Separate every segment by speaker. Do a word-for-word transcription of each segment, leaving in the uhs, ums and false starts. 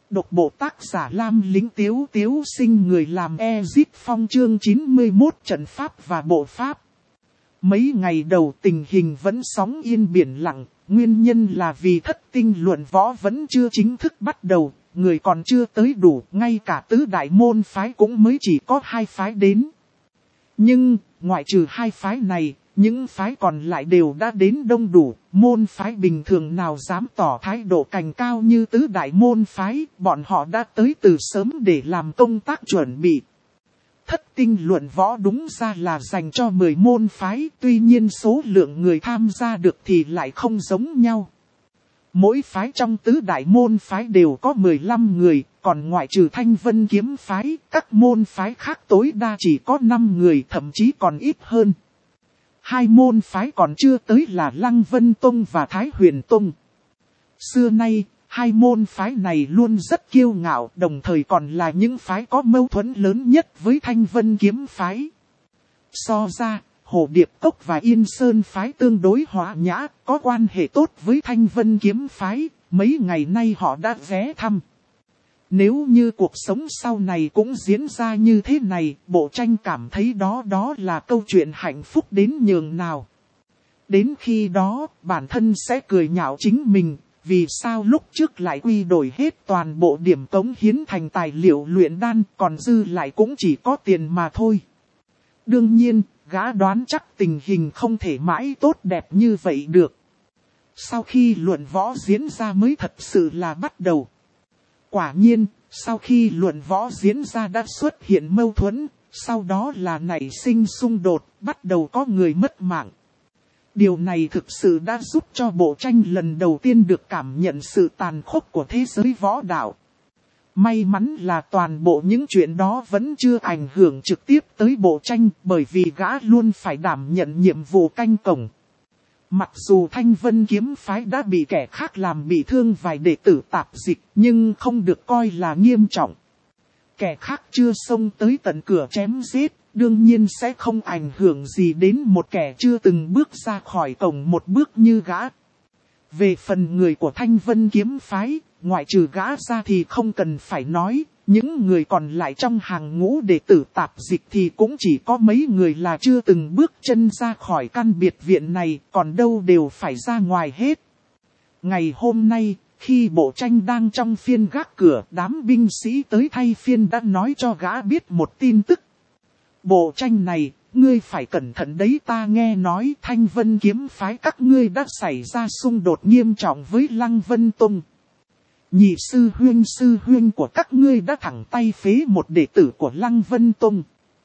Speaker 1: Độc bộ tác giả Lam Lĩnh Tiếu Tiếu sinh người làm Ezit Phong chương chín mươi mốt trận pháp và bộ pháp. Mấy ngày đầu tình hình vẫn sóng yên biển lặng, nguyên nhân là vì thất tinh luận võ vẫn chưa chính thức bắt đầu, người còn chưa tới đủ, ngay cả tứ đại môn phái cũng mới chỉ có hai phái đến. Nhưng, ngoại trừ hai phái này, những phái còn lại đều đã đến đông đủ, môn phái bình thường nào dám tỏ thái độ cành cao như tứ đại môn phái, bọn họ đã tới từ sớm để làm công tác chuẩn bị. Thất tinh luận võ đúng ra là dành cho mười môn phái, tuy nhiên số lượng người tham gia được thì lại không giống nhau. Mỗi phái trong tứ đại môn phái đều có mười lăm người, còn ngoại trừ Thanh Vân kiếm phái, các môn phái khác tối đa chỉ có năm người, thậm chí còn ít hơn. Hai môn phái còn chưa tới là Lăng Vân Tông và Thái Huyền Tông. Xưa nay, hai môn phái này luôn rất kiêu ngạo, đồng thời còn là những phái có mâu thuẫn lớn nhất với Thanh Vân kiếm phái. So ra, Hồ Điệp Cốc và Yên Sơn phái tương đối hòa nhã, có quan hệ tốt với Thanh Vân kiếm phái, mấy ngày nay họ đã ghé thăm. Nếu như cuộc sống sau này cũng diễn ra như thế này, Bộ Tranh cảm thấy đó đó là câu chuyện hạnh phúc đến nhường nào. Đến khi đó, bản thân sẽ cười nhạo chính mình, vì sao lúc trước lại quy đổi hết toàn bộ điểm cống hiến thành tài liệu luyện đan, còn dư lại cũng chỉ có tiền mà thôi. Đương nhiên, gã đoán chắc tình hình không thể mãi tốt đẹp như vậy được. Sau khi luận võ diễn ra mới thật sự là bắt đầu. Quả nhiên, sau khi luận võ diễn ra đã xuất hiện mâu thuẫn, sau đó là nảy sinh xung đột, bắt đầu có người mất mạng. Điều này thực sự đã giúp cho Bộ Tranh lần đầu tiên được cảm nhận sự tàn khốc của thế giới võ đạo. May mắn là toàn bộ những chuyện đó vẫn chưa ảnh hưởng trực tiếp tới Bộ Tranh, bởi vì gã luôn phải đảm nhận nhiệm vụ canh cổng. Mặc dù Thanh Vân kiếm phái đã bị kẻ khác làm bị thương vài đệ tử tạp dịch, nhưng không được coi là nghiêm trọng. Kẻ khác chưa xông tới tận cửa chém giết, đương nhiên sẽ không ảnh hưởng gì đến một kẻ chưa từng bước ra khỏi cổng một bước như gã. Về phần người của Thanh Vân kiếm phái, ngoại trừ gã ra thì không cần phải nói, những người còn lại trong hàng ngũ đệ tử tạp dịch thì cũng chỉ có mấy người là chưa từng bước chân ra khỏi căn biệt viện này, còn đâu đều phải ra ngoài hết. Ngày hôm nay, khi Bộ Tranh đang trong phiên gác cửa, đám binh sĩ tới thay phiên đã nói cho gã biết một tin tức. Bộ Tranh này, ngươi phải cẩn thận đấy, ta nghe nói Thanh Vân kiếm phái các ngươi đã xảy ra xung đột nghiêm trọng với Lăng Vân Tông. Nhị sư huyên sư huyên của các ngươi đã thẳng tay phế một đệ tử của Lăng Vân Tông.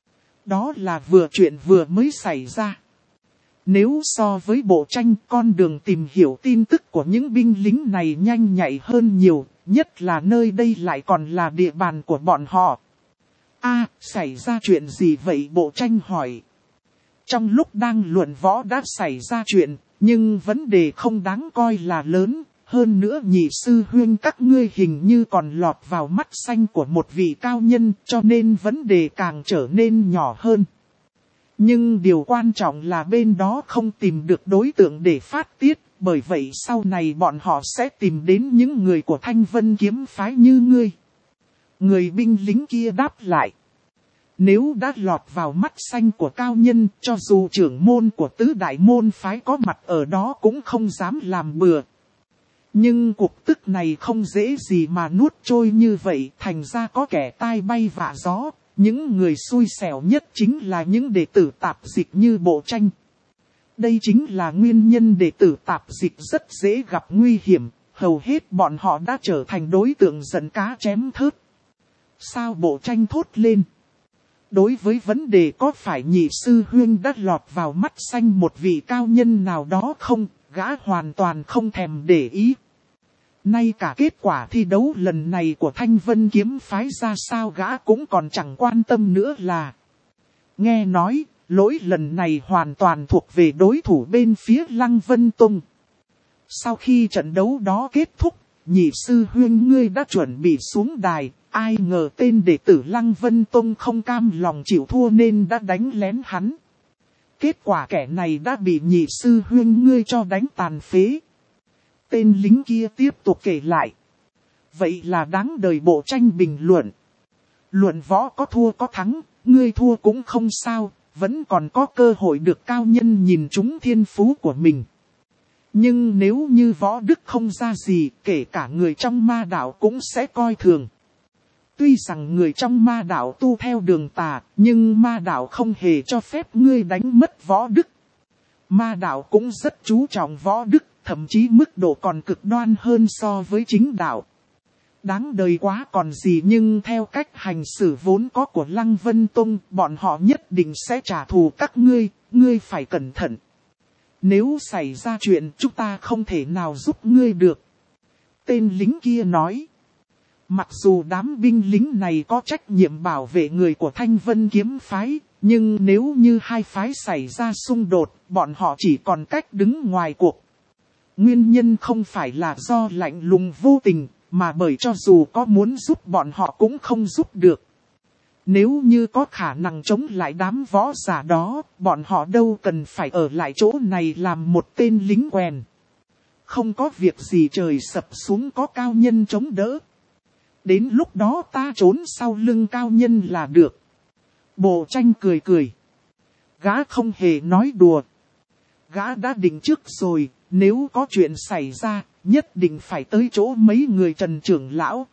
Speaker 1: Đó là vừa chuyện vừa mới xảy ra. Nếu so với Bộ Tranh, con đường tìm hiểu tin tức của những binh lính này nhanh nhạy hơn nhiều, nhất là nơi đây lại còn là địa bàn của bọn họ. A, xảy ra chuyện gì vậy? Bộ Tranh hỏi. Trong lúc đang luận võ đã xảy ra chuyện, nhưng vấn đề không đáng coi là lớn. Hơn nữa nhị sư huyên các ngươi hình như còn lọt vào mắt xanh của một vị cao nhân, cho nên vấn đề càng trở nên nhỏ hơn. Nhưng điều quan trọng là bên đó không tìm được đối tượng để phát tiết, bởi vậy sau này bọn họ sẽ tìm đến những người của Thanh Vân kiếm phái như ngươi. Người binh lính kia đáp lại. Nếu đã lọt vào mắt xanh của cao nhân, cho dù trưởng môn của tứ đại môn phái có mặt ở đó cũng không dám làm bừa. Nhưng cuộc tức này không dễ gì mà nuốt trôi như vậy, thành ra có kẻ tai bay vạ gió. Những người xui xẻo nhất chính là những đệ tử tạp dịch như Bộ Tranh. Đây chính là nguyên nhân đệ tử tạp dịch rất dễ gặp nguy hiểm, hầu hết bọn họ đã trở thành đối tượng giận cá chém thớt. Sao? Bộ Tranh thốt lên. Đối với vấn đề có phải nhị sư huyên đã lọt vào mắt xanh một vị cao nhân nào đó không, gã hoàn toàn không thèm để ý. Nay cả kết quả thi đấu lần này của Thanh Vân kiếm phái ra sao gã cũng còn chẳng quan tâm nữa là. Nghe nói, lỗi lần này hoàn toàn thuộc về đối thủ bên phía Lăng Vân Tông. Sau khi trận đấu đó kết thúc, nhị sư huyên ngươi đã chuẩn bị xuống đài, ai ngờ tên đệ tử Lăng Vân Tông không cam lòng chịu thua nên đã đánh lén hắn. Kết quả kẻ này đã bị nhị sư huyên ngươi cho đánh tàn phế. Tên lính kia tiếp tục kể lại. Vậy là đáng đời bộ tranh bình luận. Luận võ có thua có thắng, ngươi thua cũng không sao, vẫn còn có cơ hội được cao nhân nhìn trúng thiên phú của mình. Nhưng nếu như võ đức không ra gì, kể cả người trong ma đạo cũng sẽ coi thường. Tuy rằng người trong ma đạo tu theo đường tà, nhưng ma đạo không hề cho phép ngươi đánh mất võ đức. Ma đạo cũng rất chú trọng võ đức, thậm chí mức độ còn cực đoan hơn so với chính đạo. Đáng đời quá còn gì, nhưng theo cách hành xử vốn có của Lăng Vân Tông, bọn họ nhất định sẽ trả thù các ngươi, ngươi phải cẩn thận. Nếu xảy ra chuyện chúng ta không thể nào giúp ngươi được. Tên lính kia nói. Mặc dù đám binh lính này có trách nhiệm bảo vệ người của Thanh Vân kiếm phái, nhưng nếu như hai phái xảy ra xung đột, bọn họ chỉ còn cách đứng ngoài cuộc. Nguyên nhân không phải là do lạnh lùng vô tình, mà bởi cho dù có muốn giúp bọn họ cũng không giúp được. Nếu như có khả năng chống lại đám võ giả đó, bọn họ đâu cần phải ở lại chỗ này làm một tên lính quèn. Không có việc gì trời sập xuống có cao nhân chống đỡ. Đến lúc đó ta trốn sau lưng cao nhân là được. Bộ tranh cười cười. Gã không hề nói đùa. Gã đã định trước rồi, nếu có chuyện xảy ra, nhất định phải tới chỗ mấy người Trần trưởng lão.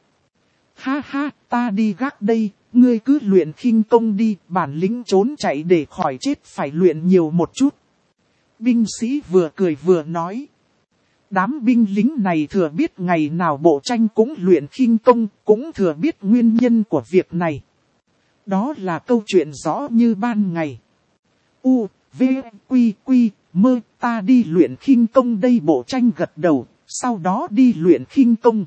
Speaker 1: Ha ha, ta đi gác đây, ngươi cứ luyện khinh công đi, bản lĩnh trốn chạy để khỏi chết phải luyện nhiều một chút. Binh sĩ vừa cười vừa nói. Đám binh lính này thừa biết ngày nào bộ tranh cũng luyện khinh công, cũng thừa biết nguyên nhân của việc này. Đó là câu chuyện rõ như ban ngày. U, V, Quy, Quy, Mơ, ta đi luyện khinh công đây, bộ tranh gật đầu, sau đó đi luyện khinh công.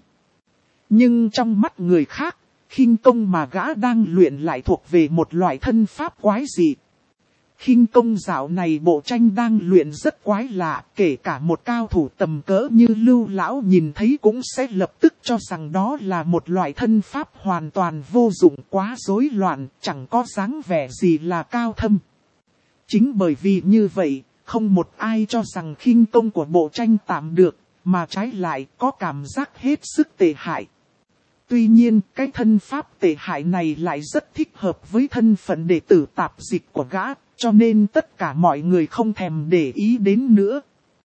Speaker 1: Nhưng trong mắt người khác, khinh công mà gã đang luyện lại thuộc về một loại thân pháp quái dị. Khinh công dạo này bộ tranh đang luyện rất quái lạ, kể cả một cao thủ tầm cỡ như Lưu Lão nhìn thấy cũng sẽ lập tức cho rằng đó là một loại thân pháp hoàn toàn vô dụng, quá rối loạn, chẳng có dáng vẻ gì là cao thâm. Chính bởi vì như vậy, không một ai cho rằng khinh công của bộ tranh tạm được, mà trái lại có cảm giác hết sức tệ hại. Tuy nhiên, cái thân pháp tệ hại này lại rất thích hợp với thân phận đệ tử tạp dịch của gã, cho nên tất cả mọi người không thèm để ý đến nữa.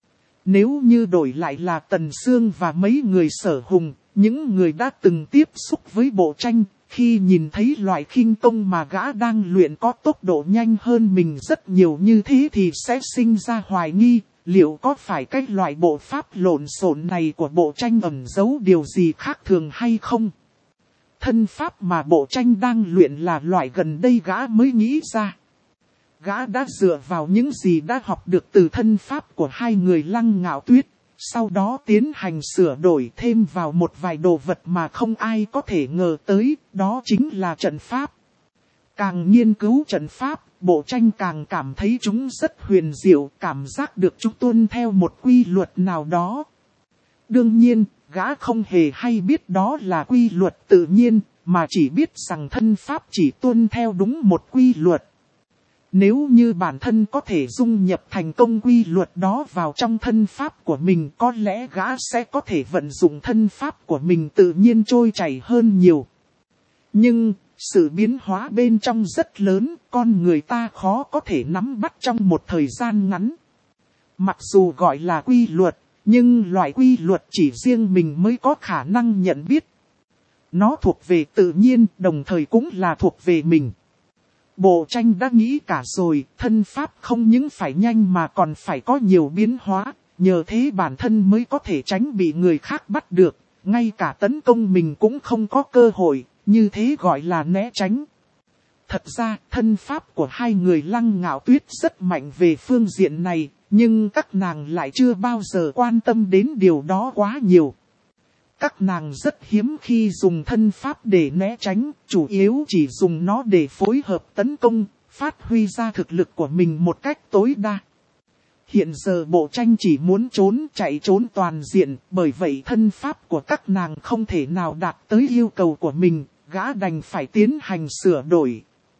Speaker 1: Nếu như đổi lại là Tần Sương và mấy người Sở Hùng, những người đã từng tiếp xúc với bộ tranh, khi nhìn thấy loại khinh công mà gã đang luyện có tốc độ nhanh hơn mình rất nhiều như thế thì sẽ sinh ra hoài nghi, liệu có phải cái loại bộ pháp lộn xộn này của bộ tranh ẩn giấu điều gì khác thường hay không? Thân pháp mà bộ tranh đang luyện là loại gần đây gã mới nghĩ ra. Gã đã dựa vào những gì đã học được từ thân pháp của hai người Lăng Ngạo Tuyết, sau đó tiến hành sửa đổi thêm vào một vài đồ vật mà không ai có thể ngờ tới, đó chính là trận pháp. Càng nghiên cứu trận pháp, bộ tranh càng cảm thấy chúng rất huyền diệu, cảm giác được chúng tuân theo một quy luật nào đó. Đương nhiên, gã không hề hay biết đó là quy luật tự nhiên, mà chỉ biết rằng thân pháp chỉ tuân theo đúng một quy luật. Nếu như bản thân có thể dung nhập thành công quy luật đó vào trong thân pháp của mình, có lẽ gã sẽ có thể vận dụng thân pháp của mình tự nhiên trôi chảy hơn nhiều. Nhưng, sự biến hóa bên trong rất lớn, con người ta khó có thể nắm bắt trong một thời gian ngắn. Mặc dù gọi là quy luật, nhưng loại quy luật chỉ riêng mình mới có khả năng nhận biết. Nó thuộc về tự nhiên, đồng thời cũng là thuộc về mình. Bộ tranh đã nghĩ cả rồi, thân pháp không những phải nhanh mà còn phải có nhiều biến hóa, nhờ thế bản thân mới có thể tránh bị người khác bắt được, ngay cả tấn công mình cũng không có cơ hội, như thế gọi là né tránh. Thật ra, thân pháp của hai người Lăng Ngạo Tuyết rất mạnh về phương diện này, nhưng các nàng lại chưa bao giờ quan tâm đến điều đó quá nhiều. Các nàng rất hiếm khi dùng thân pháp để né tránh, chủ yếu chỉ dùng nó để phối hợp tấn công, phát huy ra thực lực của mình một cách tối đa. Hiện giờ bộ tranh chỉ muốn trốn chạy trốn toàn diện, bởi vậy thân pháp của các nàng không thể nào đạt tới yêu cầu của mình, gã đành phải tiến hành sửa đổi.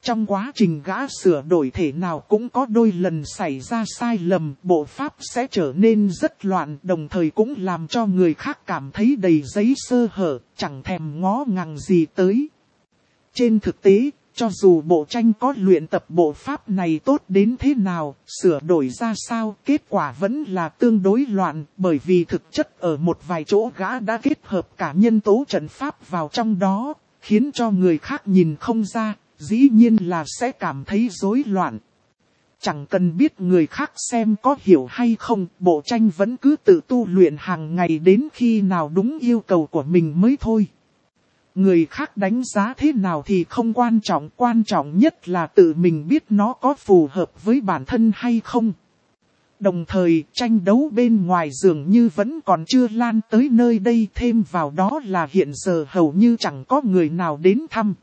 Speaker 1: Trong quá trình gã sửa đổi thể nào cũng có đôi lần xảy ra sai lầm, bộ pháp sẽ trở nên rất loạn, đồng thời cũng làm cho người khác cảm thấy đầy giấy sơ hở, chẳng thèm ngó ngàng gì tới. Trên thực tế, cho dù bộ tranh có luyện tập bộ pháp này tốt đến thế nào, sửa đổi ra sao, kết quả vẫn là tương đối loạn, bởi vì thực chất ở một vài chỗ gã đã kết hợp cả nhân tố trận pháp vào trong đó, khiến cho người khác nhìn không ra, dĩ nhiên là sẽ cảm thấy rối loạn. Chẳng cần biết người khác xem có hiểu hay không, bộ tranh vẫn cứ tự tu luyện hàng ngày đến khi nào đúng yêu cầu của mình mới thôi. Người khác đánh giá thế nào thì không quan trọng, quan trọng nhất là tự mình biết nó có phù hợp với bản thân hay không. Đồng thời, tranh đấu bên ngoài dường như vẫn còn chưa lan tới nơi đây, thêm vào đó là hiện giờ hầu như chẳng có người nào đến thăm.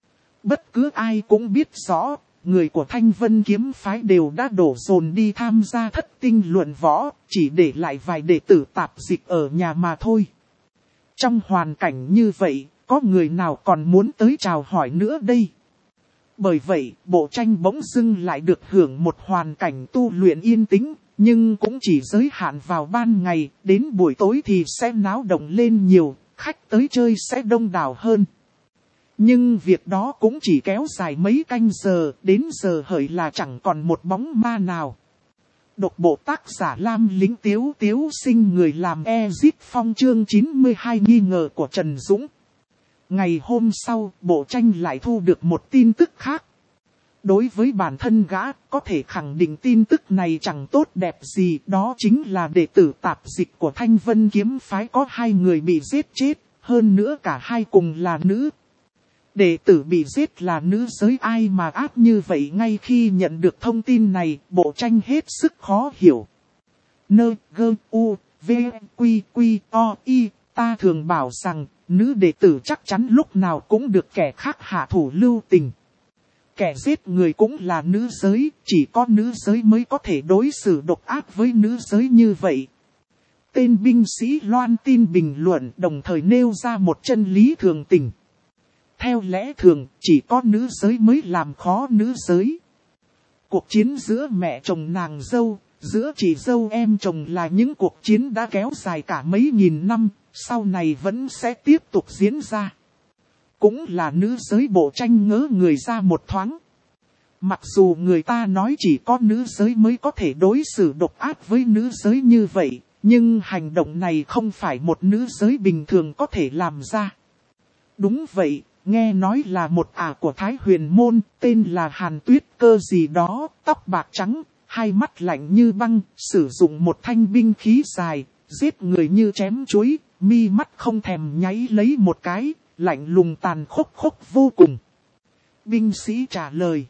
Speaker 1: Bất cứ ai cũng biết rõ, người của Thanh Vân kiếm phái đều đã đổ dồn đi tham gia thất tinh luận võ, chỉ để lại vài đệ tử tạp dịch ở nhà mà thôi. Trong hoàn cảnh như vậy, có người nào còn muốn tới chào hỏi nữa đây? Bởi vậy, bộ tranh bỗng dưng lại được hưởng một hoàn cảnh tu luyện yên tĩnh, nhưng cũng chỉ giới hạn vào ban ngày, đến buổi tối thì sẽ náo động lên nhiều, khách tới chơi sẽ đông đảo hơn. Nhưng việc đó cũng chỉ kéo dài mấy canh giờ, đến giờ hợi là chẳng còn một bóng ma nào. Độc bộ tác giả Lam Lính Tiếu Tiếu Sinh người làm Ezit Phong chương chín mươi hai nghi ngờ của Trần Dũng. Ngày hôm sau, bộ tranh lại thu được một tin tức khác. Đối với bản thân gã, có thể khẳng định tin tức này chẳng tốt đẹp gì, đó chính là đệ tử tạp dịch của Thanh Vân kiếm phái có hai người bị giết chết, hơn nữa cả hai cùng là nữ. Đệ tử bị giết là nữ giới, ai mà ác như vậy? Ngay khi nhận được thông tin này, bộ tranh hết sức khó hiểu. Nơ, gơ, u, v, quy, quy, o, y, ta thường bảo rằng, nữ đệ tử chắc chắn lúc nào cũng được kẻ khác hạ thủ lưu tình. Kẻ giết người cũng là nữ giới, chỉ có nữ giới mới có thể đối xử độc ác với nữ giới như vậy. Tên binh sĩ loan tin bình luận, đồng thời nêu ra một chân lý thường tình. Theo lẽ thường, chỉ có nữ giới mới làm khó nữ giới. Cuộc chiến giữa mẹ chồng nàng dâu, giữa chị dâu em chồng là những cuộc chiến đã kéo dài cả mấy nghìn năm, sau này vẫn sẽ tiếp tục diễn ra. Cũng là nữ giới, bộ tranh ngỡ người ra một thoáng. Mặc dù người ta nói chỉ có nữ giới mới có thể đối xử độc ác với nữ giới như vậy, nhưng hành động này không phải một nữ giới bình thường có thể làm ra. Đúng vậy, nghe nói là một ả của Thái Huyền Môn, tên là Hàn Tuyết Cơ gì đó, tóc bạc trắng, hai mắt lạnh như băng, sử dụng một thanh binh khí dài, giết người như chém chuối, mi mắt không thèm nháy lấy một cái, lạnh lùng tàn khốc khốc vô cùng. Binh sĩ trả lời.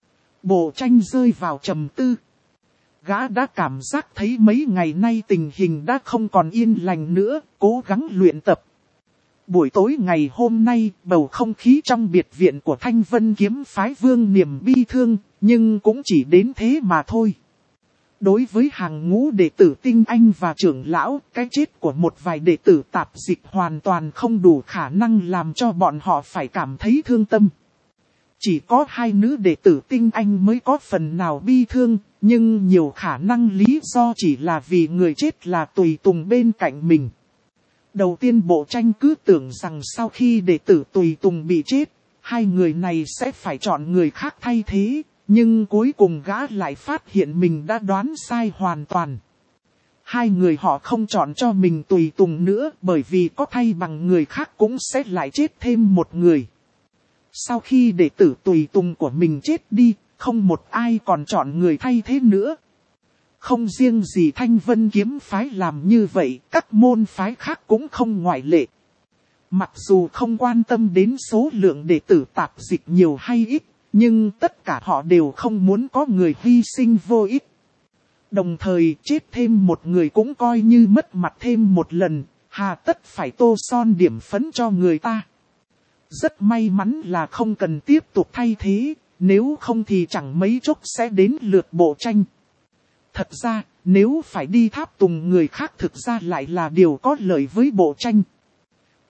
Speaker 1: Bộ tranh rơi vào trầm tư. Gã đã cảm giác thấy mấy ngày nay tình hình đã không còn yên lành nữa, cố gắng luyện tập. Buổi tối ngày hôm nay, bầu không khí trong biệt viện của Thanh Vân kiếm phái vương niềm bi thương, nhưng cũng chỉ đến thế mà thôi. Đối với hàng ngũ đệ tử tinh anh và trưởng lão, cái chết của một vài đệ tử tạp dịch hoàn toàn không đủ khả năng làm cho bọn họ phải cảm thấy thương tâm. Chỉ có hai nữ đệ tử tinh anh mới có phần nào bi thương, nhưng nhiều khả năng lý do chỉ là vì người chết là tùy tùng bên cạnh mình. Đầu tiên bộ tranh cứ tưởng rằng sau khi đệ tử tùy tùng bị chết, hai người này sẽ phải chọn người khác thay thế, nhưng cuối cùng gã lại phát hiện mình đã đoán sai hoàn toàn. Hai người họ không chọn cho mình tùy tùng nữa, bởi vì có thay bằng người khác cũng sẽ lại chết thêm một người. Sau khi đệ tử tùy tùng của mình chết đi, không một ai còn chọn người thay thế nữa. Không riêng gì Thanh Vân kiếm phái làm như vậy, các môn phái khác cũng không ngoại lệ. Mặc dù không quan tâm đến số lượng đệ tử tạp dịch nhiều hay ít, nhưng tất cả họ đều không muốn có người hy sinh vô ích. Đồng thời chết thêm một người cũng coi như mất mặt thêm một lần, hà tất phải tô son điểm phấn cho người ta. Rất may mắn là không cần tiếp tục thay thế, nếu không thì chẳng mấy chốc sẽ đến lượt bộ tranh. Thật ra, nếu phải đi tháp tùng người khác thực ra lại là điều có lợi với bộ tranh.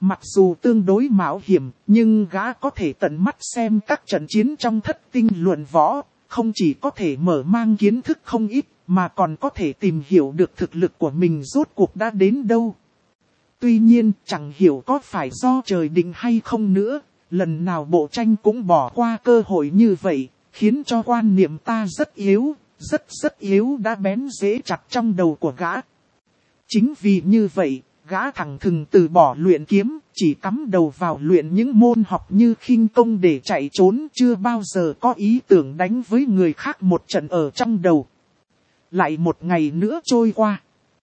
Speaker 1: Mặc dù tương đối mạo hiểm, nhưng gã có thể tận mắt xem các trận chiến trong thất tinh luận võ, không chỉ có thể mở mang kiến thức không ít, mà còn có thể tìm hiểu được thực lực của mình rốt cuộc đã đến đâu. Tuy nhiên, chẳng hiểu có phải do trời định hay không nữa, lần nào Bộ Tranh cũng bỏ qua cơ hội như vậy, khiến cho quan niệm ta rất yếu, rất rất yếu đã bén rễ chặt trong đầu của gã. Chính vì như vậy, gã thẳng thừng từ bỏ luyện kiếm, chỉ cắm đầu vào luyện những môn học như khinh công để chạy trốn, chưa bao giờ có ý tưởng đánh với người khác một trận ở trong đầu. Lại một ngày nữa trôi qua.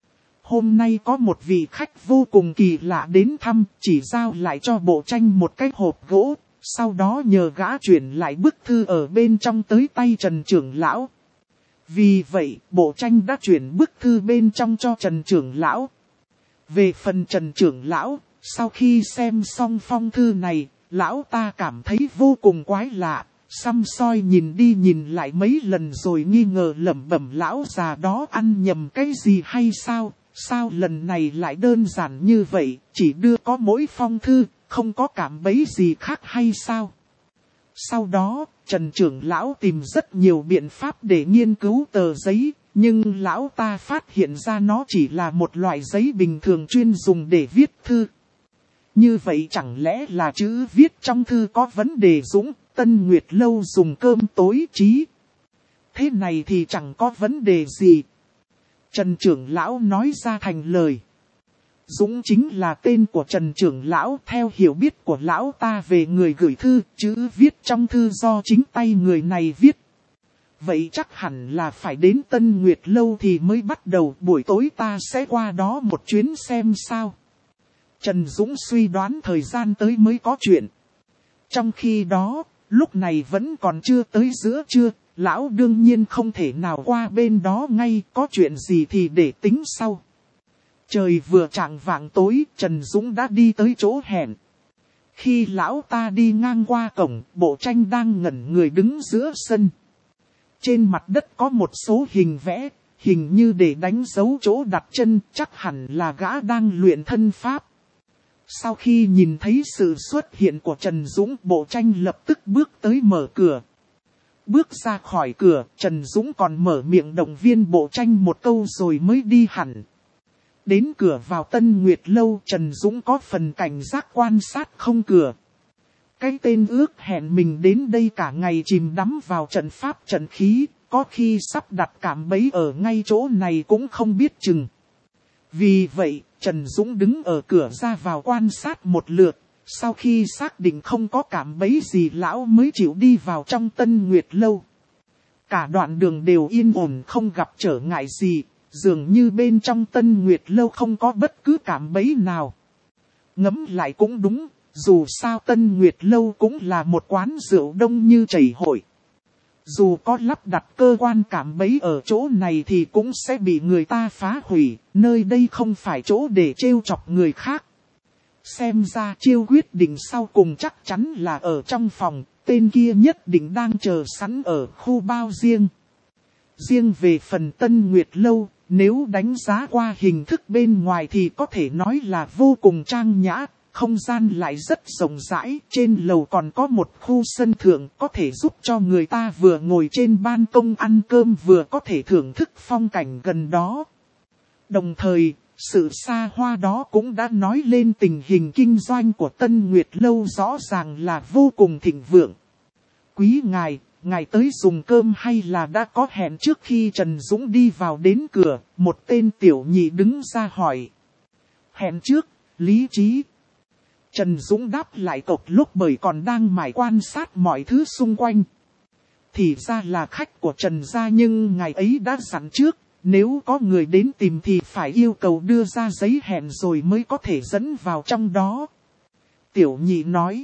Speaker 1: Hôm nay có một vị khách vô cùng kỳ lạ đến thăm, chỉ giao lại cho Bộ Tranh một cái hộp gỗ, sau đó nhờ gã chuyển lại bức thư ở bên trong tới tay Trần trưởng lão. Vì vậy, Bộ Tranh đã chuyển bức thư bên trong cho Trần trưởng lão. Về phần Trần trưởng lão, sau khi xem xong phong thư này, lão ta cảm thấy vô cùng quái lạ, săm soi nhìn đi nhìn lại mấy lần rồi nghi ngờ lẩm bẩm lão già đó ăn nhầm cái gì hay sao, sao lần này lại đơn giản như vậy, chỉ đưa có mỗi phong thư, không có cảm bấy gì khác hay sao. Sau đó, Trần trưởng lão tìm rất nhiều biện pháp để nghiên cứu tờ giấy, nhưng lão ta phát hiện ra nó chỉ là một loại giấy bình thường chuyên dùng để viết thư. Như vậy chẳng lẽ là chữ viết trong thư có vấn đề? Dũng, Tân Nguyệt Lâu dùng cơm tối trí. Thế này thì chẳng có vấn đề gì. Trần trưởng lão nói ra thành lời. Dũng chính là tên của Trần trưởng lão, theo hiểu biết của lão ta về người gửi thư, chữ viết trong thư do chính tay người này viết. Vậy chắc hẳn là phải đến Tân Nguyệt Lâu thì mới bắt đầu, buổi tối ta sẽ qua đó một chuyến xem sao. Trần Dũng suy đoán thời gian tới mới có chuyện. Trong khi đó, lúc này vẫn còn chưa tới giữa trưa, lão đương nhiên không thể nào qua bên đó ngay, có chuyện gì thì để tính sau. Trời vừa chạng vạng tối, Trần Dũng đã đi tới chỗ hẹn. Khi lão ta đi ngang qua cổng, Bộ Tranh đang ngẩn người đứng giữa sân. Trên mặt đất có một số hình vẽ, hình như để đánh dấu chỗ đặt chân, chắc hẳn là gã đang luyện thân pháp. Sau khi nhìn thấy sự xuất hiện của Trần Dũng, Bộ Tranh lập tức bước tới mở cửa. Bước ra khỏi cửa, Trần Dũng còn mở miệng động viên Bộ Tranh một câu rồi mới đi hẳn. Đến cửa vào Tân Nguyệt Lâu, Trần Dũng có phần cảnh giác quan sát không cửa. Cái tên ước hẹn mình đến đây cả ngày chìm đắm vào trận pháp trận khí, có khi sắp đặt cạm bẫy ở ngay chỗ này cũng không biết chừng. Vì vậy, Trần Dũng đứng ở cửa ra vào quan sát một lượt, sau khi xác định không có cạm bẫy gì lão mới chịu đi vào trong Tân Nguyệt Lâu. Cả đoạn đường đều yên ổn không gặp trở ngại gì, dường như bên trong Tân Nguyệt Lâu không có bất cứ cạm bẫy nào. Ngẫm lại cũng đúng, dù sao Tân Nguyệt Lâu cũng là một quán rượu đông như chảy hội. Dù có lắp đặt cơ quan cạm bẫy ở chỗ này thì cũng sẽ bị người ta phá hủy, nơi đây không phải chỗ để trêu chọc người khác. Xem ra chiêu quyết định sau cùng chắc chắn là ở trong phòng, tên kia nhất định đang chờ sẵn ở khu bao riêng. Riêng về phần Tân Nguyệt Lâu, nếu đánh giá qua hình thức bên ngoài thì có thể nói là vô cùng trang nhã. Không gian lại rất rộng rãi, trên lầu còn có một khu sân thượng có thể giúp cho người ta vừa ngồi trên ban công ăn cơm vừa có thể thưởng thức phong cảnh gần đó. Đồng thời, sự xa hoa đó cũng đã nói lên tình hình kinh doanh của Tân Nguyệt Lâu rõ ràng là vô cùng thịnh vượng. Quý ngài, ngài tới dùng cơm hay là đã có hẹn? Trước khi Trần Dũng đi vào đến cửa, một tên tiểu nhị đứng ra hỏi. Hẹn trước, lý trí. Trần Dũng đáp lại tộc lúc bởi còn đang mải quan sát mọi thứ xung quanh. Thì ra là khách của Trần gia, nhưng ngài ấy đã dặn trước, nếu có người đến tìm thì phải yêu cầu đưa ra giấy hẹn rồi mới có thể dẫn vào trong đó. Tiểu nhị nói.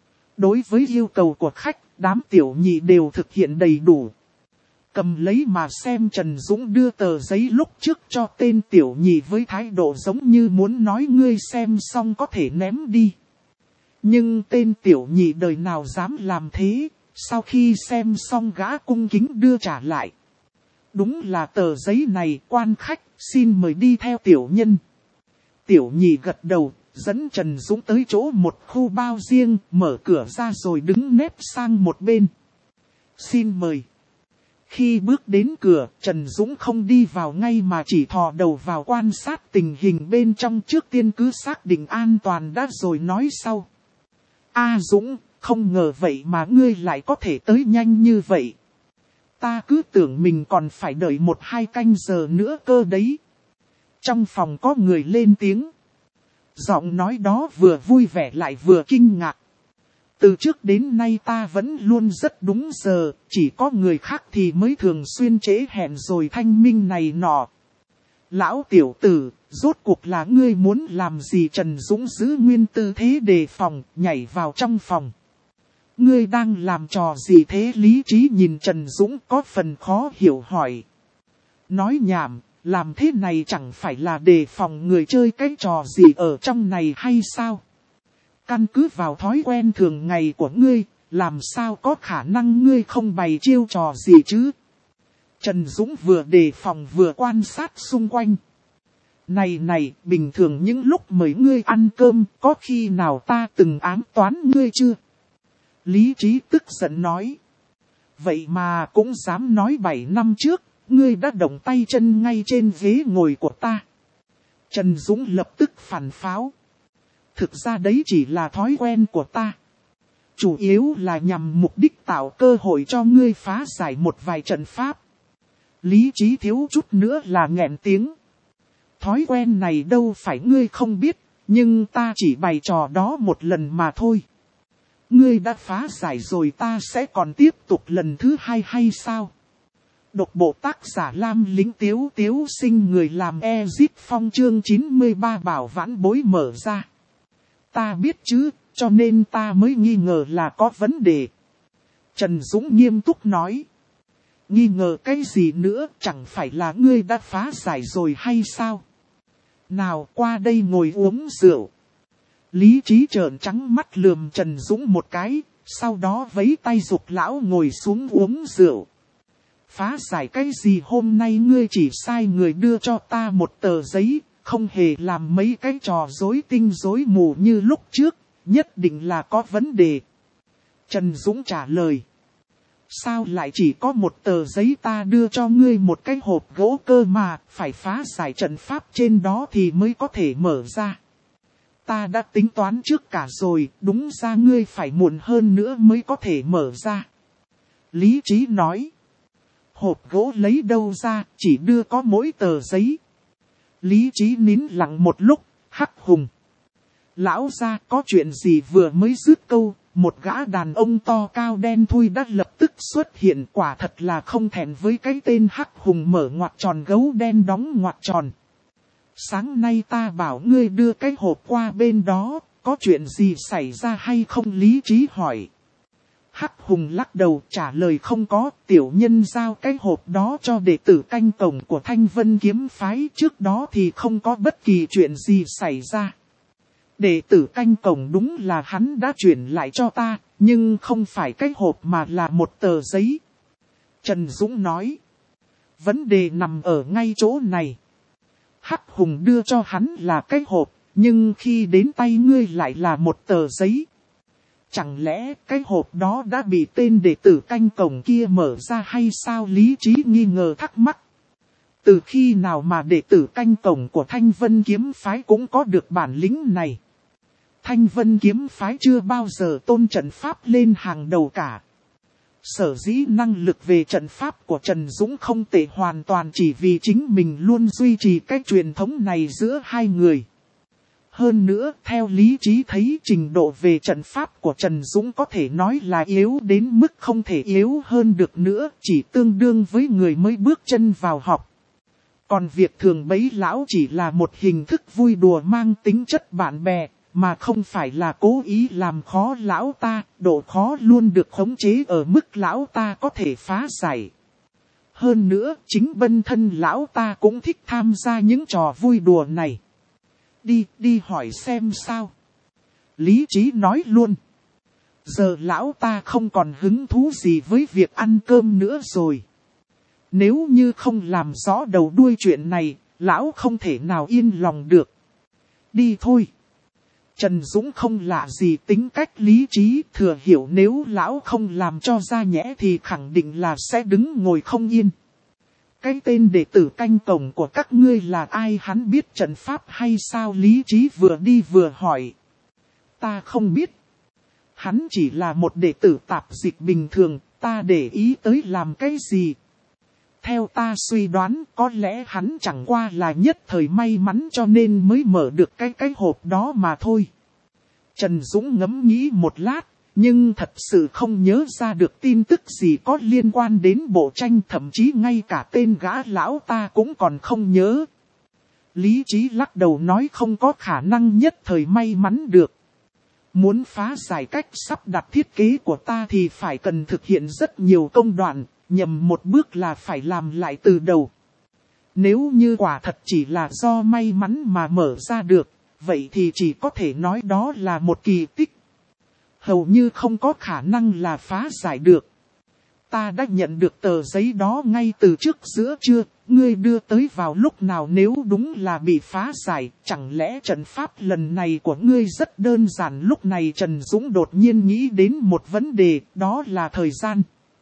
Speaker 1: Đối với yêu cầu của khách, đám tiểu nhị đều thực hiện đầy đủ. Cầm lấy mà xem, Trần Dũng đưa tờ giấy lúc trước cho tên tiểu nhị với thái độ giống như muốn nói ngươi xem xong có thể ném đi. Nhưng tên tiểu nhị đời nào dám làm thế, sau khi xem xong gã cung kính đưa trả lại. Đúng là tờ giấy này, quan khách, xin mời đi theo tiểu nhân. Tiểu nhị gật đầu, dẫn Trần Dũng tới chỗ một khu bao riêng, mở cửa ra rồi đứng nép sang một bên. Xin mời. Khi bước đến cửa, Trần Dũng không đi vào ngay mà chỉ thò đầu vào quan sát tình hình bên trong, trước tiên cứ xác định an toàn đã rồi nói sau. A Dũng, không ngờ vậy mà ngươi lại có thể tới nhanh như vậy. Ta cứ tưởng mình còn phải đợi một hai canh giờ nữa cơ đấy. Trong phòng có người lên tiếng. Giọng nói đó vừa vui vẻ lại vừa kinh ngạc. Từ trước đến nay ta vẫn luôn rất đúng giờ, chỉ có người khác thì mới thường xuyên trễ hẹn rồi thanh minh này nọ. Lão tiểu tử, rốt cuộc là ngươi muốn làm gì? Trần Dũng giữ nguyên tư thế đề phòng, nhảy vào trong phòng. Ngươi đang làm trò gì thế? Lý Trí nhìn Trần Dũng có phần khó hiểu hỏi. Nói nhảm, làm thế này chẳng phải là đề phòng người chơi cái trò gì ở trong này hay sao? Căn cứ vào thói quen thường ngày của ngươi, làm sao có khả năng ngươi không bày chiêu trò gì chứ? Trần Dũng vừa đề phòng vừa quan sát xung quanh. Này này, bình thường những lúc mời ngươi ăn cơm, có khi nào ta từng ám toán ngươi chưa? Lý Trí tức giận nói. Vậy mà cũng dám nói bảy năm trước, ngươi đã động tay chân ngay trên ghế ngồi của ta. Trần Dũng lập tức phản pháo. Thực ra đấy chỉ là thói quen của ta. Chủ yếu là nhằm mục đích tạo cơ hội cho ngươi phá giải một vài trận pháp. Lý Trí thiếu chút nữa là nghẹn tiếng. Thói quen này đâu phải ngươi không biết, nhưng ta chỉ bày trò đó một lần mà thôi. Ngươi đã phá giải rồi, ta sẽ còn tiếp tục lần thứ hai hay sao? Độc bộ tác giả Lam Lính Tiếu Tiếu Sinh, người làm Ezip Phong chương chín mươi ba bảo vãn bối mở ra. Ta biết chứ, cho nên ta mới nghi ngờ là có vấn đề. Trần Dũng nghiêm túc nói. Nghi ngờ cái gì nữa, chẳng phải là ngươi đã phá giải rồi hay sao? Nào qua đây ngồi uống rượu. Lý Trí trợn trắng mắt lườm Trần Dũng một cái, sau đó vẫy tay giục lão ngồi xuống uống rượu. Phá giải cái gì? Hôm nay ngươi chỉ sai người đưa cho ta một tờ giấy, không hề làm mấy cái trò rối tinh rối mù như lúc trước, nhất định là có vấn đề. Trần Dũng trả lời. Sao lại chỉ có một tờ giấy? Ta đưa cho ngươi một cái hộp gỗ cơ mà, phải phá giải trận pháp trên đó thì mới có thể mở ra. Ta đã tính toán trước cả rồi, đúng ra ngươi phải muộn hơn nữa mới có thể mở ra. Lý Trí nói. Hộp gỗ lấy đâu ra, chỉ đưa có mỗi tờ giấy. Lý Trí nín lặng một lúc, hắc hùng. Lão gia, có chuyện gì? Vừa mới dứt câu, một gã đàn ông to cao đen thui đã lập tức xuất hiện, quả thật là không thẹn với cái tên hắc hùng mở ngoặc tròn gấu đen đóng ngoặc tròn. Sáng nay ta bảo ngươi đưa cái hộp qua bên đó, có chuyện gì xảy ra hay không? Lý Trí hỏi. Hắc hùng lắc đầu trả lời không có, tiểu nhân giao cái hộp đó cho đệ tử canh cổng của Thanh Vân kiếm phái, trước đó thì không có bất kỳ chuyện gì xảy ra. Đệ tử canh cổng đúng là hắn đã chuyển lại cho ta, nhưng không phải cái hộp mà là một tờ giấy. Trần Dũng nói. Vấn đề nằm ở ngay chỗ này. Hắc hùng đưa cho hắn là cái hộp, nhưng khi đến tay ngươi lại là một tờ giấy. Chẳng lẽ cái hộp đó đã bị tên đệ tử canh cổng kia mở ra hay sao? Lý Trí nghi ngờ thắc mắc. Từ khi nào mà đệ tử canh cổng của Thanh Vân kiếm phái cũng có được bản lĩnh này? Thanh Vân kiếm phái chưa bao giờ tôn trận pháp lên hàng đầu cả. Sở dĩ năng lực về trận pháp của Trần Dũng không tệ hoàn toàn chỉ vì chính mình luôn duy trì cái truyền thống này giữa hai người. Hơn nữa, theo Lý Trí thấy trình độ về trận pháp của Trần Dũng có thể nói là yếu đến mức không thể yếu hơn được nữa, chỉ tương đương với người mới bước chân vào học. Còn việc thường bấy lão chỉ là một hình thức vui đùa mang tính chất bạn bè, mà không phải là cố ý làm khó lão ta, độ khó luôn được khống chế ở mức lão ta có thể phá giải. Hơn nữa, chính bản thân lão ta cũng thích tham gia những trò vui đùa này. Đi, đi hỏi xem sao. Lý Trí nói luôn. Giờ lão ta không còn hứng thú gì với việc ăn cơm nữa rồi. Nếu như không làm rõ đầu đuôi chuyện này, lão không thể nào yên lòng được. Đi thôi. Trần Dũng không lạ gì tính cách lý trí, thừa hiểu nếu lão không làm cho ra nhẽ thì khẳng định là sẽ đứng ngồi không yên. Cái tên đệ tử canh cổng của các ngươi là ai, hắn biết trận pháp hay sao? Lý trí vừa đi vừa hỏi. Ta không biết. Hắn chỉ là một đệ tử tạp dịch bình thường, ta để ý tới làm cái gì? Theo ta suy đoán, có lẽ hắn chẳng qua là nhất thời may mắn cho nên mới mở được cái cái hộp đó mà thôi. Trần Dũng ngẫm nghĩ một lát, nhưng thật sự không nhớ ra được tin tức gì có liên quan đến bộ tranh, thậm chí ngay cả tên gã lão ta cũng còn không nhớ. Lý trí lắc đầu nói không có khả năng nhất thời may mắn được. Muốn phá giải cách sắp đặt thiết kế của ta thì phải cần thực hiện rất nhiều công đoạn, nhầm một bước là phải làm lại từ đầu. Nếu như quả thật chỉ là do may mắn mà mở ra được, vậy thì chỉ có thể nói đó là một kỳ tích. Hầu như không có khả năng là phá giải được. Ta đã nhận được tờ giấy đó ngay từ trước giữa trưa, ngươi đưa tới vào lúc nào? Nếu đúng là bị phá giải, chẳng lẽ trận pháp lần này của ngươi rất đơn giản? Lúc này Trần Dũng đột nhiên nghĩ đến một vấn đề, đó là thời gian.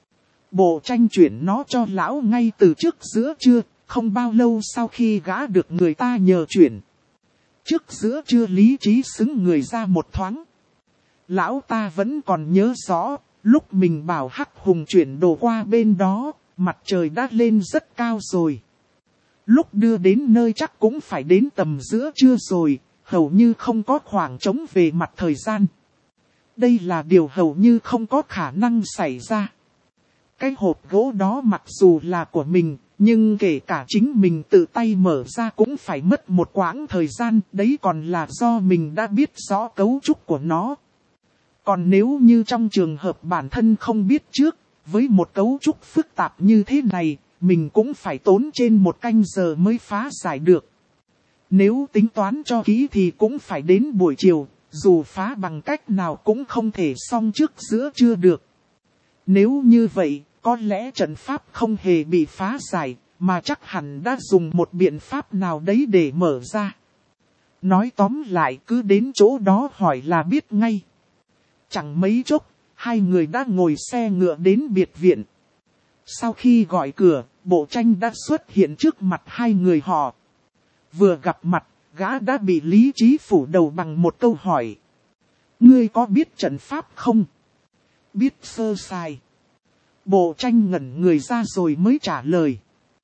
Speaker 1: Bộ tranh chuyển nó cho lão ngay từ trước giữa trưa, không bao lâu sau khi gã được người ta nhờ chuyển. Trước giữa trưa lý trí xứng người ra một thoáng. Lão ta vẫn còn nhớ rõ, lúc mình bảo Hắc Hùng chuyển đồ qua bên đó, mặt trời đã lên rất cao rồi. Lúc đưa đến nơi chắc cũng phải đến tầm giữa trưa rồi, hầu như không có khoảng trống về mặt thời gian. Đây là điều hầu như không có khả năng xảy ra. Cái hộp gỗ đó mặc dù là của mình, nhưng kể cả chính mình tự tay mở ra cũng phải mất một quãng thời gian, đấy còn là do mình đã biết rõ cấu trúc của nó. Còn nếu như trong trường hợp bản thân không biết trước, với một cấu trúc phức tạp như thế này, mình cũng phải tốn trên một canh giờ mới phá giải được. Nếu tính toán cho kỹ thì cũng phải đến buổi chiều, dù phá bằng cách nào cũng không thể xong trước giữa trưa được. Nếu như vậy, có lẽ trận pháp không hề bị phá giải, mà chắc hẳn đã dùng một biện pháp nào đấy để mở ra. Nói tóm lại cứ đến chỗ đó hỏi là biết ngay. Chẳng mấy chốc, hai người đã ngồi xe ngựa đến biệt viện. Sau khi gọi cửa, bộ tranh đã xuất hiện trước mặt hai người họ. Vừa gặp mặt, gã đã bị lý trí phủ đầu bằng một câu hỏi. Ngươi có biết trận pháp không? Biết sơ sài. Bộ tranh ngẩn người ra rồi mới trả lời.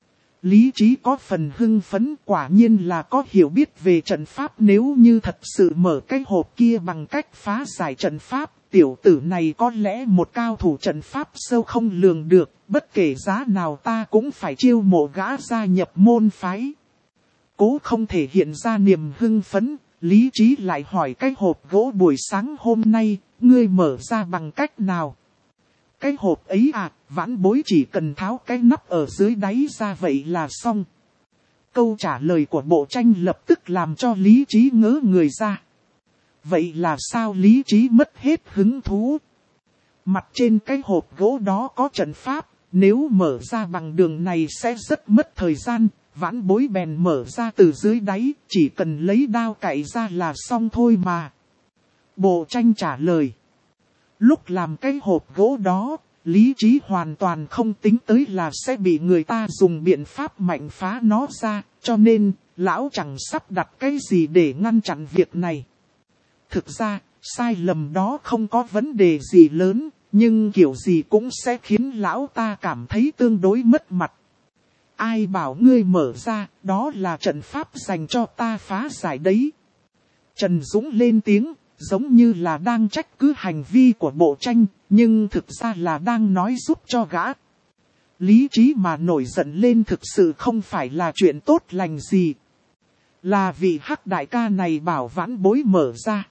Speaker 1: Lý trí có phần hưng phấn, quả nhiên là có hiểu biết về trận pháp. Nếu như thật sự mở cái hộp kia bằng cách phá giải trận pháp, tiểu tử này có lẽ một cao thủ trận pháp sâu không lường được, bất kể giá nào ta cũng phải chiêu mộ gã gia nhập môn phái. Cố không thể hiện ra niềm hưng phấn, lý trí lại hỏi cái hộp gỗ buổi sáng hôm nay, ngươi mở ra bằng cách nào? Cái hộp ấy à, vãn bối chỉ cần tháo cái nắp ở dưới đáy ra vậy là xong. Câu trả lời của bộ tranh lập tức làm cho lý trí ngớ người ra. Vậy là sao? Lý trí mất hết hứng thú. Mặt trên cái hộp gỗ đó có trận pháp, nếu mở ra bằng đường này sẽ rất mất thời gian. Vãn bối bèn mở ra từ dưới đáy, chỉ cần lấy đao cạy ra là xong thôi mà. Bộ tranh trả lời. Lúc làm cái hộp gỗ đó, lý trí hoàn toàn không tính tới là sẽ bị người ta dùng biện pháp mạnh phá nó ra, cho nên, lão chẳng sắp đặt cái gì để ngăn chặn việc này. Thực ra, sai lầm đó không có vấn đề gì lớn, nhưng kiểu gì cũng sẽ khiến lão ta cảm thấy tương đối mất mặt. Ai bảo ngươi mở ra, đó là trận pháp dành cho ta phá giải đấy. Trần Dũng lên tiếng, giống như là đang trách cứ hành vi của bộ tranh, nhưng thực ra là đang nói giúp cho gã. Lý trí mà nổi giận lên thực sự không phải là chuyện tốt lành gì. Là vị Hắc đại ca này bảo vãn bối mở ra.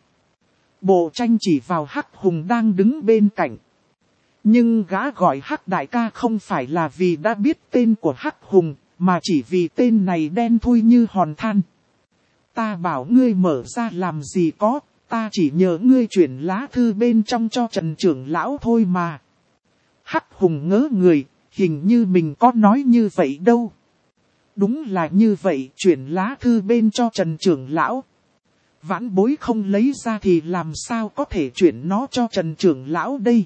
Speaker 1: Bộ tranh chỉ vào Hắc Hùng đang đứng bên cạnh. Nhưng gã gọi Hắc đại ca không phải là vì đã biết tên của Hắc Hùng, mà chỉ vì tên này đen thui như hòn than. Ta bảo ngươi mở ra làm gì có, ta chỉ nhờ ngươi chuyển lá thư bên trong cho Trần trưởng lão thôi mà. Hắc Hùng ngớ người, hình như mình có nói như vậy đâu. Đúng là như vậy, chuyển lá thư bên cho Trần trưởng lão. Vãn bối không lấy ra thì làm sao có thể chuyển nó cho Trần trưởng lão đây.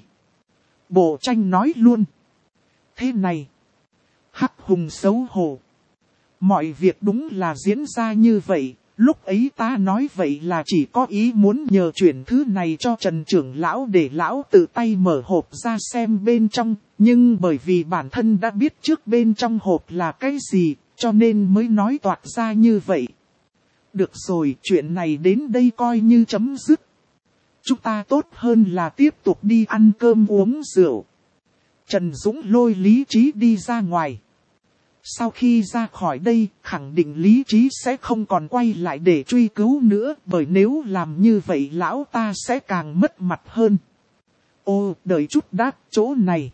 Speaker 1: Bộ tranh nói luôn. Thế này. Hắc Hùng xấu hổ. Mọi việc đúng là diễn ra như vậy. Lúc ấy ta nói vậy là chỉ có ý muốn nhờ chuyển thứ này cho Trần trưởng lão để lão tự tay mở hộp ra xem bên trong. Nhưng bởi vì bản thân đã biết trước bên trong hộp là cái gì, cho nên mới nói toạc ra như vậy. Được rồi, chuyện này đến đây coi như chấm dứt. Chúng ta tốt hơn là tiếp tục đi ăn cơm uống rượu. Trần Dũng lôi Lý Trí đi ra ngoài. Sau khi ra khỏi đây, khẳng định Lý Trí sẽ không còn quay lại để truy cứu nữa, bởi nếu làm như vậy lão ta sẽ càng mất mặt hơn. Ô, đợi chút đã, chỗ này.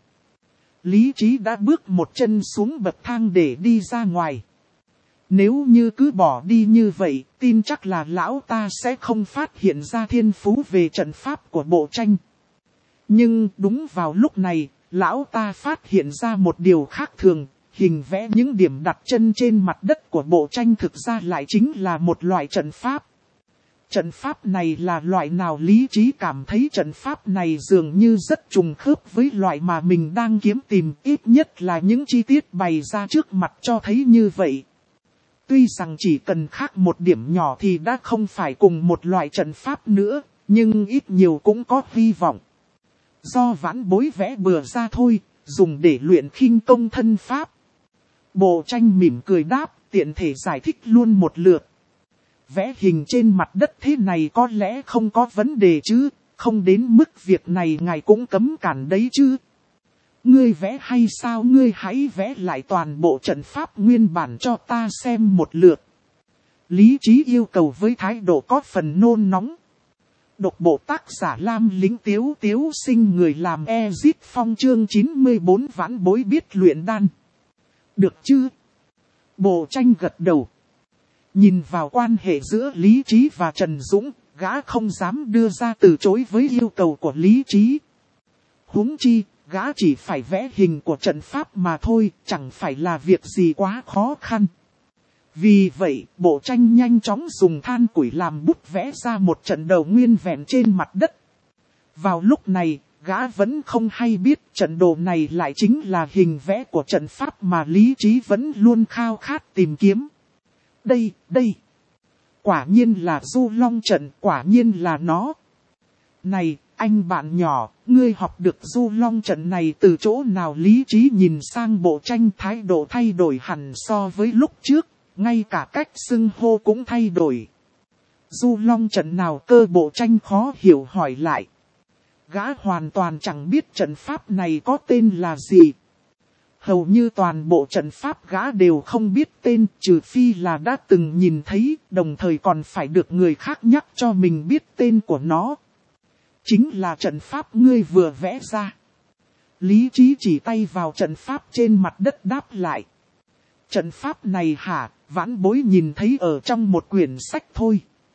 Speaker 1: Lý Trí đã bước một chân xuống bậc thang để đi ra ngoài. Nếu như cứ bỏ đi như vậy, tin chắc là lão ta sẽ không phát hiện ra thiên phú về trận pháp của bộ tranh. Nhưng đúng vào lúc này, lão ta phát hiện ra một điều khác thường. Hình vẽ những điểm đặt chân trên mặt đất của bộ tranh thực ra lại chính là một loại trận pháp. Trận pháp này là loại nào? Lý Trí cảm thấy trận pháp này dường như rất trùng khớp với loại mà mình đang kiếm tìm, ít nhất là những chi tiết bày ra trước mặt cho thấy như vậy. Tuy rằng chỉ cần khác một điểm nhỏ thì đã không phải cùng một loại trận pháp nữa, nhưng ít nhiều cũng có hy vọng. Do vãn bối vẽ bừa ra thôi, dùng để luyện khinh công thân pháp. Bộ tranh mỉm cười đáp, tiện thể giải thích luôn một lượt. Vẽ hình trên mặt đất thế này có lẽ không có vấn đề chứ, không đến mức việc này ngài cũng cấm cản đấy chứ. Ngươi vẽ hay sao? Ngươi hãy vẽ lại toàn bộ trận pháp nguyên bản cho ta xem một lượt. Lý Trí yêu cầu với thái độ có phần nôn nóng. Độc bộ tác giả Lam Lính Tiếu Tiếu Sinh, người làm Ezit Phong, chương chín mươi bốn vãn bối biết luyện đan. Được chứ? Bộ tranh gật đầu. Nhìn vào quan hệ giữa Lý Trí và Trần Dũng, gã không dám đưa ra từ chối với yêu cầu của Lý Trí. Huống chi, gã chỉ phải vẽ hình của trận pháp mà thôi, chẳng phải là việc gì quá khó khăn. Vì vậy, bộ tranh nhanh chóng dùng than củi làm bút vẽ ra một trận đầu nguyên vẹn trên mặt đất. Vào lúc này, gã vẫn không hay biết trận đồ này lại chính là hình vẽ của trận pháp mà Lý Trí vẫn luôn khao khát tìm kiếm. Đây, đây. Quả nhiên là Du Long trận, quả nhiên là nó. Này, anh bạn nhỏ, ngươi học được Du Long trận này từ chỗ nào? Lý Trí nhìn sang bộ tranh, thái độ thay đổi hẳn so với lúc trước, ngay cả cách xưng hô cũng thay đổi. Du Long trận nào cơ? Bộ tranh khó hiểu hỏi lại. Gã hoàn toàn chẳng biết trận pháp này có tên là gì. Hầu như toàn bộ trận pháp gã đều không biết tên, trừ phi là đã từng nhìn thấy, đồng thời còn phải được người khác nhắc cho mình biết tên của nó. Chính là trận pháp ngươi vừa vẽ ra. Lý Trí chỉ tay vào trận pháp trên mặt đất đáp lại. Trận pháp này hả? Vãn bối nhìn thấy ở trong một quyển sách thôi.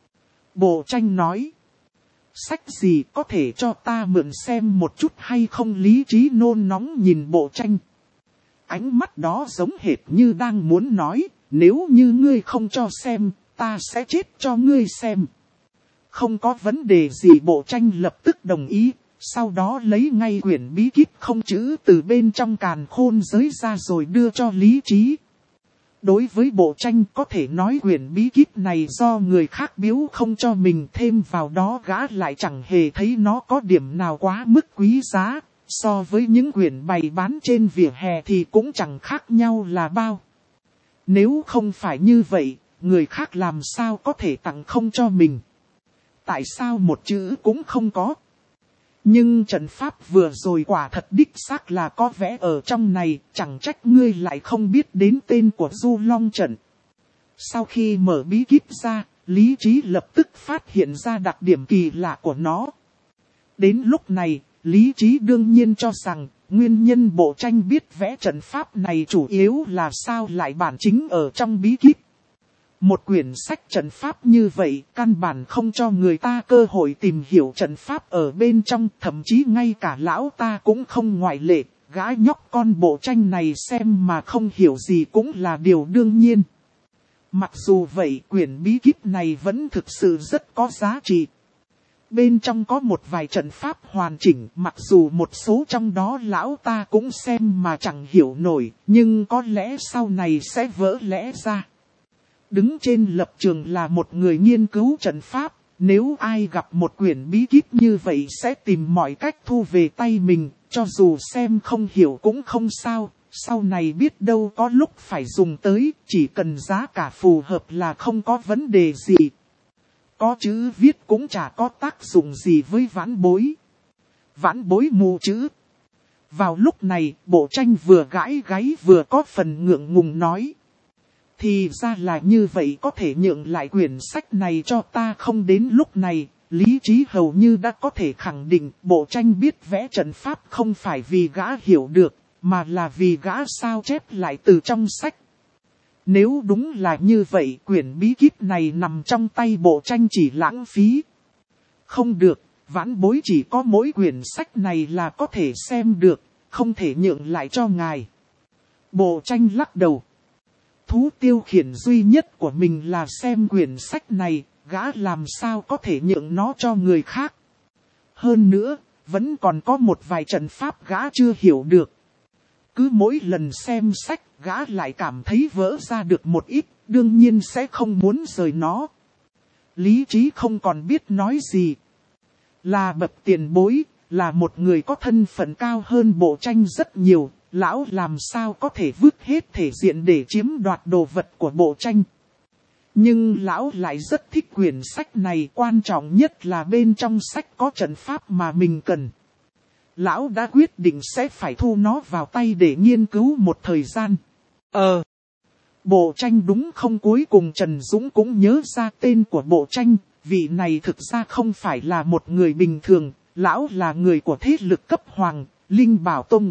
Speaker 1: Bộ tranh nói. Sách gì, có thể cho ta mượn xem một chút hay không? Lý Trí nôn nóng nhìn bộ tranh. Ánh mắt đó giống hệt như đang muốn nói, nếu như ngươi không cho xem, ta sẽ chết cho ngươi xem. Không có vấn đề gì, bộ tranh lập tức đồng ý, sau đó lấy ngay quyển bí kíp không chữ từ bên trong càn khôn giới ra rồi đưa cho Lý Trí. Đối với bộ tranh có thể nói quyển bí kíp này do người khác biếu không cho mình, thêm vào đó gã lại chẳng hề thấy nó có điểm nào quá mức quý giá. So với những quyển bày bán trên vỉa hè thì cũng chẳng khác nhau là bao. Nếu không phải như vậy, người khác làm sao có thể tặng không cho mình? Tại sao một chữ cũng không có? Nhưng trận pháp vừa rồi quả thật đích xác là có vẽ ở trong này, chẳng trách ngươi lại không biết đến tên của Du Long trận. Sau khi mở bí kíp ra, Lý Trí lập tức phát hiện ra đặc điểm kỳ lạ của nó. Đến lúc này, Lý Trí đương nhiên cho rằng, nguyên nhân bộ tranh biết vẽ trận pháp này chủ yếu là sao lại bản chính ở trong bí kíp. Một quyển sách trận pháp như vậy, căn bản không cho người ta cơ hội tìm hiểu trận pháp ở bên trong, thậm chí ngay cả lão ta cũng không ngoại lệ, gã nhóc con bộ tranh này xem mà không hiểu gì cũng là điều đương nhiên. Mặc dù vậy quyển bí kíp này vẫn thực sự rất có giá trị. Bên trong có một vài trận pháp hoàn chỉnh, mặc dù một số trong đó lão ta cũng xem mà chẳng hiểu nổi, nhưng có lẽ sau này sẽ vỡ lẽ ra. Đứng trên lập trường là một người nghiên cứu trận pháp, nếu ai gặp một quyển bí kíp như vậy sẽ tìm mọi cách thu về tay mình, cho dù xem không hiểu cũng không sao, sau này biết đâu có lúc phải dùng tới, chỉ cần giá cả phù hợp là không có vấn đề gì. Có chữ viết cũng chả có tác dụng gì với vãn bối. Vãn bối mù chữ. Vào lúc này, Bộ Tranh vừa gãi gáy vừa có phần ngượng ngùng nói. Thì ra là như vậy, có thể nhượng lại quyển sách này cho ta không? Đến lúc này, Lý Trí hầu như đã có thể khẳng định Bộ Tranh biết vẽ trận pháp không phải vì gã hiểu được, mà là vì gã sao chép lại từ trong sách. Nếu đúng là như vậy, quyển bí kíp này nằm trong tay Bộ Tranh chỉ lãng phí. Không được, vãn bối chỉ có mỗi quyển sách này là có thể xem được, không thể nhượng lại cho ngài. Bộ Tranh lắc đầu. Thú tiêu khiển duy nhất của mình là xem quyển sách này, gã làm sao có thể nhượng nó cho người khác. Hơn nữa, vẫn còn có một vài trận pháp gã chưa hiểu được. Cứ mỗi lần xem sách, gã lại cảm thấy vỡ ra được một ít, đương nhiên sẽ không muốn rời nó. Lý Trí không còn biết nói gì. Là bậc tiền bối, là một người có thân phận cao hơn Bộ Tranh rất nhiều, lão làm sao có thể vứt hết thể diện để chiếm đoạt đồ vật của Bộ Tranh. Nhưng lão lại rất thích quyển sách này, quan trọng nhất là bên trong sách có trận pháp mà mình cần. Lão đã quyết định sẽ phải thu nó vào tay để nghiên cứu một thời gian. Ờ, Bộ Tranh đúng không? Cuối cùng Trần Dũng cũng nhớ ra tên của Bộ Tranh, vị này thực ra không phải là một người bình thường, lão là người của thế lực cấp hoàng, Linh Bảo Tông.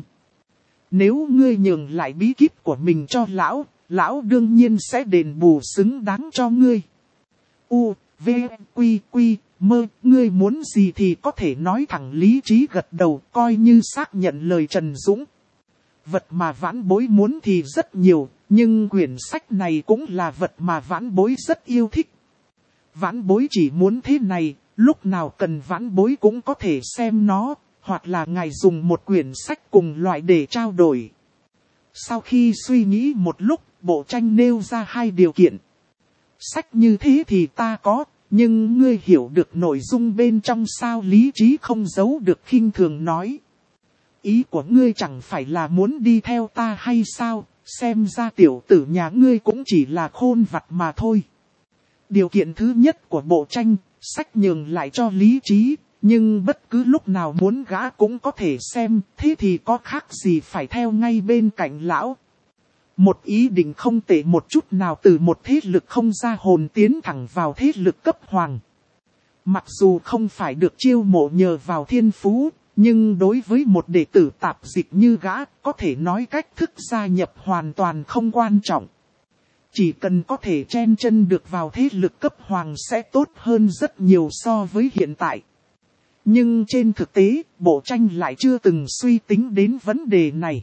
Speaker 1: Nếu ngươi nhường lại bí kíp của mình cho lão, lão đương nhiên sẽ đền bù xứng đáng cho ngươi. U, V, Quy, Quy, Mơ, ngươi muốn gì thì có thể nói thẳng. Lý Trí gật đầu, coi như xác nhận lời Trần Dũng. Vật mà vãn bối muốn thì rất nhiều, nhưng quyển sách này cũng là vật mà vãn bối rất yêu thích. Vãn bối chỉ muốn thế này, lúc nào cần vãn bối cũng có thể xem nó, hoặc là ngài dùng một quyển sách cùng loại để trao đổi. Sau khi suy nghĩ một lúc, Bộ Tranh nêu ra hai điều kiện. Sách như thế thì ta có, nhưng ngươi hiểu được nội dung bên trong sao? Lý Trí không giấu được khinh thường nói. Ý của ngươi chẳng phải là muốn đi theo ta hay sao? Xem ra tiểu tử nhà ngươi cũng chỉ là khôn vặt mà thôi. Điều kiện thứ nhất của Bộ Tranh, sách nhường lại cho Lý Trí, nhưng bất cứ lúc nào muốn gã cũng có thể xem, thế thì có khác gì phải theo ngay bên cạnh lão. Một ý định không tệ một chút nào, từ một thế lực không ra hồn tiến thẳng vào thế lực cấp hoàng. Mặc dù không phải được chiêu mộ nhờ vào thiên phú, nhưng đối với một đệ tử tạp dịch như gã, có thể nói cách thức gia nhập hoàn toàn không quan trọng. Chỉ cần có thể chen chân được vào thế lực cấp hoàng sẽ tốt hơn rất nhiều so với hiện tại. Nhưng trên thực tế, Bộ Tranh lại chưa từng suy tính đến vấn đề này.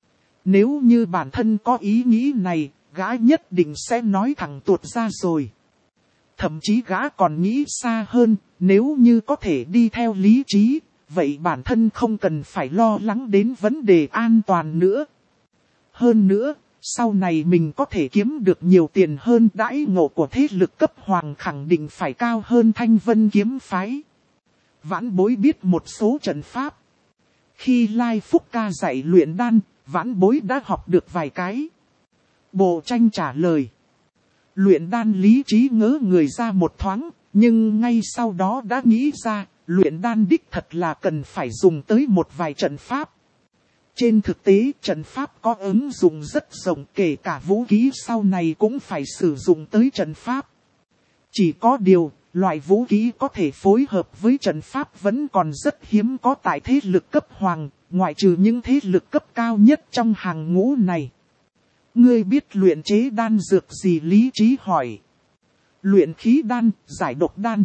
Speaker 1: Nếu như bản thân có ý nghĩ này, gã nhất định sẽ nói thẳng tuột ra rồi. Thậm chí gã còn nghĩ xa hơn, nếu như có thể đi theo Lý Trí, vậy bản thân không cần phải lo lắng đến vấn đề an toàn nữa. Hơn nữa, sau này mình có thể kiếm được nhiều tiền hơn, đãi ngộ của thế lực cấp hoàng khẳng định phải cao hơn Thanh Vân kiếm phái. Vãn bối biết một số trận pháp. Khi Lai Phúc ca dạy luyện đan, vãn bối đã học được vài cái. Bộ Tranh trả lời. Luyện đan Lý Trí ngớ người ra một thoáng, nhưng ngay sau đó đã nghĩ ra, luyện đan đích thật là cần phải dùng tới một vài trận pháp. Trên thực tế, trận pháp có ứng dụng rất rộng, kể cả vũ khí sau này cũng phải sử dụng tới trận pháp. Chỉ có điều, loại vũ khí có thể phối hợp với trận pháp vẫn còn rất hiếm có tại thế lực cấp hoàng, ngoại trừ những thế lực cấp cao nhất trong hàng ngũ này. Ngươi biết luyện chế đan dược gì? Lý Trí hỏi. Luyện khí đan, giải độc đan.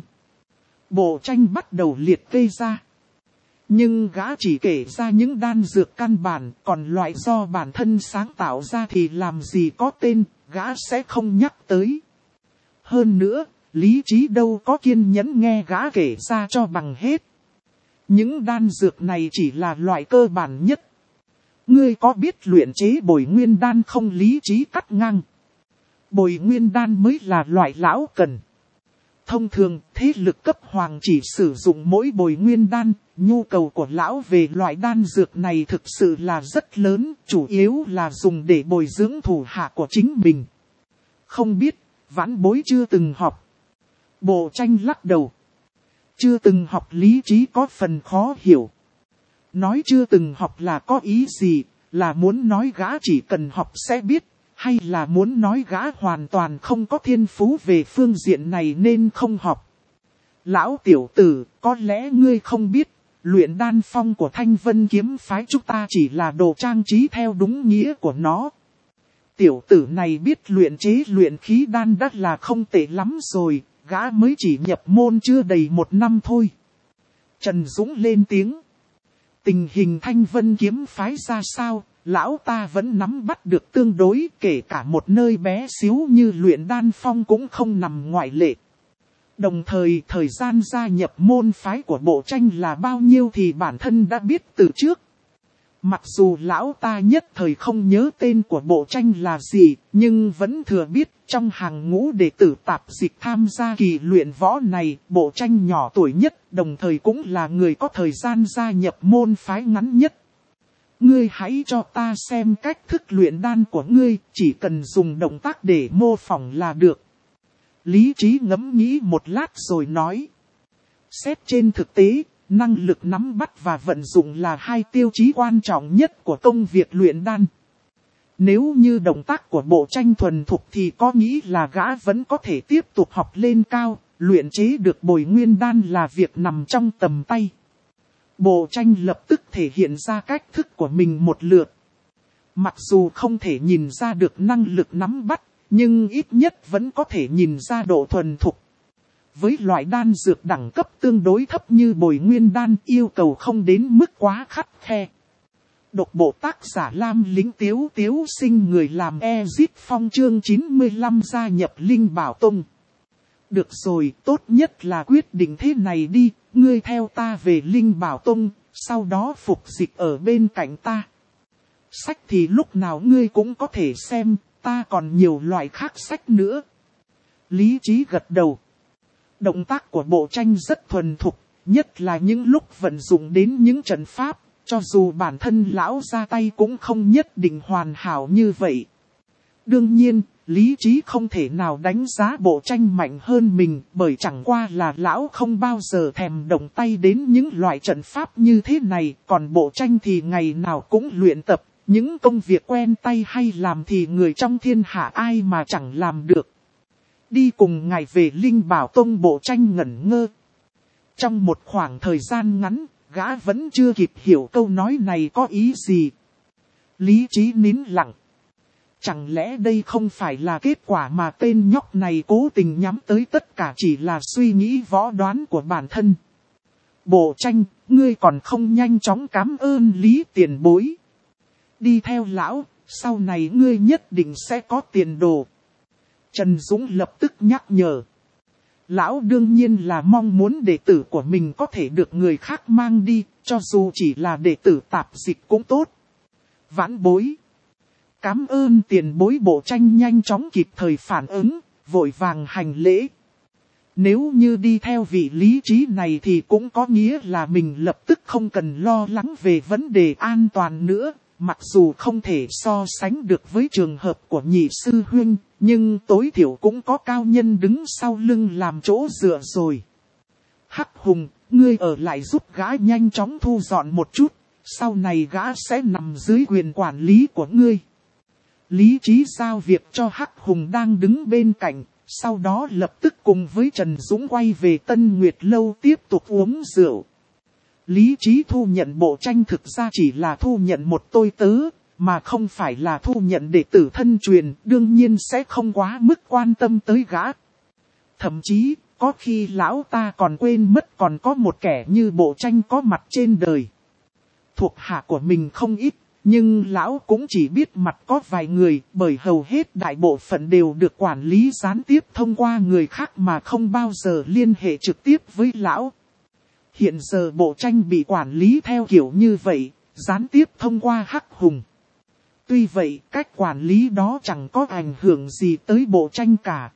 Speaker 1: Bộ Tranh bắt đầu liệt kê ra. Nhưng gã chỉ kể ra những đan dược căn bản, còn loại do bản thân sáng tạo ra thì làm gì có tên, gã sẽ không nhắc tới. Hơn nữa, lý trí đâu có kiên nhẫn nghe gã kể ra cho bằng hết. Những đan dược này chỉ là loại cơ bản nhất. Ngươi có biết luyện chế bồi nguyên đan không? Lý trí cắt ngang. Bồi nguyên đan mới là loại lão cần. Thông thường, thế lực cấp hoàng chỉ sử dụng mỗi bồi nguyên đan. Nhu cầu của lão về loại đan dược này thực sự là rất lớn, chủ yếu là dùng để bồi dưỡng thủ hạ của chính mình. Không biết, vãn bối chưa từng học. Bộ tranh lắc đầu. Chưa từng học lý trí có phần khó hiểu. Nói chưa từng học là có ý gì, là muốn nói gã chỉ cần học sẽ biết, hay là muốn nói gã hoàn toàn không có thiên phú về phương diện này nên không học. Lão tiểu tử, có lẽ ngươi không biết, luyện đan phong của Thanh Vân kiếm phái chúng ta chỉ là đồ trang trí theo đúng nghĩa của nó. Tiểu tử này biết luyện chế luyện khí đan đã là không tệ lắm rồi, gã mới chỉ nhập môn chưa đầy một năm thôi. Trần Dũng lên tiếng. Tình hình Thanh Vân kiếm phái ra sao, lão ta vẫn nắm bắt được tương đối, kể cả một nơi bé xíu như luyện đan phong cũng không nằm ngoại lệ. Đồng thời thời gian gia nhập môn phái của bộ tranh là bao nhiêu thì bản thân đã biết từ trước. Mặc dù lão ta nhất thời không nhớ tên của bộ tranh là gì, nhưng vẫn thừa biết trong hàng ngũ đệ tử tạp dịch tham gia kỳ luyện võ này, bộ tranh nhỏ tuổi nhất, đồng thời cũng là người có thời gian gia nhập môn phái ngắn nhất. Ngươi hãy cho ta xem cách thức luyện đan của ngươi, chỉ cần dùng động tác để mô phỏng là được. Lý trí ngẫm nghĩ một lát rồi nói. Xét trên thực tế, năng lực nắm bắt và vận dụng là hai tiêu chí quan trọng nhất của công việc luyện đan. Nếu như động tác của bộ tranh thuần thục thì có nghĩ là gã vẫn có thể tiếp tục học lên cao, luyện chế được bồi nguyên đan là việc nằm trong tầm tay. Bộ tranh lập tức thể hiện ra cách thức của mình một lượt. Mặc dù không thể nhìn ra được năng lực nắm bắt, nhưng ít nhất vẫn có thể nhìn ra độ thuần thục. Với loại đan dược đẳng cấp tương đối thấp như bồi nguyên đan, yêu cầu không đến mức quá khắt khe. Độc bộ tác giả Lam Lính Tiếu Tiếu Sinh người làm Ezit Phong chương chín mươi lăm gia nhập Linh Bảo Tông. Được rồi, tốt nhất là quyết định thế này đi, ngươi theo ta về Linh Bảo Tông, sau đó phục dịch ở bên cạnh ta. Sách thì lúc nào ngươi cũng có thể xem, ta còn nhiều loại khác sách nữa. Lý trí gật đầu. Động tác của bộ tranh rất thuần thục, nhất là những lúc vận dụng đến những trận pháp, cho dù bản thân lão ra tay cũng không nhất định hoàn hảo như vậy. Đương nhiên, lý trí không thể nào đánh giá bộ tranh mạnh hơn mình, bởi chẳng qua là lão không bao giờ thèm động tay đến những loại trận pháp như thế này, còn bộ tranh thì ngày nào cũng luyện tập, những công việc quen tay hay làm thì người trong thiên hạ ai mà chẳng làm được. Đi cùng ngài về Linh Bảo Tông, bộ tranh ngẩn ngơ. Trong một khoảng thời gian ngắn, gã vẫn chưa kịp hiểu câu nói này có ý gì. Lý trí nín lặng. Chẳng lẽ đây không phải là kết quả mà tên nhóc này cố tình nhắm tới, tất cả chỉ là suy nghĩ võ đoán của bản thân. Bộ tranh, ngươi còn không nhanh chóng cảm ơn Lý tiền bối. Đi theo lão, sau này ngươi nhất định sẽ có tiền đồ. Trần Dũng lập tức nhắc nhở. Lão đương nhiên là mong muốn đệ tử của mình có thể được người khác mang đi, cho dù chỉ là đệ tử tạp dịch cũng tốt. Vãn bối. Cảm ơn tiền bối, bộ tranh nhanh chóng kịp thời phản ứng, vội vàng hành lễ. Nếu như đi theo vị lý trí này thì cũng có nghĩa là mình lập tức không cần lo lắng về vấn đề an toàn nữa. Mặc dù không thể so sánh được với trường hợp của nhị sư huynh, nhưng tối thiểu cũng có cao nhân đứng sau lưng làm chỗ dựa rồi. Hắc Hùng, ngươi ở lại giúp gã nhanh chóng thu dọn một chút, sau này gã sẽ nằm dưới quyền quản lý của ngươi. Lý trí giao việc cho Hắc Hùng đang đứng bên cạnh, sau đó lập tức cùng với Trần Dũng quay về Tân Nguyệt Lâu tiếp tục uống rượu. Lý trí thu nhận bộ tranh thực ra chỉ là thu nhận một tôi tớ, mà không phải là thu nhận đệ tử thân truyền, đương nhiên sẽ không quá mức quan tâm tới gã. Thậm chí, có khi lão ta còn quên mất còn có một kẻ như bộ tranh có mặt trên đời. Thuộc hạ của mình không ít, Nhưng lão cũng chỉ biết mặt có vài người, bởi hầu hết đại bộ phận đều được quản lý gián tiếp thông qua người khác mà không bao giờ liên hệ trực tiếp với lão. Hiện giờ bộ tranh bị quản lý theo kiểu như vậy, gián tiếp thông qua Hắc Hùng. Tuy vậy, cách quản lý đó chẳng có ảnh hưởng gì tới bộ tranh cả.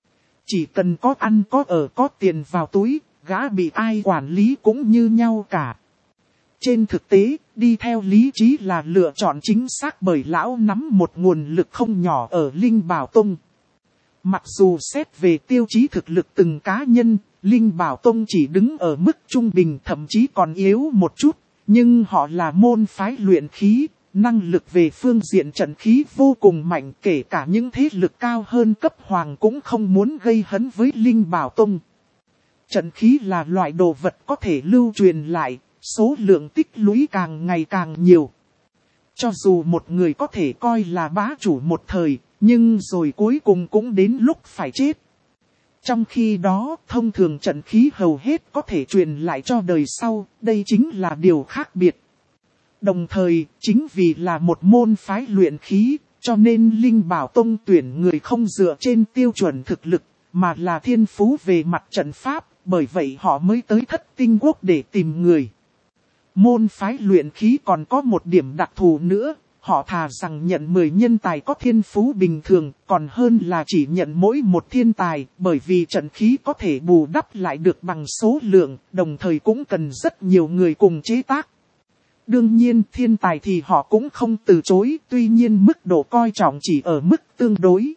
Speaker 1: Chỉ cần có ăn có ở có tiền vào túi, gã bị ai quản lý cũng như nhau cả. Trên thực tế, đi theo lý trí là lựa chọn chính xác bởi lão nắm một nguồn lực không nhỏ ở Linh Bảo Tông. Mặc dù xét về tiêu chí thực lực từng cá nhân, Linh Bảo Tông chỉ đứng ở mức trung bình thậm chí còn yếu một chút, nhưng họ là môn phái luyện khí, năng lực về phương diện trận khí vô cùng mạnh, kể cả những thế lực cao hơn cấp hoàng cũng không muốn gây hấn với Linh Bảo Tông. Trận khí là loại đồ vật có thể lưu truyền lại, số lượng tích lũy càng ngày càng nhiều. Cho dù một người có thể coi là bá chủ một thời, nhưng rồi cuối cùng cũng đến lúc phải chết. Trong khi đó, thông thường trận khí hầu hết có thể truyền lại cho đời sau, đây chính là điều khác biệt. Đồng thời, chính vì là một môn phái luyện khí, cho nên Linh Bảo Tông tuyển người không dựa trên tiêu chuẩn thực lực, mà là thiên phú về mặt trận pháp, bởi vậy họ mới tới Thất Tinh Quốc để tìm người. Môn phái luyện khí còn có một điểm đặc thù nữa, họ thà rằng nhận mười nhân tài có thiên phú bình thường, còn hơn là chỉ nhận mỗi một thiên tài, bởi vì trận khí có thể bù đắp lại được bằng số lượng, đồng thời cũng cần rất nhiều người cùng chế tác. Đương nhiên thiên tài thì họ cũng không từ chối, tuy nhiên mức độ coi trọng chỉ ở mức tương đối.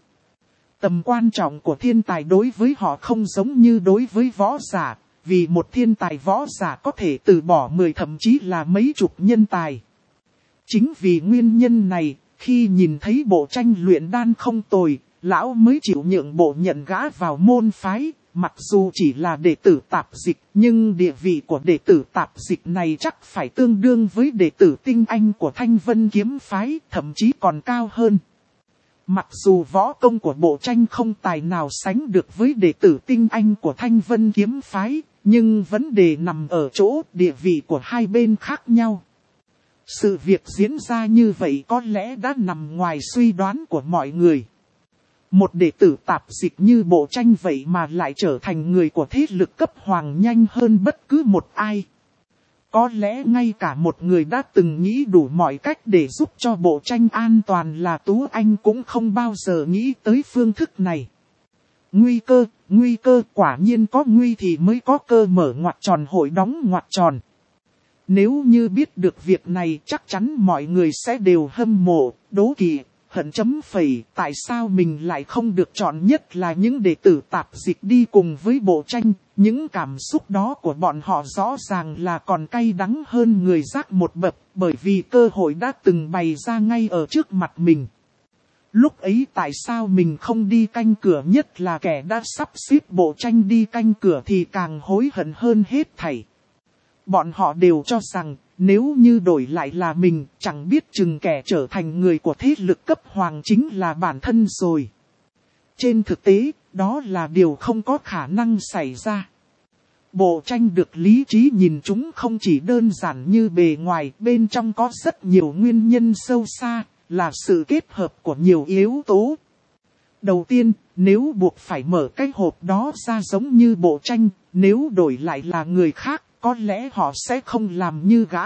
Speaker 1: Tầm quan trọng của thiên tài đối với họ không giống như đối với võ giả, vì một thiên tài võ giả có thể từ bỏ mười thậm chí là mấy chục nhân tài. Chính vì nguyên nhân này, khi nhìn thấy bộ tranh luyện đan không tồi, lão mới chịu nhượng bộ nhận gã vào môn phái. Mặc dù chỉ là đệ tử tạp dịch, nhưng địa vị của đệ tử tạp dịch này chắc phải tương đương với đệ tử tinh anh của Thanh Vân kiếm phái, thậm chí còn cao hơn. Mặc dù võ công của bộ tranh không tài nào sánh được với đệ tử tinh anh của Thanh Vân kiếm phái, nhưng vấn đề nằm ở chỗ địa vị của hai bên khác nhau. Sự việc diễn ra như vậy có lẽ đã nằm ngoài suy đoán của mọi người. Một đệ tử tạp dịch như bộ tranh vậy mà lại trở thành người của thế lực cấp hoàng nhanh hơn bất cứ một ai. Có lẽ ngay cả một người đã từng nghĩ đủ mọi cách để giúp cho bộ tranh an toàn là Tú Anh cũng không bao giờ nghĩ tới phương thức này. Nguy cơ, nguy cơ, quả nhiên có nguy thì mới có cơ, mở ngoặc tròn hội đóng ngoặc tròn. Nếu như biết được việc này chắc chắn mọi người sẽ đều hâm mộ, đố kỵ, hận chấm phẩy, tại sao mình lại không được chọn, nhất là những đệ tử tạp dịch đi cùng với bộ tranh. Những cảm xúc đó của bọn họ rõ ràng là còn cay đắng hơn người giác một bậc, bởi vì cơ hội đã từng bày ra ngay ở trước mặt mình. Lúc ấy tại sao mình không đi canh cửa, nhất là kẻ đã sắp xếp bộ tranh đi canh cửa thì càng hối hận hơn hết thảy. Bọn họ đều cho rằng, nếu như đổi lại là mình, chẳng biết chừng kẻ trở thành người của thế lực cấp hoàng chính là bản thân rồi. Trên thực tế, đó là điều không có khả năng xảy ra. Bộ tranh được lý trí nhìn chúng không chỉ đơn giản như bề ngoài, bên trong có rất nhiều nguyên nhân sâu xa, là sự kết hợp của nhiều yếu tố. Đầu tiên, nếu buộc phải mở cái hộp đó ra giống như bộ tranh, nếu đổi lại là người khác, có lẽ họ sẽ không làm như gã.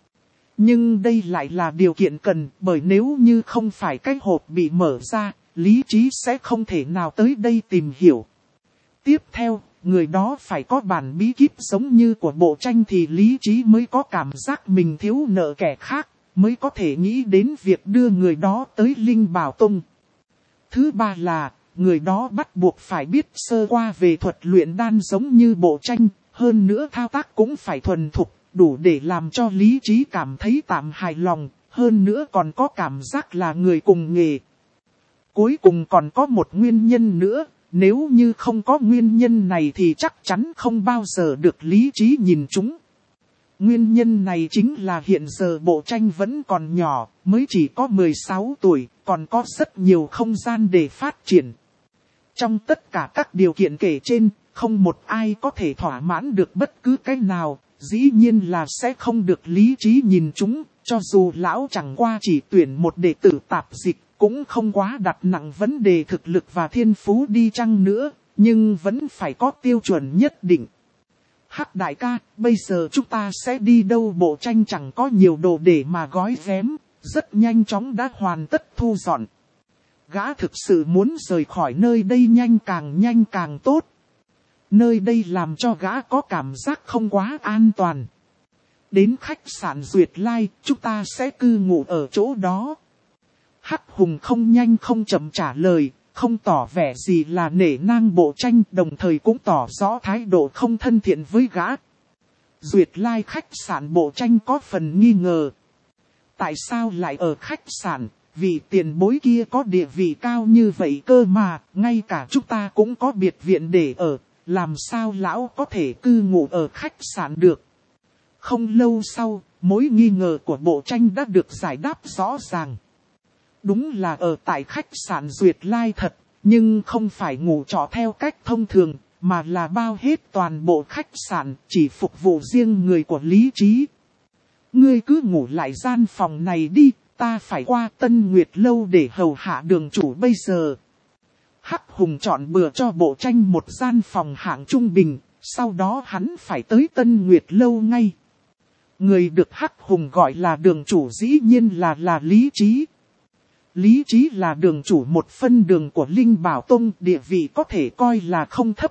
Speaker 1: Nhưng đây lại là điều kiện cần, bởi nếu như không phải cái hộp bị mở ra, lý trí sẽ không thể nào tới đây tìm hiểu. Tiếp theo, người đó phải có bản bí kíp giống như của bộ tranh thì lý trí mới có cảm giác mình thiếu nợ kẻ khác, mới có thể nghĩ đến việc đưa người đó tới Linh Bảo Tông. Thứ ba là, người đó bắt buộc phải biết sơ qua về thuật luyện đan giống như bộ tranh, hơn nữa thao tác cũng phải thuần thục, đủ để làm cho lý trí cảm thấy tạm hài lòng, hơn nữa còn có cảm giác là người cùng nghề. Cuối cùng còn có một nguyên nhân nữa, nếu như không có nguyên nhân này thì chắc chắn không bao giờ được lý trí nhìn chúng. Nguyên nhân này chính là hiện giờ bộ tranh vẫn còn nhỏ, mới chỉ có mười sáu tuổi, còn có rất nhiều không gian để phát triển. Trong tất cả các điều kiện kể trên, không một ai có thể thỏa mãn được bất cứ cái nào, dĩ nhiên là sẽ không được lý trí nhìn chúng, cho dù lão chẳng qua chỉ tuyển một đệ tử tạp dịch, cũng không quá đặt nặng vấn đề thực lực và thiên phú đi chăng nữa, nhưng vẫn phải có tiêu chuẩn nhất định. Hắc đại ca, bây giờ chúng ta sẽ đi đâu? Bộ tranh chẳng có nhiều đồ để mà gói ghém, rất nhanh chóng đã hoàn tất thu dọn. Gã thực sự muốn rời khỏi nơi đây nhanh càng nhanh càng tốt. Nơi đây làm cho gã có cảm giác không quá an toàn. Đến khách sạn Duyệt Lai, chúng ta sẽ cư ngụ ở chỗ đó. Hắc Hùng không nhanh không chậm trả lời, không tỏ vẻ gì là nể nang bộ tranh, đồng thời cũng tỏ rõ thái độ không thân thiện với gã. Duyệt Lai khách sạn, bộ tranh có phần nghi ngờ. Tại sao lại ở khách sạn? Vị tiền bối kia có địa vị cao như vậy cơ mà, ngay cả chúng ta cũng có biệt viện để ở, làm sao lão có thể cư ngụ ở khách sạn được? Không lâu sau, mối nghi ngờ của bộ tranh đã được giải đáp rõ ràng. Đúng là ở tại khách sạn Duyệt Lai thật, nhưng không phải ngủ trọ theo cách thông thường, mà là bao hết toàn bộ khách sạn, chỉ phục vụ riêng người của Lý Trí. Ngươi cứ ngủ lại gian phòng này đi, ta phải qua Tân Nguyệt Lâu để hầu hạ đường chủ bây giờ. Hắc Hùng chọn bừa cho bộ tranh một gian phòng hạng trung bình, sau đó hắn phải tới Tân Nguyệt Lâu ngay. Người được Hắc Hùng gọi là đường chủ dĩ nhiên là là Lý Trí. Lý Trí là đường chủ một phân đường của Linh Bảo Tông, địa vị có thể coi là không thấp.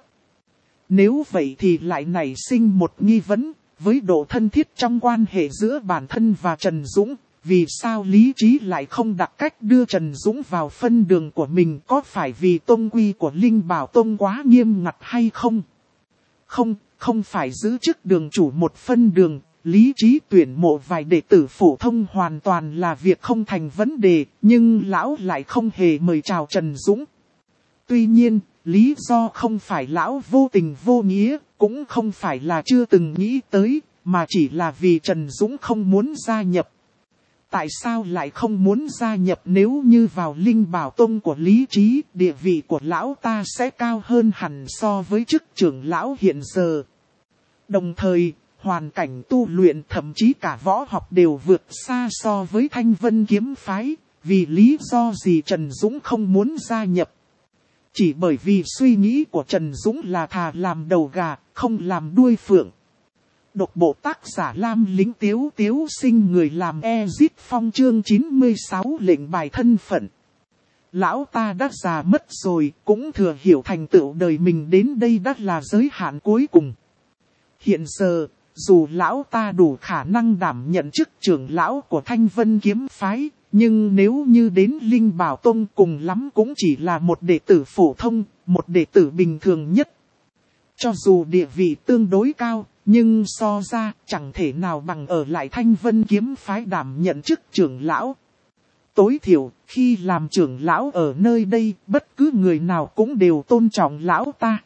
Speaker 1: Nếu vậy thì lại nảy sinh một nghi vấn, với độ thân thiết trong quan hệ giữa bản thân và Trần Dũng, vì sao Lý Trí lại không đặt cách đưa Trần Dũng vào phân đường của mình? Có phải vì tông quy của Linh Bảo Tông quá nghiêm ngặt hay không? Không, không phải giữ chức đường chủ một phân đường. Lý Trí tuyển mộ vài đệ tử phổ thông hoàn toàn là việc không thành vấn đề, nhưng lão lại không hề mời chào Trần Dũng. Tuy nhiên, lý do không phải lão vô tình vô nghĩa, cũng không phải là chưa từng nghĩ tới, mà chỉ là vì Trần Dũng không muốn gia nhập. Tại sao lại không muốn gia nhập? Nếu như vào Linh Bảo Tông của Lý Trí, địa vị của lão ta sẽ cao hơn hẳn so với chức trưởng lão hiện giờ. Đồng thời, hoàn cảnh tu luyện thậm chí cả võ học đều vượt xa so với Thanh Vân kiếm phái, vì lý do gì Trần Dũng không muốn gia nhập? Chỉ bởi vì suy nghĩ của Trần Dũng là thà làm đầu gà, không làm đuôi phượng. Độc bộ tác giả Lam Lính Tiếu Tiếu Sinh, người làm Ezit Phong, chương chín mươi sáu lệnh bài thân phận. Lão ta đã già mất rồi, cũng thừa hiểu thành tựu đời mình đến đây đã là giới hạn cuối cùng. Hiện giờ, dù lão ta đủ khả năng đảm nhận chức trưởng lão của Thanh Vân kiếm phái, nhưng nếu như đến Linh Bảo Tông cùng lắm cũng chỉ là một đệ tử phổ thông, một đệ tử bình thường nhất. Cho dù địa vị tương đối cao, nhưng so ra chẳng thể nào bằng ở lại Thanh Vân kiếm phái đảm nhận chức trưởng lão. Tối thiểu, khi làm trưởng lão ở nơi đây, bất cứ người nào cũng đều tôn trọng lão ta.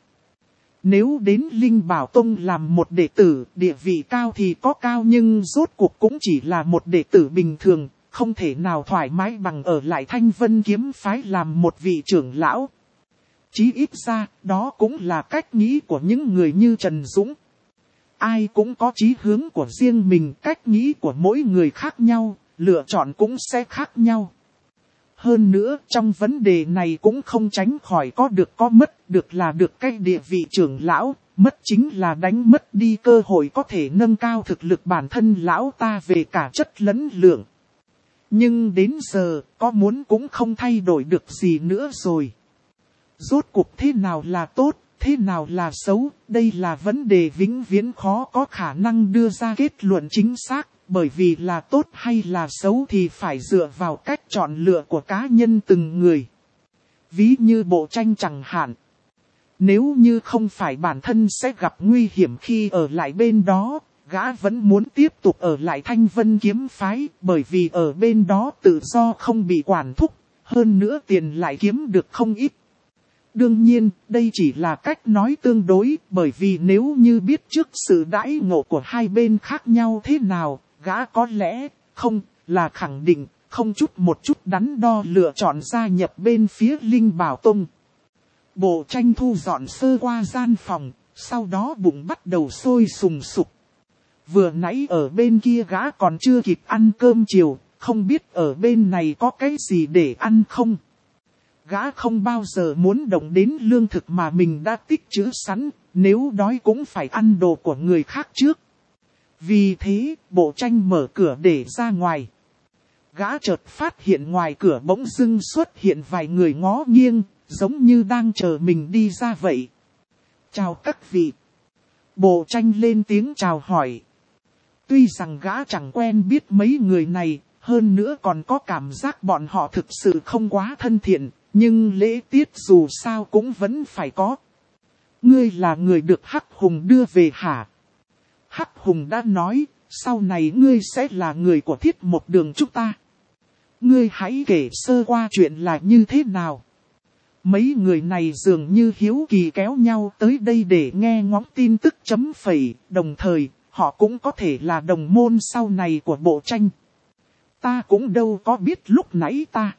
Speaker 1: Nếu đến Linh Bảo Tông làm một đệ tử, địa vị cao thì có cao, nhưng rốt cuộc cũng chỉ là một đệ tử bình thường, không thể nào thoải mái bằng ở lại Thanh Vân kiếm phái làm một vị trưởng lão. Chí ít ra, đó cũng là cách nghĩ của những người như Trần Dũng. Ai cũng có chí hướng của riêng mình, cách nghĩ của mỗi người khác nhau, lựa chọn cũng sẽ khác nhau. Hơn nữa, trong vấn đề này cũng không tránh khỏi có được có mất, được là được cái địa vị trưởng lão, mất chính là đánh mất đi cơ hội có thể nâng cao thực lực bản thân lão ta về cả chất lẫn lượng. Nhưng đến giờ, có muốn cũng không thay đổi được gì nữa rồi. Rốt cuộc thế nào là tốt, thế nào là xấu, đây là vấn đề vĩnh viễn khó có khả năng đưa ra kết luận chính xác, bởi vì là tốt hay là xấu thì phải dựa vào cách chọn lựa của cá nhân từng người. Ví như bộ tranh chẳng hạn. Nếu như không phải bản thân sẽ gặp nguy hiểm khi ở lại bên đó, gã vẫn muốn tiếp tục ở lại Thanh Vân kiếm phái, bởi vì ở bên đó tự do không bị quản thúc, hơn nữa tiền lại kiếm được không ít. Đương nhiên, đây chỉ là cách nói tương đối, bởi vì nếu như biết trước sự đãi ngộ của hai bên khác nhau thế nào, gã có lẽ, không, là khẳng định, không chút một chút đắn đo lựa chọn gia nhập bên phía Linh Bảo Tông. Bộ tranh thu dọn sơ qua gian phòng, sau đó bụng bắt đầu sôi sùng sục. vừa nãy ở bên kia gã còn chưa kịp ăn cơm chiều, không biết ở bên này có cái gì để ăn không. Gã không bao giờ muốn động đến lương thực mà mình đã tích trữ sẵn, nếu đói cũng phải ăn đồ của người khác trước. Vì thế, Bộ Tranh mở cửa để ra ngoài. Gã chợt phát hiện ngoài cửa bỗng dưng xuất hiện vài người ngó nghiêng, giống như đang chờ mình đi ra vậy. Chào các vị. Bộ Tranh lên tiếng chào hỏi. Tuy rằng gã chẳng quen biết mấy người này, hơn nữa còn có cảm giác bọn họ thực sự không quá thân thiện, nhưng lễ tiết dù sao cũng vẫn phải có. Ngươi là người được Hắc Hùng đưa về hả? Hắc Hùng đã nói, sau này ngươi sẽ là người của Thiết Một Đường chúng ta. Ngươi hãy kể sơ qua chuyện là như thế nào. Mấy người này dường như hiếu kỳ kéo nhau tới đây để nghe ngóng tin tức chấm phẩy, đồng thời, họ cũng có thể là đồng môn sau này của Bộ Tranh. Ta cũng đâu có biết lúc nãy ta.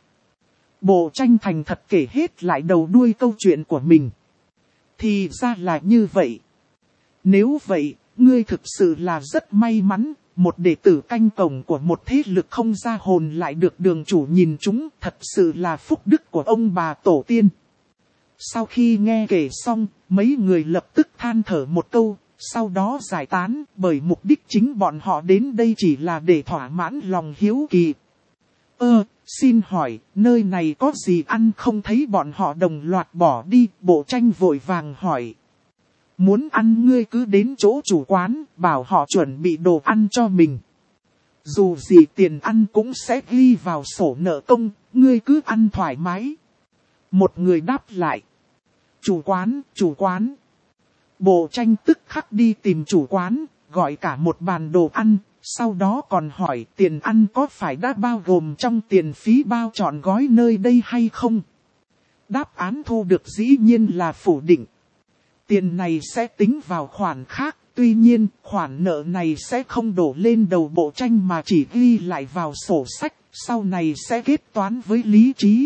Speaker 1: Bộ Tranh thành thật kể hết lại đầu đuôi câu chuyện của mình. Thì ra là như vậy. Nếu vậy, ngươi thực sự là rất may mắn, một đệ tử canh cổng của một thế lực không ra hồn lại được đường chủ nhìn chúng, thật sự là phúc đức của ông bà tổ tiên. Sau khi nghe kể xong, mấy người lập tức than thở một câu, sau đó giải tán, bởi mục đích chính bọn họ đến đây chỉ là để thỏa mãn lòng hiếu kỳ. Ơ, xin hỏi, nơi này có gì ăn không? Thấy bọn họ đồng loạt bỏ đi, Bộ Tranh vội vàng hỏi. Muốn ăn ngươi cứ đến chỗ chủ quán, bảo họ chuẩn bị đồ ăn cho mình. Dù gì tiền ăn cũng sẽ ghi vào sổ nợ công, ngươi cứ ăn thoải mái. Một người đáp lại. Chủ quán, chủ quán. Bộ Tranh tức khắc đi tìm chủ quán, gọi cả một bàn đồ ăn, sau đó còn hỏi tiền ăn có phải đã bao gồm trong tiền phí bao trọn gói nơi đây hay không? Đáp án thu được dĩ nhiên là phủ định. Tiền này sẽ tính vào khoản khác, tuy nhiên khoản nợ này sẽ không đổ lên đầu Bộ Tranh mà chỉ ghi lại vào sổ sách, sau này sẽ kết toán với lý trí.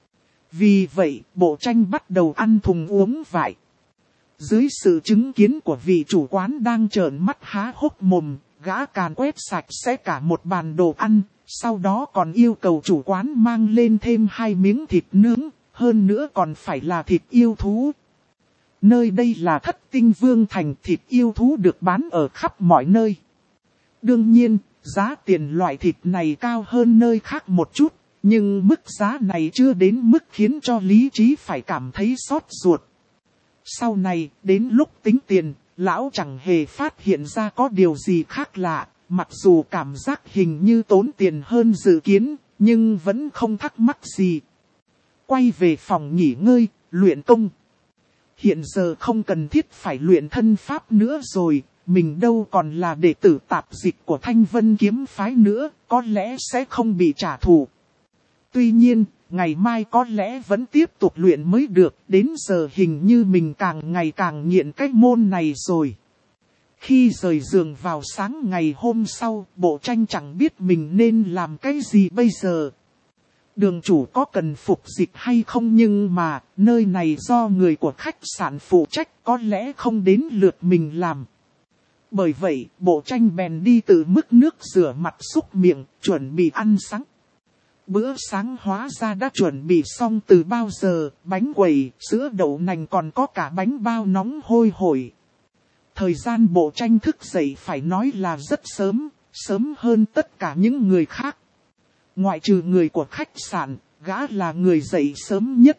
Speaker 1: Vì vậy, Bộ Tranh bắt đầu ăn thùng uống vải. Dưới sự chứng kiến của vị chủ quán đang trợn mắt há hốc mồm, gã càn quét sạch sẽ cả một bàn đồ ăn, sau đó còn yêu cầu chủ quán mang lên thêm hai miếng thịt nướng, hơn nữa còn phải là thịt yêu thú. Nơi đây là Thất Tinh Vương Thành, thịt yêu thú được bán ở khắp mọi nơi. Đương nhiên, giá tiền loại thịt này cao hơn nơi khác một chút, nhưng mức giá này chưa đến mức khiến cho lý trí phải cảm thấy xót ruột. Sau này, đến lúc tính tiền, lão chẳng hề phát hiện ra có điều gì khác lạ, mặc dù cảm giác hình như tốn tiền hơn dự kiến, nhưng vẫn không thắc mắc gì. Quay về phòng nghỉ ngơi, luyện công. Hiện giờ không cần thiết phải luyện thân pháp nữa rồi, mình đâu còn là đệ tử tạp dịch của Thanh Vân Kiếm Phái nữa, có lẽ sẽ không bị trả thù. Tuy nhiên, ngày mai có lẽ vẫn tiếp tục luyện mới được, đến giờ hình như mình càng ngày càng nghiện cái môn này rồi. Khi rời giường vào sáng ngày hôm sau, Bộ Tranh chẳng biết mình nên làm cái gì bây giờ. Đường chủ có cần phục dịch hay không, nhưng mà nơi này do người của khách sạn phụ trách, có lẽ không đến lượt mình làm. Bởi vậy, Bộ Tranh bèn đi từ mức nước rửa mặt súc miệng, chuẩn bị ăn sáng. Bữa sáng hóa ra đã chuẩn bị xong từ bao giờ, bánh quẩy, sữa đậu nành còn có cả bánh bao nóng hôi hổi. Thời gian Bộ Tranh thức dậy phải nói là rất sớm, sớm hơn tất cả những người khác. Ngoại trừ người của khách sạn, gã là người dậy sớm nhất.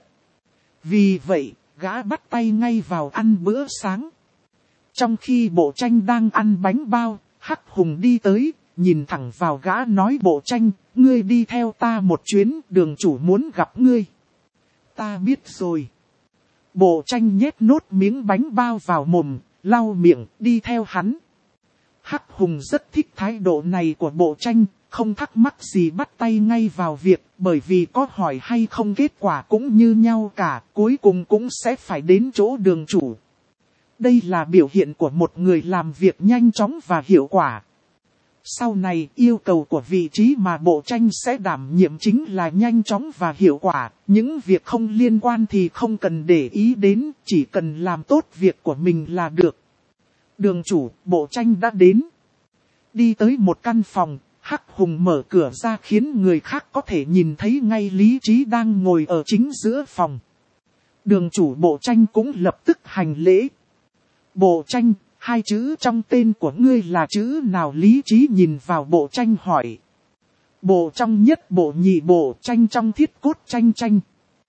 Speaker 1: Vì vậy, gã bắt tay ngay vào ăn bữa sáng. Trong khi Bộ Tranh đang ăn bánh bao, Hắc Hùng đi tới, nhìn thẳng vào gã nói: Bộ Tranh, ngươi đi theo ta một chuyến, đường chủ muốn gặp ngươi. Ta biết rồi. Bộ Tranh nhét nốt miếng bánh bao vào mồm, lau miệng, đi theo hắn. Hắc Hùng rất thích thái độ này của Bộ Tranh, không thắc mắc gì bắt tay ngay vào việc, bởi vì có hỏi hay không kết quả cũng như nhau cả, cuối cùng cũng sẽ phải đến chỗ đường chủ. Đây là biểu hiện của một người làm việc nhanh chóng và hiệu quả. Sau này, yêu cầu của vị trí mà Bộ Tranh sẽ đảm nhiệm chính là nhanh chóng và hiệu quả, những việc không liên quan thì không cần để ý đến, chỉ cần làm tốt việc của mình là được. Đường chủ, Bộ Tranh đã đến. đi tới một căn phòng, Hắc Hùng mở cửa ra khiến người khác có thể nhìn thấy ngay Lý Trí đang ngồi ở chính giữa phòng. Đường chủ Bộ Tranh cũng lập tức hành lễ. Bộ Tranh, hai chữ trong tên của ngươi là chữ nào? Lý Trí nhìn vào Bộ Tranh hỏi. Bộ trong nhất bộ nhị bộ, tranh trong thiết cốt tranh tranh.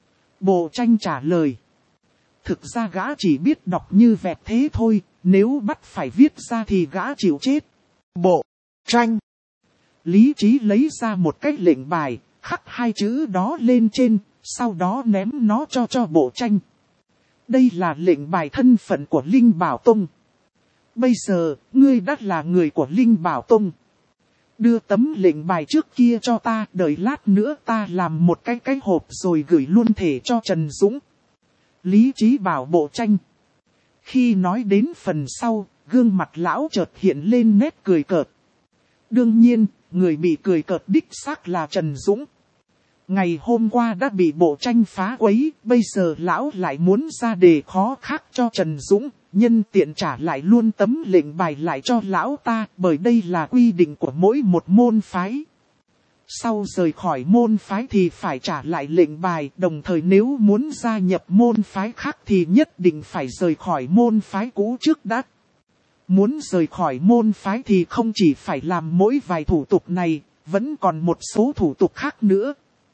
Speaker 1: Bộ Tranh trả lời. Thực ra gã chỉ biết đọc như vẹt thế thôi, nếu bắt phải viết ra thì gã chịu chết. Bộ Tranh. Lý Trí lấy ra một cái lệnh bài, khắc hai chữ đó lên trên, sau đó ném nó cho cho Bộ Tranh. Đây là lệnh bài thân phận của Linh Bảo Tông. Bây giờ, ngươi đã là người của Linh Bảo Tông. Đưa tấm lệnh bài trước kia cho ta, đợi lát nữa ta làm một cái cái hộp rồi gửi luôn thể cho Trần Dũng. Lý Trí bảo Bộ Tranh. Khi nói đến phần sau, gương mặt lão chợt hiện lên nét cười cợt. Đương nhiên, người bị cười cợt đích xác là Trần Dũng. Ngày hôm qua đã bị Bộ Tranh phá quấy, bây giờ lão lại muốn ra đề khó khác cho Trần Dũng, nhân tiện trả lại luôn tấm lệnh bài lại cho lão ta, bởi đây là quy định của mỗi một môn phái. Sau rời khỏi môn phái thì phải trả lại lệnh bài, đồng thời nếu muốn gia nhập môn phái khác thì nhất định phải rời khỏi môn phái cũ trước đã. Muốn rời khỏi môn phái thì không chỉ phải làm mỗi vài thủ tục này, vẫn còn một số thủ tục khác nữa.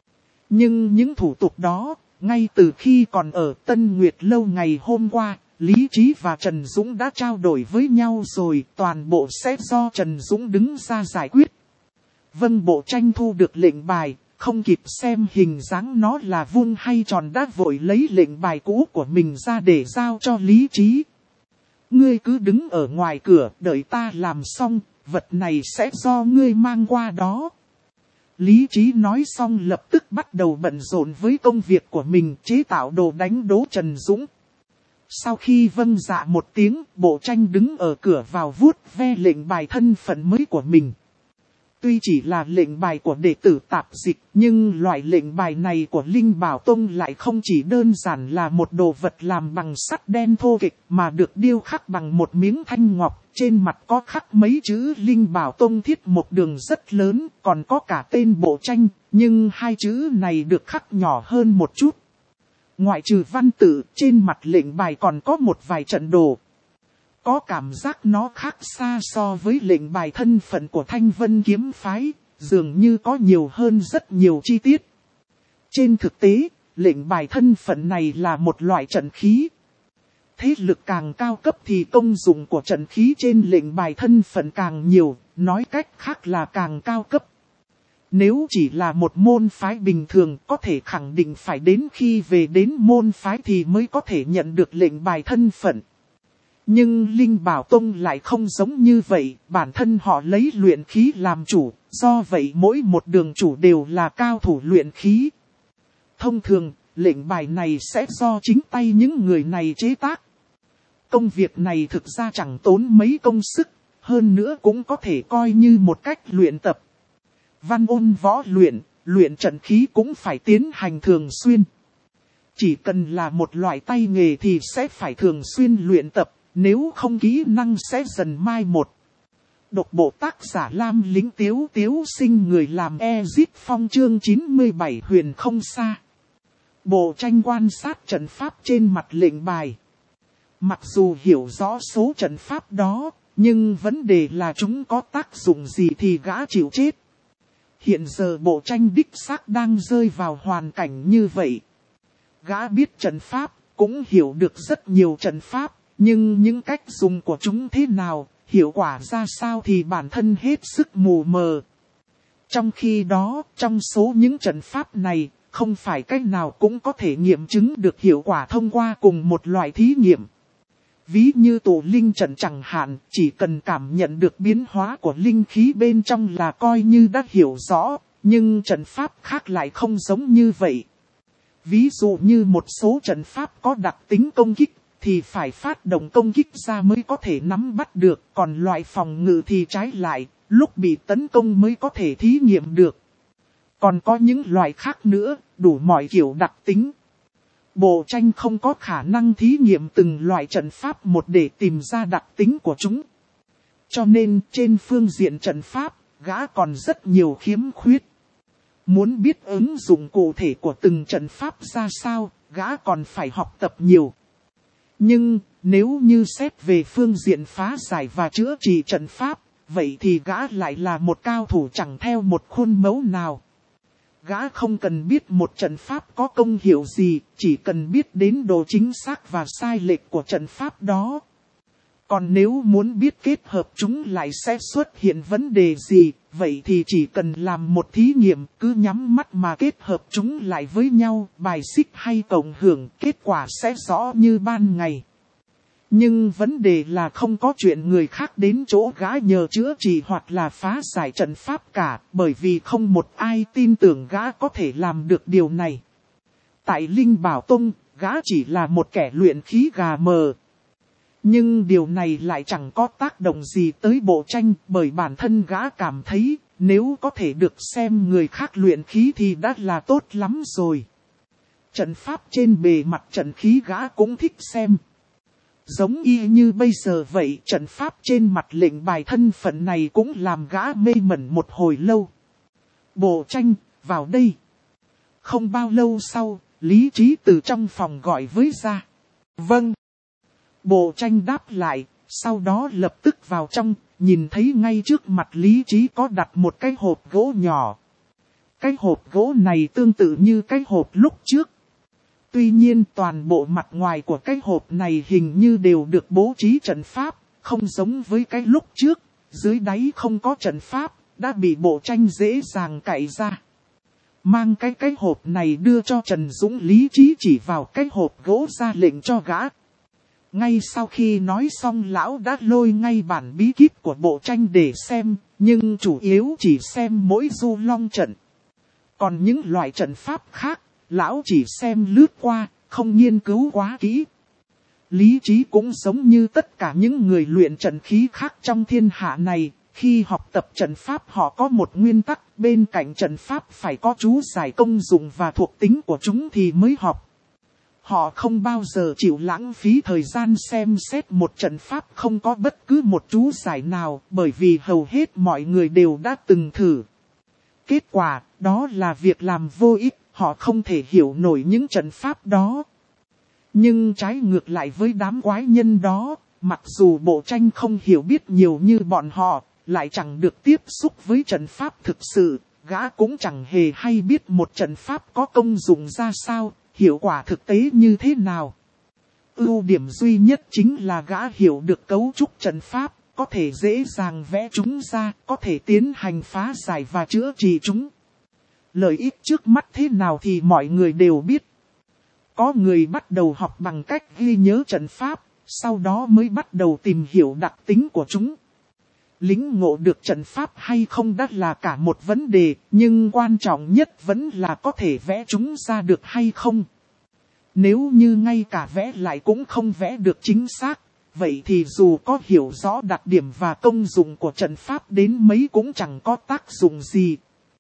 Speaker 1: Nhưng những thủ tục đó, ngay từ khi còn ở Tân Nguyệt Lâu ngày hôm qua, Lý Trí và Trần Dũng đã trao đổi với nhau rồi, toàn bộ sẽ do Trần Dũng đứng ra giải quyết. Vâng, Bộ Tranh thu được lệnh bài, không kịp xem hình dáng nó là vuông hay tròn đã vội lấy lệnh bài cũ của mình ra để giao cho Lý Trí. Ngươi cứ đứng ở ngoài cửa, đợi ta làm xong, vật này sẽ do ngươi mang qua đó. Lý Trí nói xong lập tức bắt đầu bận rộn với công việc của mình, chế tạo đồ đánh đố Trần Dũng. Sau khi vâng dạ một tiếng, Bộ Tranh đứng ở cửa vào vuốt ve lệnh bài thân phận mới của mình. Tuy chỉ là lệnh bài của đệ tử tạp dịch, nhưng loại lệnh bài này của Linh Bảo Tông lại không chỉ đơn giản là một đồ vật làm bằng sắt đen thô kịch, mà được điêu khắc bằng một miếng thanh ngọc, trên mặt có khắc mấy chữ Linh Bảo Tông thiết một đường rất lớn, còn có cả tên Bộ Tranh, nhưng hai chữ này được khắc nhỏ hơn một chút. Ngoại trừ văn tự, trên mặt lệnh bài còn có một vài trận đồ. Có cảm giác nó khác xa so với lệnh bài thân phận của Thanh Vân Kiếm Phái, dường như có nhiều hơn rất nhiều chi tiết. Trên thực tế, lệnh bài thân phận này là một loại trận khí. Thế lực càng cao cấp thì công dụng của trận khí trên lệnh bài thân phận càng nhiều, nói cách khác là càng cao cấp. Nếu chỉ là một môn phái bình thường có thể khẳng định phải đến khi về đến môn phái thì mới có thể nhận được lệnh bài thân phận. Nhưng Linh Bảo Tông lại không giống như vậy, bản thân họ lấy luyện khí làm chủ, do vậy mỗi một đường chủ đều là cao thủ luyện khí. Thông thường, lệnh bài này sẽ do chính tay những người này chế tác. Công việc này thực ra chẳng tốn mấy công sức, hơn nữa cũng có thể coi như một cách luyện tập. Văn ôn võ luyện, luyện trận khí cũng phải tiến hành thường xuyên. Chỉ cần là một loại tay nghề thì sẽ phải thường xuyên luyện tập, nếu không kỹ năng sẽ dần mai một. Độc bộ tác giả Lam Lính Tiếu Tiếu Sinh, người làm Ezit Phong, chương chín mươi bảy huyền không xa. Bộ Tranh quan sát trận pháp trên mặt lệnh bài. Mặc dù hiểu rõ số trận pháp đó, nhưng vấn đề là chúng có tác dụng gì thì gã chịu chết. Hiện giờ Bộ Tranh đích xác đang rơi vào hoàn cảnh như vậy. Gã biết trận pháp, cũng hiểu được rất nhiều trận pháp, nhưng những cách dùng của chúng thế nào, hiệu quả ra sao thì bản thân hết sức mù mờ. Trong khi đó, trong số những trận pháp này, không phải cách nào cũng có thể nghiệm chứng được hiệu quả thông qua cùng một loại thí nghiệm. Ví như tổ linh trận chẳng hạn, chỉ cần cảm nhận được biến hóa của linh khí bên trong là coi như đã hiểu rõ, nhưng trận pháp khác lại không giống như vậy. Ví dụ như một số trận pháp có đặc tính công kích, thì phải phát động công kích ra mới có thể nắm bắt được, còn loại phòng ngự thì trái lại, lúc bị tấn công mới có thể thí nghiệm được. Còn có những loại khác nữa, đủ mọi kiểu đặc tính. Bộ Tranh không có khả năng thí nghiệm từng loại trận pháp một để tìm ra đặc tính của chúng. Cho nên trên phương diện trận pháp, gã còn rất nhiều khiếm khuyết. Muốn biết ứng dụng cụ thể của từng trận pháp ra sao, gã còn phải học tập nhiều. Nhưng, nếu như xét về phương diện phá giải và chữa trị trận pháp, vậy thì gã lại là một cao thủ chẳng theo một khuôn mẫu nào. Gã không cần biết một trận pháp có công hiệu gì, chỉ cần biết đến độ chính xác và sai lệch của trận pháp đó. Còn nếu muốn biết kết hợp chúng lại sẽ xuất hiện vấn đề gì, vậy thì chỉ cần làm một thí nghiệm, cứ nhắm mắt mà kết hợp chúng lại với nhau, bài xích hay cộng hưởng, kết quả sẽ rõ như ban ngày. Nhưng vấn đề là không có chuyện người khác đến chỗ gã nhờ chữa trị hoặc là phá giải trận pháp cả, bởi vì không một ai tin tưởng gã có thể làm được điều này. Tại Linh Bảo Tông, gã chỉ là một kẻ luyện khí gà mờ. Nhưng điều này lại chẳng có tác động gì tới Bộ Tranh, bởi bản thân gã cảm thấy, nếu có thể được xem người khác luyện khí thì đã là tốt lắm rồi. Trận pháp trên bề mặt trận khí gã cũng thích xem. Giống y như bây giờ vậy, trận pháp trên mặt lệnh bài thân phận này cũng làm gã mê mẩn một hồi lâu. Bộ Tranh, vào đây. Không bao lâu sau, Lý Trí từ trong phòng gọi với ra. Vâng. Bộ Tranh đáp lại, sau đó lập tức vào trong, nhìn thấy ngay trước mặt Lý Trí có đặt một cái hộp gỗ nhỏ. Cái hộp gỗ này tương tự như cái hộp lúc trước. Tuy nhiên toàn bộ mặt ngoài của cái hộp này hình như đều được bố trí trận pháp, không giống với cái lúc trước, dưới đáy không có trận pháp, đã bị Bộ Tranh dễ dàng cạy ra. Mang cái cái hộp này đưa cho Trần Dũng, Lý Trí chỉ vào cái hộp gỗ ra lệnh cho gã. Ngay sau khi nói xong lão đã lôi ngay bản bí kíp của Bộ Tranh để xem, nhưng chủ yếu chỉ xem mỗi du long trận. Còn những loại trận pháp khác, lão chỉ xem lướt qua, không nghiên cứu quá kỹ. Lý Trí cũng giống như tất cả những người luyện trận khí khác trong thiên hạ này, khi học tập trận pháp họ có một nguyên tắc, bên cạnh trận pháp phải có chú giải công dụng và thuộc tính của chúng thì mới học. Họ không bao giờ chịu lãng phí thời gian xem xét một trận pháp không có bất cứ một chú giải nào, bởi vì hầu hết mọi người đều đã từng thử. Kết quả, đó là việc làm vô ích, họ không thể hiểu nổi những trận pháp đó. Nhưng trái ngược lại với đám quái nhân đó, mặc dù Bộ Tranh không hiểu biết nhiều như bọn họ, lại chẳng được tiếp xúc với trận pháp thực sự, gã cũng chẳng hề hay biết một trận pháp có công dụng ra sao, hiệu quả thực tế như thế nào. Ưu điểm duy nhất chính là gã hiểu được cấu trúc trận pháp, có thể dễ dàng vẽ chúng ra, có thể tiến hành phá giải và chữa trị chúng. Lợi ích trước mắt thế nào thì mọi người đều biết. Có người bắt đầu học bằng cách ghi nhớ trận pháp, sau đó mới bắt đầu tìm hiểu đặc tính của chúng. Lĩnh ngộ được trận pháp hay không đã là cả một vấn đề, nhưng quan trọng nhất vẫn là có thể vẽ chúng ra được hay không. Nếu như ngay cả vẽ lại cũng không vẽ được chính xác, vậy thì dù có hiểu rõ đặc điểm và công dụng của trận pháp đến mấy cũng chẳng có tác dụng gì.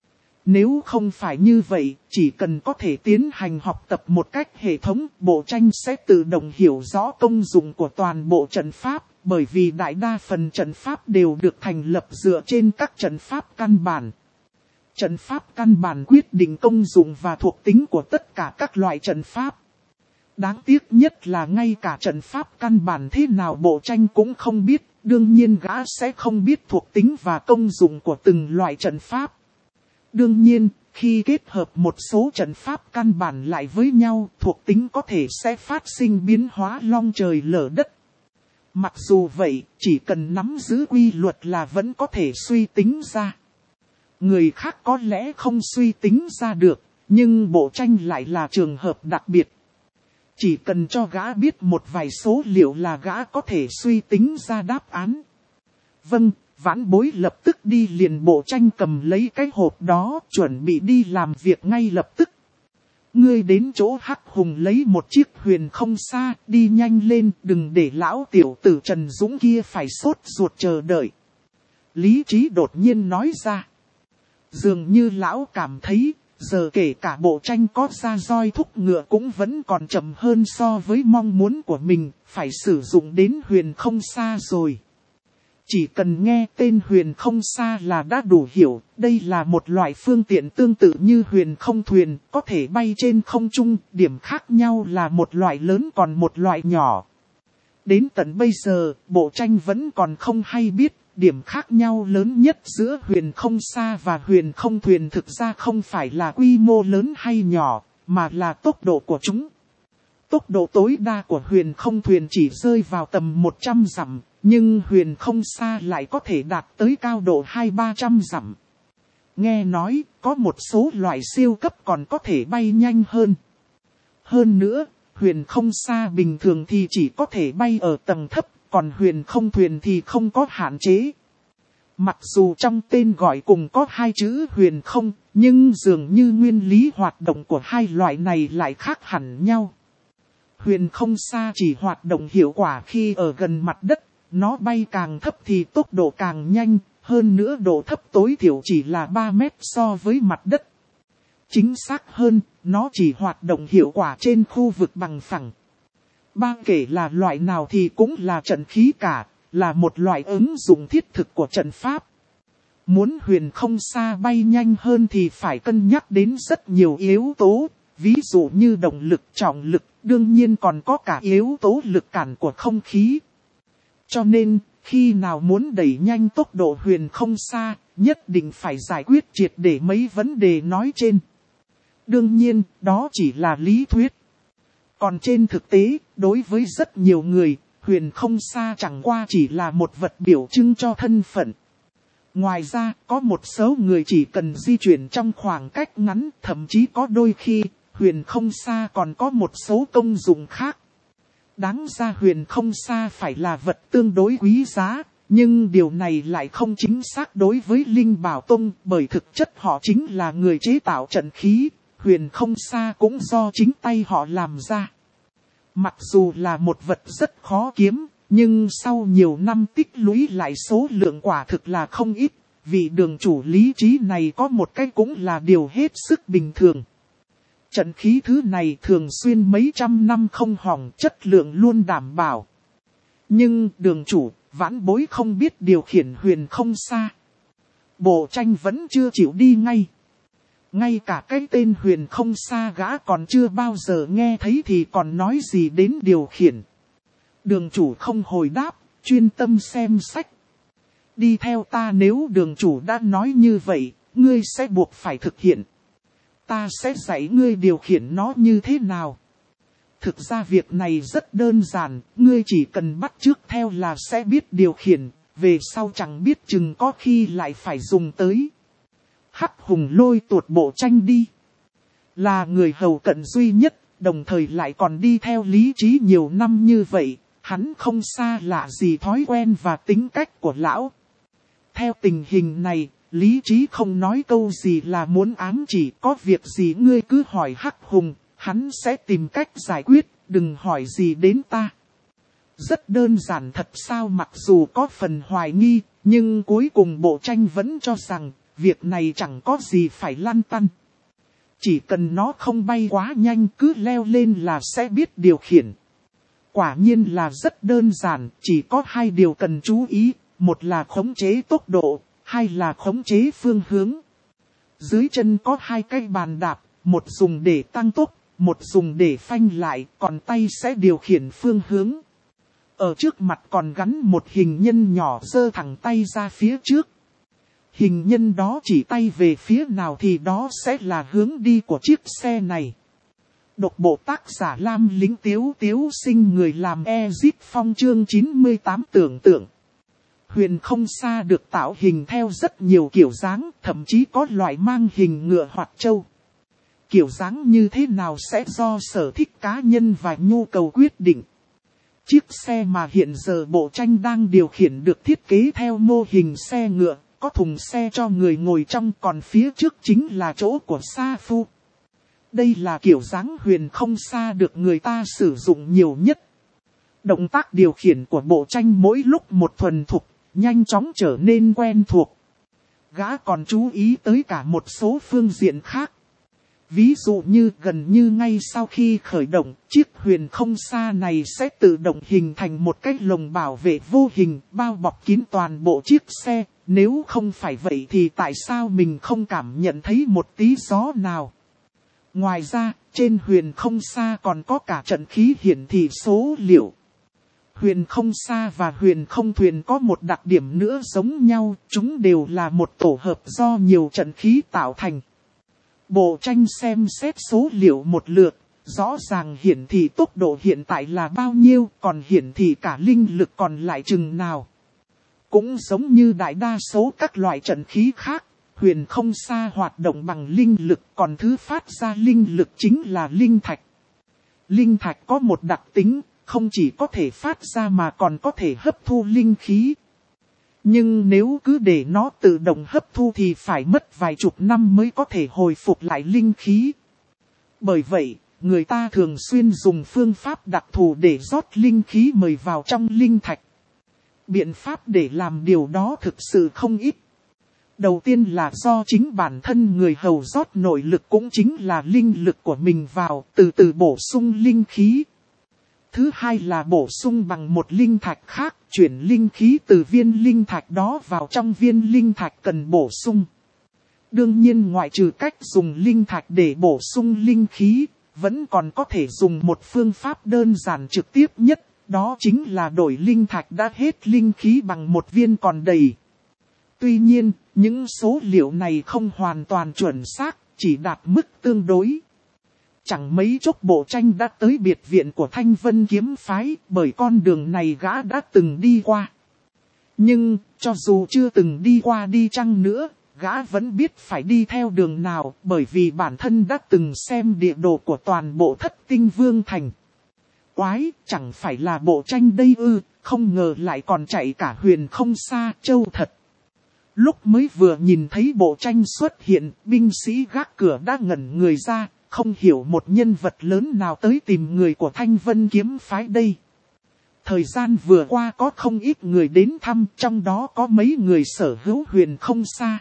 Speaker 1: Nếu không phải như vậy, chỉ cần có thể tiến hành học tập một cách hệ thống, Bộ Tranh sẽ tự động hiểu rõ công dụng của toàn bộ trận pháp, bởi vì đại đa phần trận pháp đều được thành lập dựa trên các trận pháp căn bản. Trận pháp căn bản quyết định công dụng và thuộc tính của tất cả các loại trận pháp. Đáng tiếc nhất là ngay cả trận pháp căn bản thế nào Bộ Tranh cũng không biết, đương nhiên gã sẽ không biết thuộc tính và công dụng của từng loại trận pháp. Đương nhiên, khi kết hợp một số trận pháp căn bản lại với nhau, thuộc tính có thể sẽ phát sinh biến hóa long trời lở đất. Mặc dù vậy, chỉ cần nắm giữ quy luật là vẫn có thể suy tính ra. Người khác có lẽ không suy tính ra được, nhưng Bộ Tranh lại là trường hợp đặc biệt. Chỉ cần cho gã biết một vài số liệu là gã có thể suy tính ra đáp án. Vâng, Vãn Bối lập tức đi liền. Bộ Tranh cầm lấy cái hộp đó, chuẩn bị đi làm việc ngay lập tức. Ngươi đến chỗ Hắc Hùng lấy một chiếc huyền không xa, đi nhanh lên, đừng để lão tiểu tử Trần Dũng kia phải sốt ruột chờ đợi. Lý Trí đột nhiên nói ra. Dường như lão cảm thấy, giờ kể cả Bộ Tranh có ra roi thúc ngựa cũng vẫn còn chậm hơn so với mong muốn của mình, phải sử dụng đến huyền không xa rồi. Chỉ cần nghe tên huyền không xa là đã đủ hiểu, đây là một loại phương tiện tương tự như huyền không thuyền, có thể bay trên không trung, điểm khác nhau là một loại lớn còn một loại nhỏ. Đến tận bây giờ, bộ tranh vẫn còn không hay biết, điểm khác nhau lớn nhất giữa huyền không xa và huyền không thuyền thực ra không phải là quy mô lớn hay nhỏ, mà là tốc độ của chúng. Tốc độ tối đa của huyền không thuyền chỉ rơi vào tầm một trăm dặm, nhưng huyền không xa lại có thể đạt tới cao độ hai ba trăm dặm. Nghe nói, có một số loại siêu cấp còn có thể bay nhanh hơn. Hơn nữa, huyền không xa bình thường thì chỉ có thể bay ở tầng thấp, còn huyền không thuyền thì không có hạn chế. Mặc dù trong tên gọi cùng có hai chữ huyền không, nhưng dường như nguyên lý hoạt động của hai loại này lại khác hẳn nhau. Huyền không xa chỉ hoạt động hiệu quả khi ở gần mặt đất, nó bay càng thấp thì tốc độ càng nhanh, hơn nữa độ thấp tối thiểu chỉ là ba mét so với mặt đất. Chính xác hơn, nó chỉ hoạt động hiệu quả trên khu vực bằng phẳng. Ba kể là loại nào thì cũng là trận khí cả, là một loại ứng dụng thiết thực của trận pháp. Muốn huyền không xa bay nhanh hơn thì phải cân nhắc đến rất nhiều yếu tố, ví dụ như động lực, trọng lực, đương nhiên còn có cả yếu tố lực cản của không khí. Cho nên, khi nào muốn đẩy nhanh tốc độ huyền không xa, nhất định phải giải quyết triệt để mấy vấn đề nói trên. Đương nhiên, đó chỉ là lý thuyết. Còn trên thực tế, đối với rất nhiều người, huyền không xa chẳng qua chỉ là một vật biểu trưng cho thân phận. Ngoài ra, có một số người chỉ cần di chuyển trong khoảng cách ngắn, thậm chí có đôi khi, huyền không xa còn có một số công dụng khác. Đáng ra huyền không xa phải là vật tương đối quý giá, nhưng điều này lại không chính xác đối với Linh Bảo Tông, bởi thực chất họ chính là người chế tạo trận khí, huyền không xa cũng do chính tay họ làm ra. Mặc dù là một vật rất khó kiếm, nhưng sau nhiều năm tích lũy lại số lượng quả thực là không ít, vị đường chủ lý trí này có một cái cũng là điều hết sức bình thường. Trận khí thứ này thường xuyên mấy trăm năm không hỏng, chất lượng luôn đảm bảo. Nhưng đường chủ, vãn bối không biết điều khiển huyền không xa. Bộ tranh vẫn chưa chịu đi ngay. Ngay cả cái tên huyền không xa gã còn chưa bao giờ nghe thấy thì còn nói gì đến điều khiển. Đường chủ không hồi đáp, chuyên tâm xem sách. Đi theo ta, nếu đường chủ đã nói như vậy, ngươi sẽ buộc phải thực hiện. Ta sẽ dạy ngươi điều khiển nó như thế nào. Thực ra việc này rất đơn giản, ngươi chỉ cần bắt chước theo là sẽ biết điều khiển, về sau chẳng biết chừng có khi lại phải dùng tới. Hắc Hùng lôi tuột bộ tranh đi. Là người hầu cận duy nhất, đồng thời lại còn đi theo lý trí nhiều năm như vậy, hắn không xa lạ gì thói quen và tính cách của lão. Theo tình hình này, lý trí không nói câu gì là muốn ám chỉ, có việc gì ngươi cứ hỏi Hắc Hùng, hắn sẽ tìm cách giải quyết, đừng hỏi gì đến ta. Rất đơn giản thật sao, mặc dù có phần hoài nghi, nhưng cuối cùng bộ tranh vẫn cho rằng, việc này chẳng có gì phải lăn tăn. Chỉ cần nó không bay quá nhanh, cứ leo lên là sẽ biết điều khiển. Quả nhiên là rất đơn giản, chỉ có hai điều cần chú ý, một là khống chế tốc độ, hai là khống chế phương hướng. Dưới chân có hai cái bàn đạp, một dùng để tăng tốc, một dùng để phanh lại, còn tay sẽ điều khiển phương hướng. Ở trước mặt còn gắn một hình nhân nhỏ giơ thẳng tay ra phía trước. Hình nhân đó chỉ tay về phía nào thì đó sẽ là hướng đi của chiếc xe này. Độc bộ tác giả Lam Lính Tiếu Tiếu Sinh, người làm Ezit Phong, chương chín mươi tám tưởng tượng. Huyền không xa được tạo hình theo rất nhiều kiểu dáng, thậm chí có loại mang hình ngựa hoặc trâu. Kiểu dáng như thế nào sẽ do sở thích cá nhân và nhu cầu quyết định. Chiếc xe mà hiện giờ bộ tranh đang điều khiển được thiết kế theo mô hình xe ngựa, có thùng xe cho người ngồi trong, còn phía trước chính là chỗ của Sa Phu. Đây là kiểu dáng huyền không xa được người ta sử dụng nhiều nhất. Động tác điều khiển của bộ tranh mỗi lúc một thuần thục, nhanh chóng trở nên quen thuộc. Gã còn chú ý tới cả một số phương diện khác. Ví dụ như gần như ngay sau khi khởi động, chiếc huyền không xa này sẽ tự động hình thành một cái lồng bảo vệ vô hình bao bọc kín toàn bộ chiếc xe. Nếu không phải vậy thì tại sao mình không cảm nhận thấy một tí gió nào? Ngoài ra, trên huyền không xa còn có cả trận khí hiển thị số liệu. Huyền không xa và huyền không thuyền có một đặc điểm nữa giống nhau, chúng đều là một tổ hợp do nhiều trận khí tạo thành. Bộ tranh xem xét số liệu một lượt, rõ ràng hiển thị tốc độ hiện tại là bao nhiêu, còn hiển thị cả linh lực còn lại chừng nào. Cũng giống như đại đa số các loại trận khí khác, huyền không xa hoạt động bằng linh lực, còn thứ phát ra linh lực chính là linh thạch. Linh thạch có một đặc tính, không chỉ có thể phát ra mà còn có thể hấp thu linh khí. Nhưng nếu cứ để nó tự động hấp thu thì phải mất vài chục năm mới có thể hồi phục lại linh khí. Bởi vậy, người ta thường xuyên dùng phương pháp đặc thù để rót linh khí mời vào trong linh thạch. Biện pháp để làm điều đó thực sự không ít. Đầu tiên là do chính bản thân người hầu rót nội lực cũng chính là linh lực của mình vào, từ từ bổ sung linh khí. Thứ hai là bổ sung bằng một linh thạch khác, chuyển linh khí từ viên linh thạch đó vào trong viên linh thạch cần bổ sung. Đương nhiên ngoại trừ cách dùng linh thạch để bổ sung linh khí, vẫn còn có thể dùng một phương pháp đơn giản trực tiếp nhất, đó chính là đổi linh thạch đã hết linh khí bằng một viên còn đầy. Tuy nhiên, những số liệu này không hoàn toàn chuẩn xác, chỉ đạt mức tương đối. Chẳng mấy chốc bộ tranh đã tới biệt viện của Thanh Vân kiếm phái, bởi con đường này gã đã từng đi qua. Nhưng, cho dù chưa từng đi qua đi chăng nữa, gã vẫn biết phải đi theo đường nào, bởi vì bản thân đã từng xem địa đồ của toàn bộ Thất Tinh Vương Thành. Quái, chẳng phải là bộ tranh đây ư, không ngờ lại còn chạy cả huyền không xa châu thật. Lúc mới vừa nhìn thấy bộ tranh xuất hiện, binh sĩ gác cửa đã ngẩn người ra, không hiểu một nhân vật lớn nào tới tìm người của Thanh Vân kiếm phái đây. Thời gian vừa qua có không ít người đến thăm, trong đó có mấy người sở hữu huyền không xa.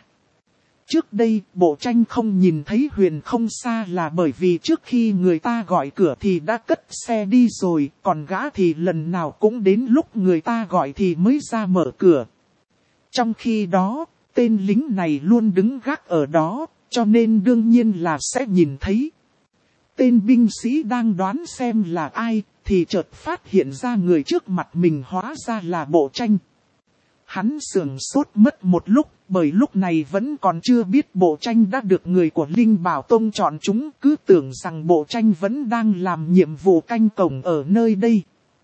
Speaker 1: Trước đây, bộ tranh không nhìn thấy huyền không xa là bởi vì trước khi người ta gọi cửa thì đã cất xe đi rồi, còn gã thì lần nào cũng đến lúc người ta gọi thì mới ra mở cửa. Trong khi đó, tên lính này luôn đứng gác ở đó, cho nên đương nhiên là sẽ nhìn thấy. Tên binh sĩ đang đoán xem là ai, thì chợt phát hiện ra người trước mặt mình hóa ra là bộ tranh. Hắn sửng sốt mất một lúc, bởi lúc này vẫn còn chưa biết bộ tranh đã được người của Linh Bảo Tông chọn chúng, cứ tưởng rằng bộ tranh vẫn đang làm nhiệm vụ canh cổng ở nơi đây.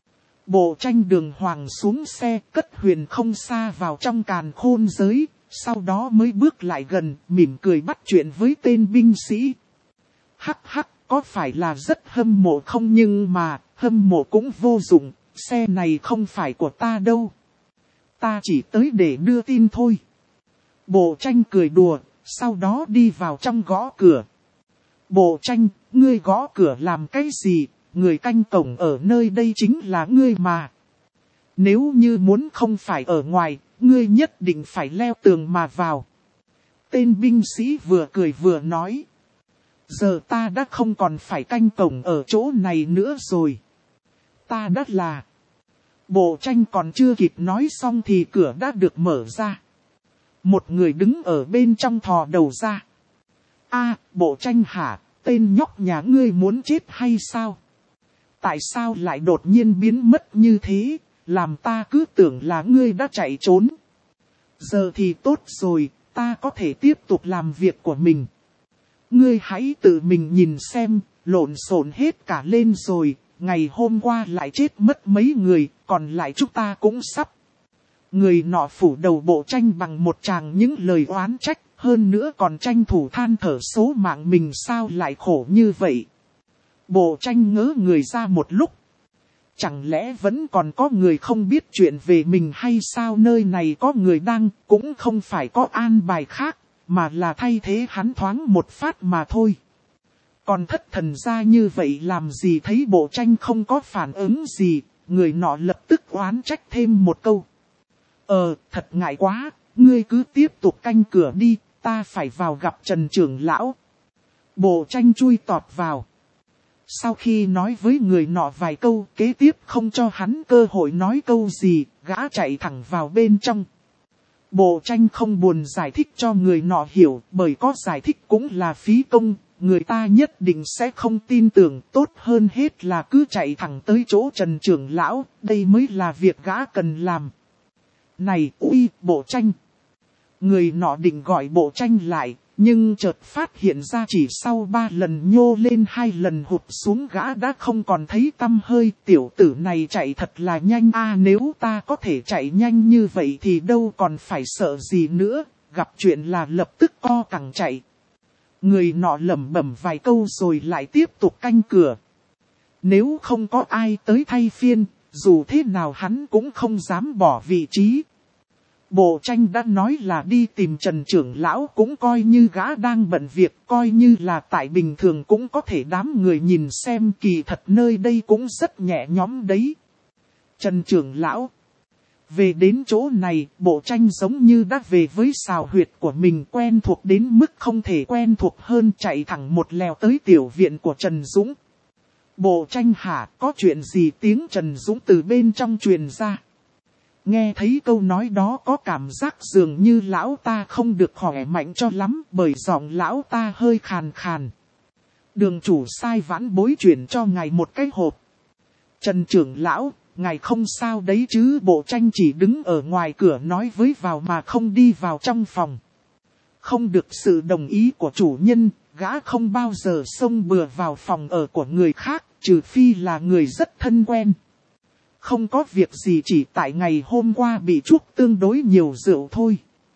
Speaker 1: Bộ tranh đường hoàng xuống xe, cất huyền không xa vào trong càn khôn giới, sau đó mới bước lại gần, mỉm cười bắt chuyện với tên binh sĩ. Hắc hắc, có phải là rất hâm mộ không, nhưng mà, hâm mộ cũng vô dụng, xe này không phải của ta đâu. Ta chỉ tới để đưa tin thôi. Bộ tranh cười đùa, sau đó đi vào trong gõ cửa. Bộ tranh, ngươi gõ cửa làm cái gì? Người canh cổng ở nơi đây chính là ngươi mà. Nếu như muốn không phải ở ngoài, ngươi nhất định phải leo tường mà vào. Tên binh sĩ vừa cười vừa nói. Giờ ta đã không còn phải canh cổng ở chỗ này nữa rồi. Ta đã là. Bộ tranh còn chưa kịp nói xong thì cửa đã được mở ra. Một người đứng ở bên trong thò đầu ra. A, bộ tranh hả, tên nhóc nhà ngươi muốn chết hay sao? Tại sao lại đột nhiên biến mất như thế, làm ta cứ tưởng là ngươi đã chạy trốn. Giờ thì tốt rồi, ta có thể tiếp tục làm việc của mình. Ngươi hãy tự mình nhìn xem, lộn xộn hết cả lên rồi, ngày hôm qua lại chết mất mấy người, còn lại chúng ta cũng sắp. Người nọ phủ đầu bộ tranh bằng một tràng những lời oán trách, hơn nữa còn tranh thủ than thở số mạng mình sao lại khổ như vậy. Bộ tranh ngớ người ra một lúc. Chẳng lẽ vẫn còn có người không biết chuyện về mình hay sao? Nơi này có người đang, cũng không phải có an bài khác, mà là thay thế hắn thoáng một phát mà thôi. Còn thất thần ra như vậy làm gì? Thấy bộ tranh không có phản ứng gì, người nọ lập tức oán trách thêm một câu. Ờ, thật ngại quá, ngươi cứ tiếp tục canh cửa đi, ta phải vào gặp Trần trưởng lão. Bộ tranh chui tọt vào. Sau khi nói với người nọ vài câu, kế tiếp không cho hắn cơ hội nói câu gì, gã chạy thẳng vào bên trong. Bộ tranh không buồn giải thích cho người nọ hiểu, bởi có giải thích cũng là phí công, người ta nhất định sẽ không tin tưởng, tốt hơn hết là cứ chạy thẳng tới chỗ Trần trưởng lão, đây mới là việc gã cần làm. Này, uy, bộ tranh! Người nọ định gọi bộ tranh lại, nhưng chợt phát hiện ra chỉ sau ba lần nhô lên hai lần hụt xuống gã đã không còn thấy tăm hơi. Tiểu tử này chạy thật là nhanh a, nếu ta có thể chạy nhanh như vậy thì đâu còn phải sợ gì nữa, gặp chuyện là lập tức co cẳng chạy. Người nọ lẩm bẩm vài câu rồi lại tiếp tục canh cửa. Nếu không có ai tới thay phiên, dù thế nào hắn cũng không dám bỏ vị trí. Bộ tranh đã nói là đi tìm Trần trưởng lão, cũng coi như gã đang bận việc, coi như là tại bình thường cũng có thể đám người nhìn xem, kỳ thật nơi đây cũng rất nhẹ nhõm đấy. Trần trưởng lão. Về đến chỗ này, bộ tranh giống như đã về với xào huyệt của mình, quen thuộc đến mức không thể quen thuộc hơn, chạy thẳng một lèo tới tiểu viện của Trần Dũng. Bộ tranh hả, có chuyện gì? Tiếng Trần Dũng từ bên trong truyền ra. Nghe thấy câu nói đó có cảm giác dường như lão ta không được khỏe mạnh cho lắm, bởi giọng lão ta hơi khàn khàn. Đường chủ sai vãn bối chuyển cho ngài một cái hộp. Trần trưởng lão, ngài không sao đấy chứ? Bộ tranh chỉ đứng ở ngoài cửa nói với vào mà không đi vào trong phòng. Không được sự đồng ý của chủ nhân, gã không bao giờ xông bừa vào phòng ở của người khác, trừ phi là người rất thân quen. Không có việc gì, chỉ tại ngày hôm qua bị chuốc tương đối nhiều rượu thôi.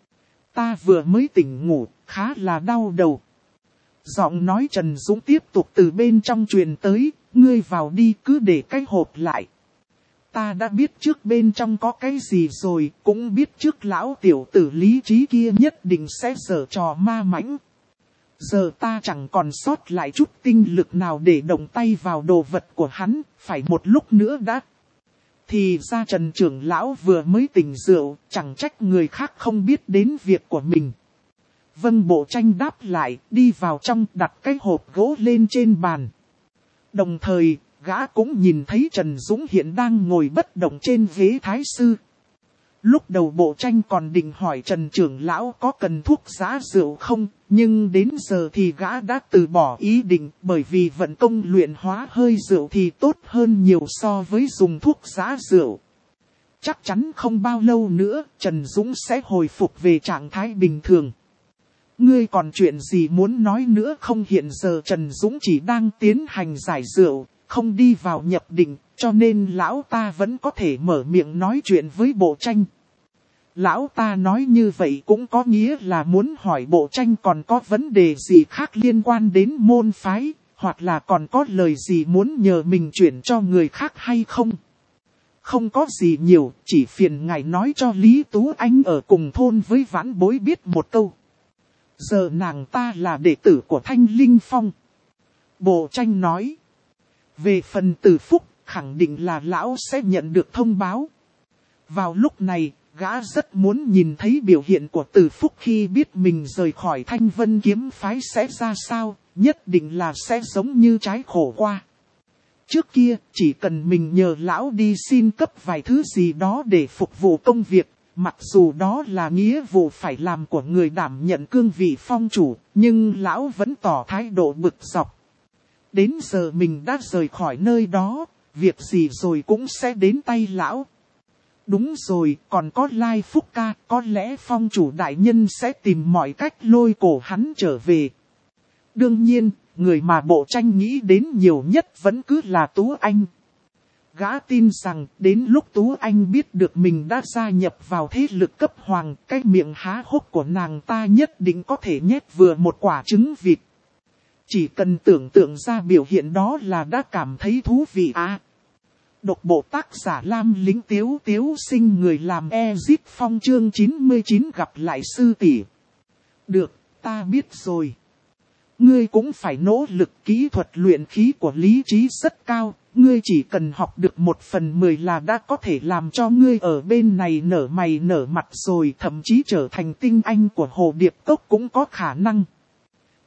Speaker 1: Ta vừa mới tỉnh ngủ, khá là đau đầu. Giọng nói Trần Dũng tiếp tục từ bên trong truyền tới, ngươi vào đi, cứ để cái hộp lại. Ta đã biết trước bên trong có cái gì rồi, cũng biết trước lão tiểu tử lý trí kia nhất định sẽ giở trò ma mãnh. Giờ ta chẳng còn sót lại chút tinh lực nào để động tay vào đồ vật của hắn, phải một lúc nữa đã. Thì ra Trần trưởng lão vừa mới tỉnh rượu, chẳng trách người khác không biết đến việc của mình. Vâng, bộ tranh đáp lại, đi vào trong, đặt cái hộp gỗ lên trên bàn. Đồng thời, gã cũng nhìn thấy Trần Dũng hiện đang ngồi bất động trên ghế thái sư. Lúc đầu bộ tranh còn định hỏi Trần trưởng lão có cần thuốc giã rượu không, nhưng đến giờ thì gã đã từ bỏ ý định, bởi vì vận công luyện hóa hơi rượu thì tốt hơn nhiều so với dùng thuốc giã rượu. Chắc chắn không bao lâu nữa, Trần Dũng sẽ hồi phục về trạng thái bình thường. Ngươi còn chuyện gì muốn nói nữa không? Hiện giờ Trần Dũng chỉ đang tiến hành giải rượu, không đi vào nhập định, cho nên lão ta vẫn có thể mở miệng nói chuyện với bộ tranh. Lão ta nói như vậy cũng có nghĩa là muốn hỏi bộ tranh còn có vấn đề gì khác liên quan đến môn phái, hoặc là còn có lời gì muốn nhờ mình chuyển cho người khác hay không. Không có gì nhiều, chỉ phiền ngài nói cho Lý Tú Anh ở cùng thôn với vãn bối biết một câu. Giờ nàng ta là đệ tử của Thanh Linh Phong. Bộ tranh nói. Về phần Từ Phúc, khẳng định là lão sẽ nhận được thông báo. Vào lúc này, gã rất muốn nhìn thấy biểu hiện của Từ Phúc khi biết mình rời khỏi Thanh Vân kiếm phái sẽ ra sao, nhất định là sẽ giống như trái khổ qua. Trước kia, chỉ cần mình nhờ lão đi xin cấp vài thứ gì đó để phục vụ công việc, mặc dù đó là nghĩa vụ phải làm của người đảm nhận cương vị phong chủ, nhưng lão vẫn tỏ thái độ bực dọc. Đến giờ mình đã rời khỏi nơi đó, việc gì rồi cũng sẽ đến tay lão. Đúng rồi, còn có Lai Phúc ca, có lẽ phong chủ đại nhân sẽ tìm mọi cách lôi cổ hắn trở về. Đương nhiên, người mà bộ tranh nghĩ đến nhiều nhất vẫn cứ là Tú Anh. Gã tin rằng đến lúc Tú Anh biết được mình đã gia nhập vào thế lực cấp hoàng, cái miệng há hốc của nàng ta nhất định có thể nhét vừa một quả trứng vịt. Chỉ cần tưởng tượng ra biểu hiện đó là đã cảm thấy thú vị à. Độc bộ tác giả Lam Lính Tiếu Tiếu Sinh, người làm Ezit Phong chương chín mươi chín gặp lại sư tỷ. Được, ta biết rồi. Ngươi cũng phải nỗ lực, kỹ thuật luyện khí của lý trí rất cao. Ngươi chỉ cần học được một phần mười là đã có thể làm cho ngươi ở bên này nở mày nở mặt rồi, thậm chí trở thành tinh anh của Hồ Điệp Cốc cũng có khả năng.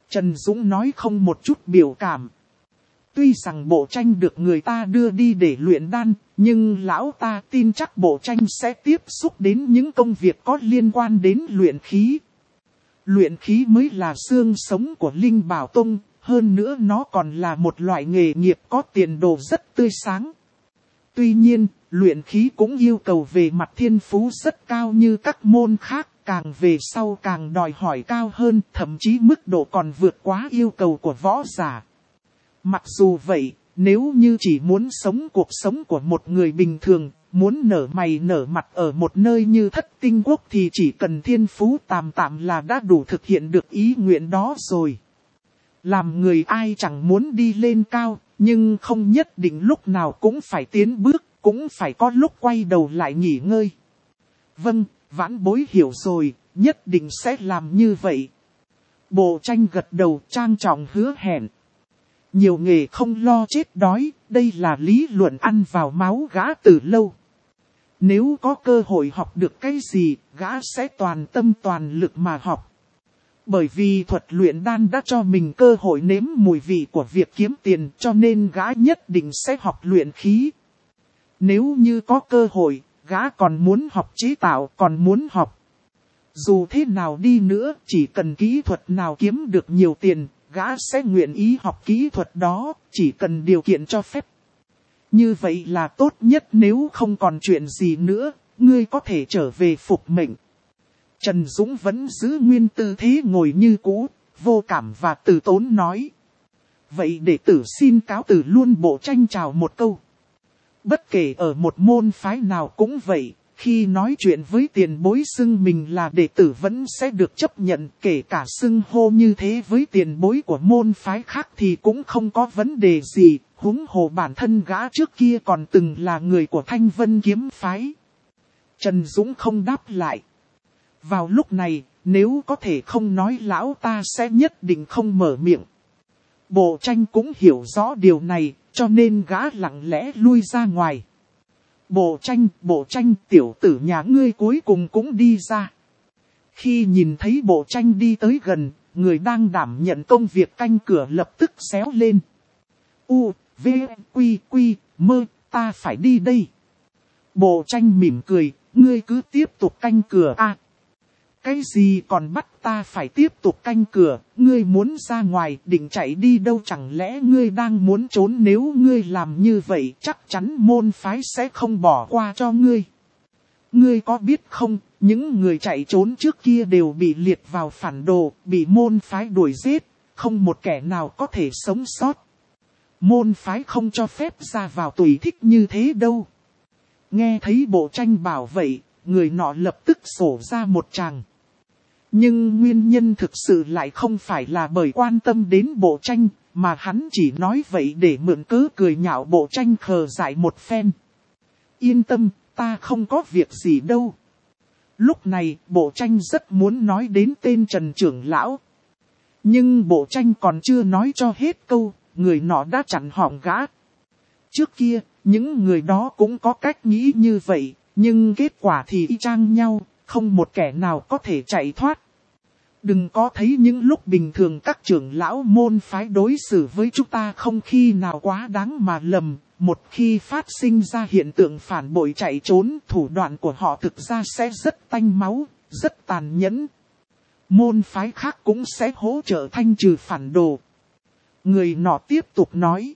Speaker 1: Trần Dũng nói không một chút biểu cảm. Tuy rằng bộ tranh được người ta đưa đi để luyện đan, nhưng lão ta tin chắc bộ tranh sẽ tiếp xúc đến những công việc có liên quan đến luyện khí. Luyện khí mới là xương sống của Linh Bảo Tông, hơn nữa nó còn là một loại nghề nghiệp có tiền đồ rất tươi sáng. Tuy nhiên, luyện khí cũng yêu cầu về mặt thiên phú rất cao như các môn khác, càng về sau càng đòi hỏi cao hơn, thậm chí mức độ còn vượt quá yêu cầu của võ giả. Mặc dù vậy, nếu như chỉ muốn sống cuộc sống của một người bình thường, muốn nở mày nở mặt ở một nơi như Thất Tinh Quốc thì chỉ cần thiên phú tạm tạm là đã đủ thực hiện được ý nguyện đó rồi. Làm người ai chẳng muốn đi lên cao, nhưng không nhất định lúc nào cũng phải tiến bước, cũng phải có lúc quay đầu lại nghỉ ngơi. Vâng, vãn bối hiểu rồi, nhất định sẽ làm như vậy. Bộ tranh gật đầu trang trọng hứa hẹn. Nhiều nghề không lo chết đói, đây là lý luận ăn vào máu gã từ lâu. Nếu có cơ hội học được cái gì, gã sẽ toàn tâm toàn lực mà học. Bởi vì thuật luyện đan đã cho mình cơ hội nếm mùi vị của việc kiếm tiền, cho nên gã nhất định sẽ học luyện khí. Nếu như có cơ hội, gã còn muốn học chế tạo, còn muốn học. Dù thế nào đi nữa, chỉ cần kỹ thuật nào kiếm được nhiều tiền, gã sẽ nguyện ý học kỹ thuật đó, chỉ cần điều kiện cho phép. Như vậy là tốt nhất, nếu không còn chuyện gì nữa, ngươi có thể trở về phục mệnh. Trần Dũng vẫn giữ nguyên tư thế ngồi như cũ, vô cảm và từ tốn nói. Vậy đệ tử xin cáo từ luôn. Bộ tranh chào một câu. Bất kể ở một môn phái nào cũng vậy, khi nói chuyện với tiền bối xưng mình là đệ tử vẫn sẽ được chấp nhận, kể cả xưng hô như thế với tiền bối của môn phái khác thì cũng không có vấn đề gì, huống hồ bản thân gã trước kia còn từng là người của Thanh Vân kiếm phái. Trần Dũng không đáp lại. Vào lúc này, nếu có thể không nói lão ta sẽ nhất định không mở miệng. Bộ tranh cũng hiểu rõ điều này, cho nên gã lặng lẽ lui ra ngoài. Bộ tranh, bộ tranh, tiểu tử nhà ngươi cuối cùng cũng đi ra. Khi nhìn thấy bộ tranh đi tới gần, người đang đảm nhận công việc canh cửa lập tức xéo lên. U, V, Quy, Quy, Mơ, ta phải đi đây. Bộ tranh mỉm cười, ngươi cứ tiếp tục canh cửa a. À, cái gì còn bắt ta phải tiếp tục canh cửa, ngươi muốn ra ngoài định chạy đi đâu, chẳng lẽ ngươi đang muốn trốn? Nếu ngươi làm như vậy chắc chắn môn phái sẽ không bỏ qua cho ngươi. Ngươi có biết không, những người chạy trốn trước kia đều bị liệt vào phản đồ, bị môn phái đuổi giết, không một kẻ nào có thể sống sót. Môn phái không cho phép ra vào tùy thích như thế đâu. Nghe thấy bộ tranh bảo vậy, người nọ lập tức sổ ra một tràng. Nhưng nguyên nhân thực sự lại không phải là bởi quan tâm đến bộ tranh, mà hắn chỉ nói vậy để mượn cớ cười nhạo bộ tranh khờ dại một phen. Yên tâm, ta không có việc gì đâu. Lúc này, bộ tranh rất muốn nói đến tên Trần trưởng lão. Nhưng bộ tranh còn chưa nói cho hết câu, người nọ đã chặn họng gã. Trước kia, những người đó cũng có cách nghĩ như vậy, nhưng kết quả thì y chang nhau, không một kẻ nào có thể chạy thoát. Đừng có thấy những lúc bình thường các trưởng lão môn phái đối xử với chúng ta không khi nào quá đáng mà lầm, một khi phát sinh ra hiện tượng phản bội chạy trốn, thủ đoạn của họ thực ra sẽ rất tanh máu, rất tàn nhẫn. Môn phái khác cũng sẽ hỗ trợ thanh trừ phản đồ. Người nọ tiếp tục nói.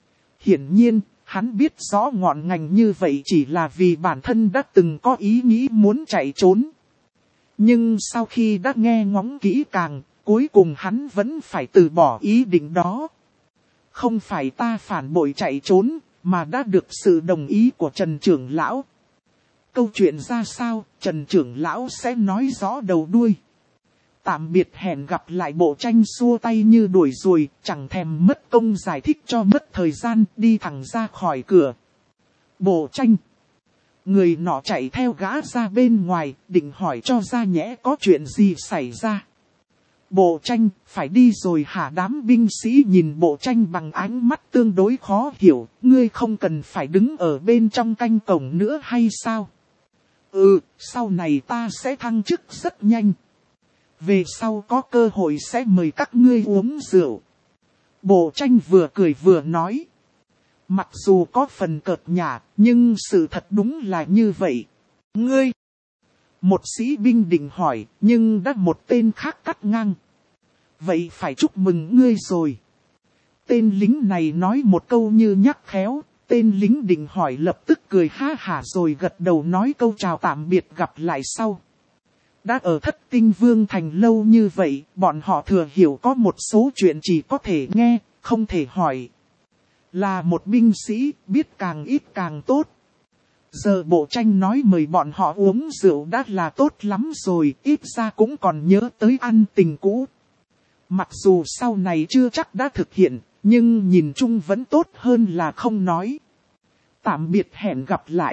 Speaker 1: Hiển nhiên, hắn biết rõ ngọn ngành như vậy chỉ là vì bản thân đã từng có ý nghĩ muốn chạy trốn. Nhưng sau khi đã nghe ngóng kỹ càng, cuối cùng hắn vẫn phải từ bỏ ý định đó. Không phải ta phản bội chạy trốn, mà đã được sự đồng ý của Trần trưởng lão. Câu chuyện ra sao, Trần trưởng lão sẽ nói rõ đầu đuôi. Tạm biệt, hẹn gặp lại. Bộ tranh xua tay như đuổi ruồi, chẳng thèm mất công giải thích cho mất thời gian, đi thẳng ra khỏi cửa. Bộ tranh. Người nọ chạy theo gã ra bên ngoài, định hỏi cho ra nhẽ có chuyện gì xảy ra. Bộ tranh, phải đi rồi hả? Đám binh sĩ nhìn bộ tranh bằng ánh mắt tương đối khó hiểu, ngươi không cần phải đứng ở bên trong canh cổng nữa hay sao? Ừ, sau này ta sẽ thăng chức rất nhanh. Về sau có cơ hội sẽ mời các ngươi uống rượu. Bộ tranh vừa cười vừa nói. Mặc dù có phần cợt nhả, nhưng sự thật đúng là như vậy. Ngươi! Một sĩ binh định hỏi, nhưng đã một tên khác cắt ngang. Vậy phải chúc mừng ngươi rồi. Tên lính này nói một câu như nhắc khéo, tên lính định hỏi lập tức cười ha hả rồi gật đầu nói câu chào tạm biệt gặp lại sau. Đã ở Thất Tinh Vương Thành lâu như vậy, bọn họ thừa hiểu có một số chuyện chỉ có thể nghe, không thể hỏi. Là một binh sĩ, biết càng ít càng tốt. Giờ bộ tranh nói mời bọn họ uống rượu đã là tốt lắm rồi, ít ra cũng còn nhớ tới ăn tình cũ. Mặc dù sau này chưa chắc đã thực hiện, nhưng nhìn chung vẫn tốt hơn là không nói. Tạm biệt hẹn gặp lại.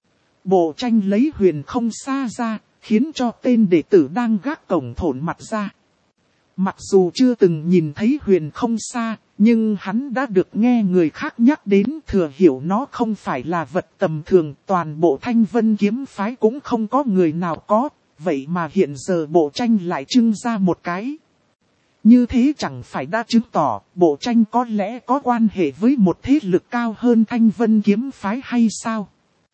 Speaker 1: Bộ tranh lấy huyền không xa ra, khiến cho tên đệ tử đang gác cổng thổn mặt ra. Mặc dù chưa từng nhìn thấy huyền không xa, nhưng hắn đã được nghe người khác nhắc đến thừa hiểu nó không phải là vật tầm thường. Toàn bộ Thanh Vân kiếm phái cũng không có người nào có, vậy mà hiện giờ bộ tranh lại trưng ra một cái. Như thế chẳng phải đã chứng tỏ bộ tranh có lẽ có quan hệ với một thế lực cao hơn Thanh Vân kiếm phái hay sao?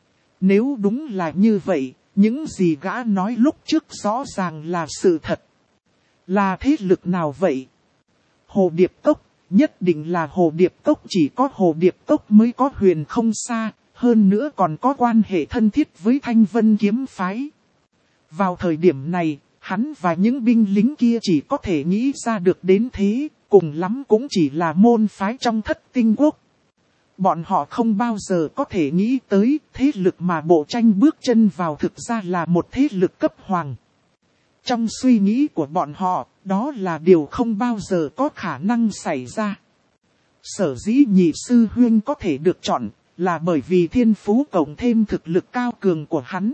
Speaker 1: Nếu đúng là như vậy, những gì gã nói lúc trước rõ ràng là sự thật. Là thế lực nào vậy? Hồ Điệp Cốc, nhất định là Hồ Điệp Cốc, chỉ có Hồ Điệp Cốc mới có huyền không xa, hơn nữa còn có quan hệ thân thiết với Thanh Vân kiếm phái. Vào thời điểm này, hắn và những binh lính kia chỉ có thể nghĩ ra được đến thế, cùng lắm cũng chỉ là môn phái trong Thất Tinh Quốc. Bọn họ không bao giờ có thể nghĩ tới thế lực mà bộ tranh bước chân vào thực ra là một thế lực cấp hoàng. Trong suy nghĩ của bọn họ, đó là điều không bao giờ có khả năng xảy ra. Sở dĩ nhị sư huyên có thể được chọn, là bởi vì thiên phú cộng thêm thực lực cao cường của hắn.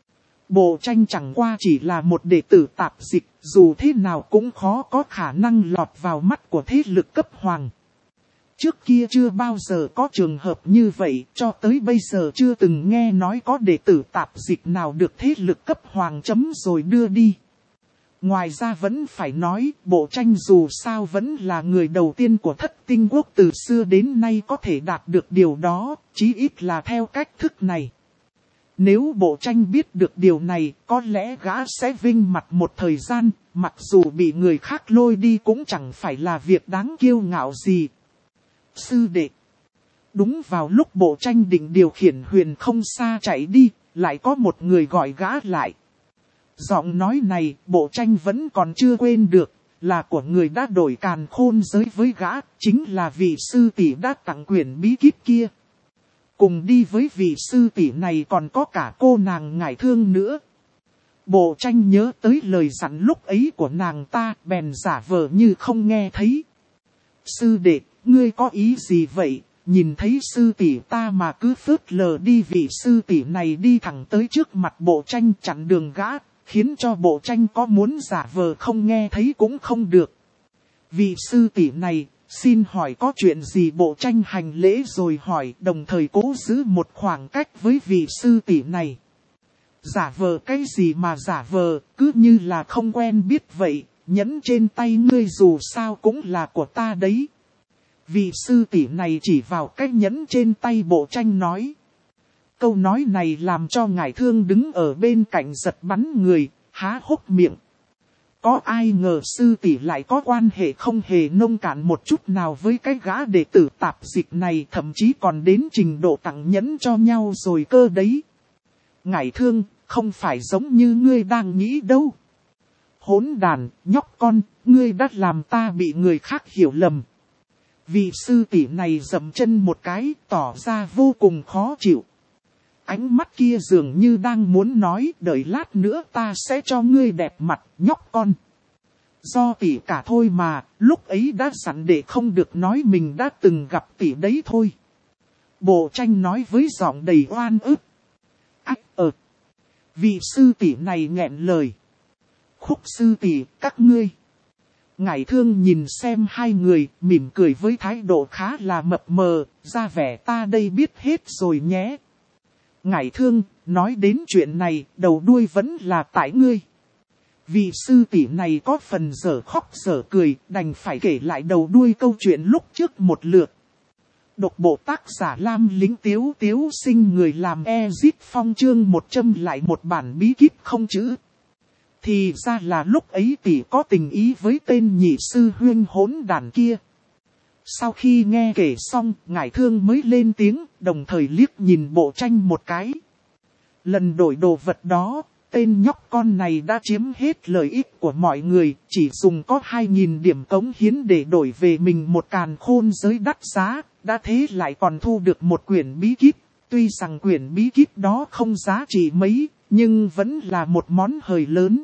Speaker 1: Bộ tranh chẳng qua chỉ là một đệ tử tạp dịch, dù thế nào cũng khó có khả năng lọt vào mắt của thế lực cấp hoàng. Trước kia chưa bao giờ có trường hợp như vậy, cho tới bây giờ chưa từng nghe nói có đệ tử tạp dịch nào được thế lực cấp hoàng chấm rồi đưa đi. Ngoài ra vẫn phải nói, bộ tranh dù sao vẫn là người đầu tiên của Thất Tinh Quốc từ xưa đến nay có thể đạt được điều đó, chí ít là theo cách thức này. Nếu bộ tranh biết được điều này, có lẽ gã sẽ vinh mặt một thời gian, mặc dù bị người khác lôi đi cũng chẳng phải là việc đáng kiêu ngạo gì. Sư đệ. Đúng vào lúc bộ tranh định điều khiển huyền không xa chạy đi, lại có một người gọi gã lại. Giọng nói này, bộ tranh vẫn còn chưa quên được, là của người đã đổi càn khôn giới với gã, chính là vị sư tỷ đã tặng quyển bí kíp kia. Cùng đi với vị sư tỷ này còn có cả cô nàng Ngải Thương nữa. Bộ tranh nhớ tới lời dặn lúc ấy của nàng ta, bèn giả vờ như không nghe thấy. Sư đệ, ngươi có ý gì vậy? Nhìn thấy sư tỷ ta mà cứ phớt lờ đi, vị sư tỷ này đi thẳng tới trước mặt bộ tranh chặn đường gã, khiến cho bộ tranh có muốn giả vờ không nghe thấy cũng không được. Vị sư tỷ này, xin hỏi có chuyện gì? Bộ tranh hành lễ rồi hỏi, đồng thời cố giữ một khoảng cách với vị sư tỷ này. Giả vờ cái gì mà giả vờ, cứ như là không quen biết vậy, nhẫn trên tay ngươi dù sao cũng là của ta đấy. Vị sư tỷ này chỉ vào cái nhẫn trên tay bộ tranh nói. Câu nói này làm cho Ngải Thương đứng ở bên cạnh giật bắn người, há hốc miệng. Có ai ngờ sư tỷ lại có quan hệ không hề nông cạn một chút nào với cái gã đệ tử tạp dịch này, thậm chí còn đến trình độ tặng nhẫn cho nhau rồi cơ đấy. Ngải Thương, không phải giống như ngươi đang nghĩ đâu. Hỗn đàn, nhóc con, ngươi đã làm ta bị người khác hiểu lầm. Vị sư tỷ này dậm chân một cái, tỏ ra vô cùng khó chịu. Ánh mắt kia dường như đang muốn nói, đợi lát nữa ta sẽ cho ngươi đẹp mặt, nhóc con. Do tỷ cả thôi mà, lúc ấy đã dặn để không được nói mình đã từng gặp tỷ đấy thôi. Bộ tranh nói với giọng đầy oan ức. Ách ờ. Vị sư tỷ này nghẹn lời. Khúc sư tỷ, các ngươi. Ngải Thương nhìn xem hai người, mỉm cười với thái độ khá là mập mờ, ra vẻ ta đây biết hết rồi nhé. Ngải Thương, nói đến chuyện này, đầu đuôi vẫn là tại ngươi. Vị sư tỷ này có phần dở khóc dở cười, đành phải kể lại đầu đuôi câu chuyện lúc trước một lượt. Độc bộ tác giả Lam Lính Tiếu Tiếu Sinh người làm Ezit Phong chương một trăm lại một bản bí kíp không chữ. Thì ra là lúc ấy tỷ có tình ý với tên nhị sư huynh hỗn đàn kia. Sau khi nghe kể xong, ngải thương mới lên tiếng, đồng thời liếc nhìn bộ tranh một cái. Lần đổi đồ vật đó, tên nhóc con này đã chiếm hết lợi ích của mọi người, chỉ dùng có hai nghìn điểm cống hiến để đổi về mình một càn khôn giới đắt giá, đã thế lại còn thu được một quyển bí kíp. Tuy rằng quyển bí kíp đó không giá trị mấy, nhưng vẫn là một món hời lớn.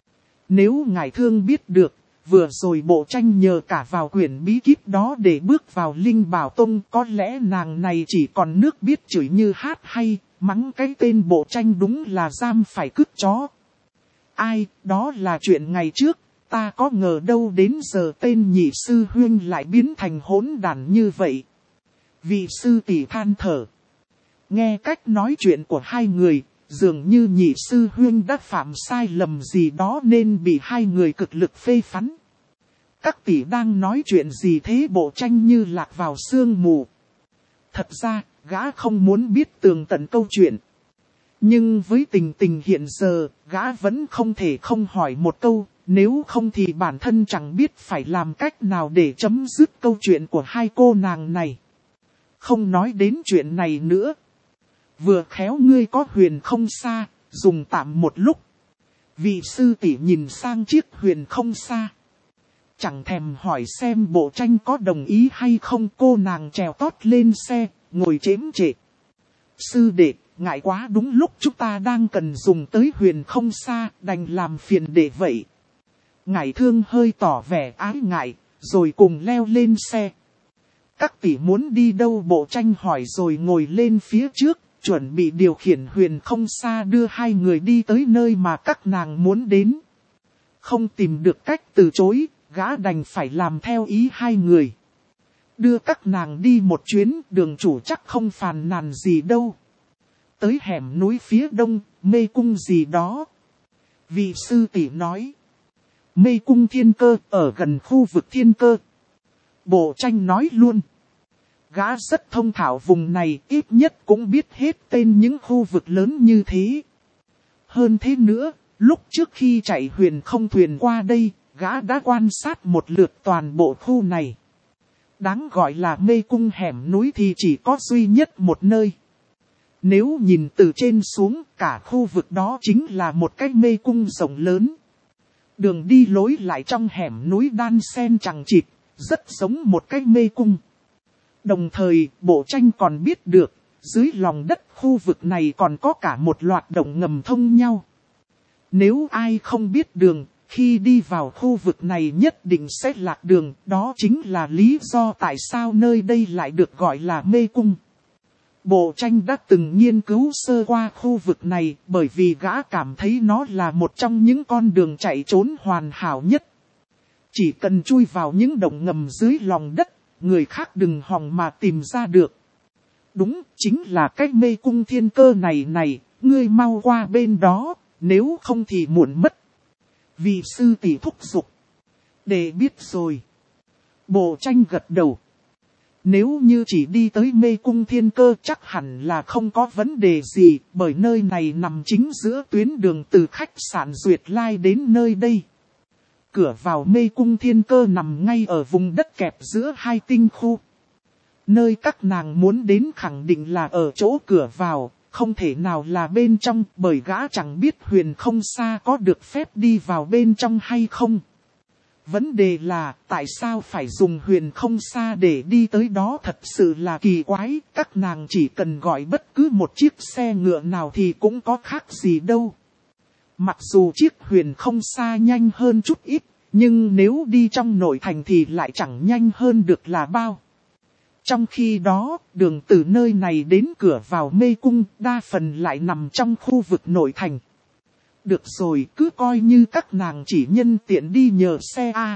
Speaker 1: Nếu ngải thương biết được, vừa rồi bộ tranh nhờ cả vào quyển bí kíp đó để bước vào Linh Bảo Tông, có lẽ nàng này chỉ còn nước biết chửi như hát hay, mắng cái tên bộ tranh đúng là giam phải cứt chó. Ai, đó là chuyện ngày trước, ta có ngờ đâu đến giờ tên nhị sư huynh lại biến thành hỗn đàn như vậy. Vị sư tỷ than thở. Nghe cách nói chuyện của hai người, dường như nhị sư huynh đã phạm sai lầm gì đó nên bị hai người cực lực phê phán. Các tỷ đang nói chuyện gì thế? Bộ tranh như lạc vào sương mù. Thật ra, gã không muốn biết tường tận câu chuyện. Nhưng với tình tình hiện giờ, gã vẫn không thể không hỏi một câu, nếu không thì bản thân chẳng biết phải làm cách nào để chấm dứt câu chuyện của hai cô nàng này. Không nói đến chuyện này nữa. Vừa khéo ngươi có huyền không xa, dùng tạm một lúc. Vị sư tỷ nhìn sang chiếc huyền không xa. Chẳng thèm hỏi xem bộ tranh có đồng ý hay không, cô nàng trèo tót lên xe, ngồi chễm chệ. Sư đệ, ngại quá, đúng lúc chúng ta đang cần dùng tới huyền không xa, đành làm phiền đệ vậy. Ngải thương hơi tỏ vẻ ái ngại, rồi cùng leo lên xe. Các tỷ muốn đi đâu? Bộ tranh hỏi rồi ngồi lên phía trước, chuẩn bị điều khiển huyền không xa đưa hai người đi tới nơi mà các nàng muốn đến. Không tìm được cách từ chối, gã đành phải làm theo ý hai người. Đưa các nàng đi một chuyến, đường chủ chắc không phàn nàn gì đâu. Tới hẻm núi phía đông, mê cung gì đó. Vị sư tỷ nói. Mê cung thiên cơ, ở gần khu vực thiên cơ. Bộ tranh nói luôn. Gã rất thông thạo vùng này, ít nhất cũng biết hết tên những khu vực lớn như thế. Hơn thế nữa, lúc trước khi chạy huyền không thuyền qua đây, gã đã quan sát một lượt toàn bộ khu này. Đáng gọi là mê cung hẻm núi thì chỉ có duy nhất một nơi. Nếu nhìn từ trên xuống, cả khu vực đó chính là một cái mê cung rộng lớn. Đường đi lối lại trong hẻm núi đan xen chằng chịt, rất giống một cái mê cung. Đồng thời, bộ tranh còn biết được, dưới lòng đất khu vực này còn có cả một loạt động ngầm thông nhau. Nếu ai không biết đường, khi đi vào khu vực này nhất định sẽ lạc đường, đó chính là lý do tại sao nơi đây lại được gọi là mê cung. Bộ tranh đã từng nghiên cứu sơ qua khu vực này bởi vì gã cảm thấy nó là một trong những con đường chạy trốn hoàn hảo nhất. Chỉ cần chui vào những động ngầm dưới lòng đất, người khác đừng hòng mà tìm ra được. Đúng, chính là cái mê cung thiên cơ này này, ngươi mau qua bên đó, nếu không thì muộn mất. Vị sư tỷ thúc giục. Để biết rồi. Bộ tranh gật đầu. Nếu như chỉ đi tới mê cung thiên cơ chắc hẳn là không có vấn đề gì, bởi nơi này nằm chính giữa tuyến đường từ khách sạn Duyệt Lai đến nơi đây. Cửa vào mê cung thiên cơ nằm ngay ở vùng đất kẹp giữa hai tinh khu. Nơi các nàng muốn đến khẳng định là ở chỗ cửa vào, không thể nào là bên trong, bởi gã chẳng biết huyền không xa có được phép đi vào bên trong hay không. Vấn đề là tại sao phải dùng huyền không xa để đi tới đó thật sự là kỳ quái, các nàng chỉ cần gọi bất cứ một chiếc xe ngựa nào thì cũng có khác gì đâu. Mặc dù chiếc huyền không xa nhanh hơn chút ít, nhưng nếu đi trong nội thành thì lại chẳng nhanh hơn được là bao. Trong khi đó, đường từ nơi này đến cửa vào mê cung đa phần lại nằm trong khu vực nội thành. Được rồi, cứ coi như các nàng chỉ nhân tiện đi nhờ xe A.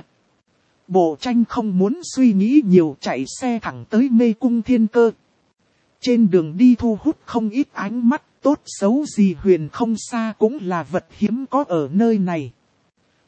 Speaker 1: Bộ tranh không muốn suy nghĩ nhiều, chạy xe thẳng tới mê cung thiên cơ. Trên đường đi thu hút không ít ánh mắt, tốt xấu gì huyền không xa cũng là vật hiếm có ở nơi này.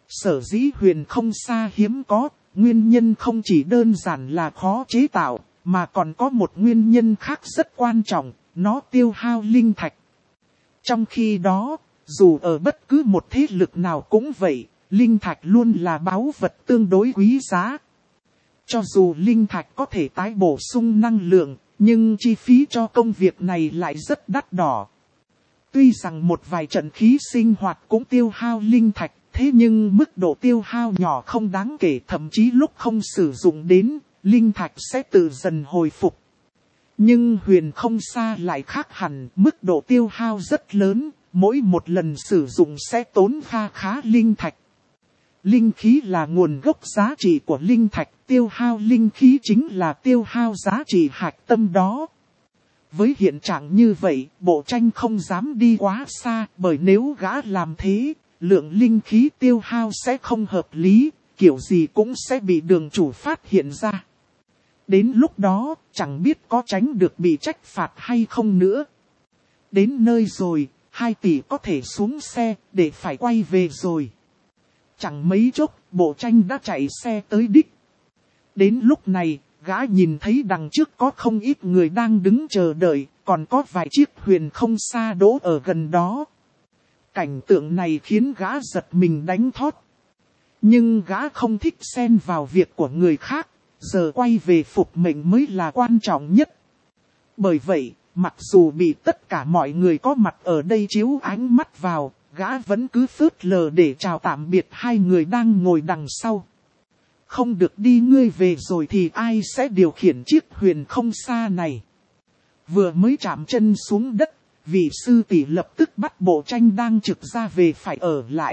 Speaker 1: Sở dĩ huyền không xa hiếm có, nguyên nhân không chỉ đơn giản là khó chế tạo, mà còn có một nguyên nhân khác rất quan trọng, nó tiêu hao linh thạch. Trong khi đó, dù ở bất cứ một thế lực nào cũng vậy, linh thạch luôn là báu vật tương đối quý giá. Cho dù linh thạch có thể tái bổ sung năng lượng, nhưng chi phí cho công việc này lại rất đắt đỏ. Tuy rằng một vài trận khí sinh hoạt cũng tiêu hao linh thạch, thế nhưng mức độ tiêu hao nhỏ không đáng kể, thậm chí lúc không sử dụng đến, linh thạch sẽ tự dần hồi phục. Nhưng huyền không xa lại khác hẳn, mức độ tiêu hao rất lớn, mỗi một lần sử dụng sẽ tốn kha khá linh thạch. Linh khí là nguồn gốc giá trị của linh thạch, tiêu hao linh khí chính là tiêu hao giá trị hạch tâm đó. Với hiện trạng như vậy, Bộ Tranh không dám đi quá xa, bởi nếu gã làm thế, lượng linh khí tiêu hao sẽ không hợp lý, kiểu gì cũng sẽ bị đường chủ phát hiện ra. Đến lúc đó, chẳng biết có tránh được bị trách phạt hay không nữa. Đến nơi rồi, hai tỷ có thể xuống xe, để phải quay về rồi. Chẳng mấy chốc, Bộ Tranh đã chạy xe tới đích. Đến lúc này, gã nhìn thấy đằng trước có không ít người đang đứng chờ đợi, còn có vài chiếc huyền không xa đỗ ở gần đó. Cảnh tượng này khiến gã giật mình đánh thót. Nhưng gã không thích xen vào việc của người khác, giờ quay về phục mệnh mới là quan trọng nhất. Bởi vậy, mặc dù bị tất cả mọi người có mặt ở đây chiếu ánh mắt vào, gã vẫn cứ phớt lờ để chào tạm biệt hai người đang ngồi đằng sau. Không được đi ngươi về rồi thì ai sẽ điều khiển chiếc huyền không xa này. Vừa mới chạm chân xuống đất, vị sư tỷ lập tức bắt Bộ Tranh đang trực ra về phải ở lại.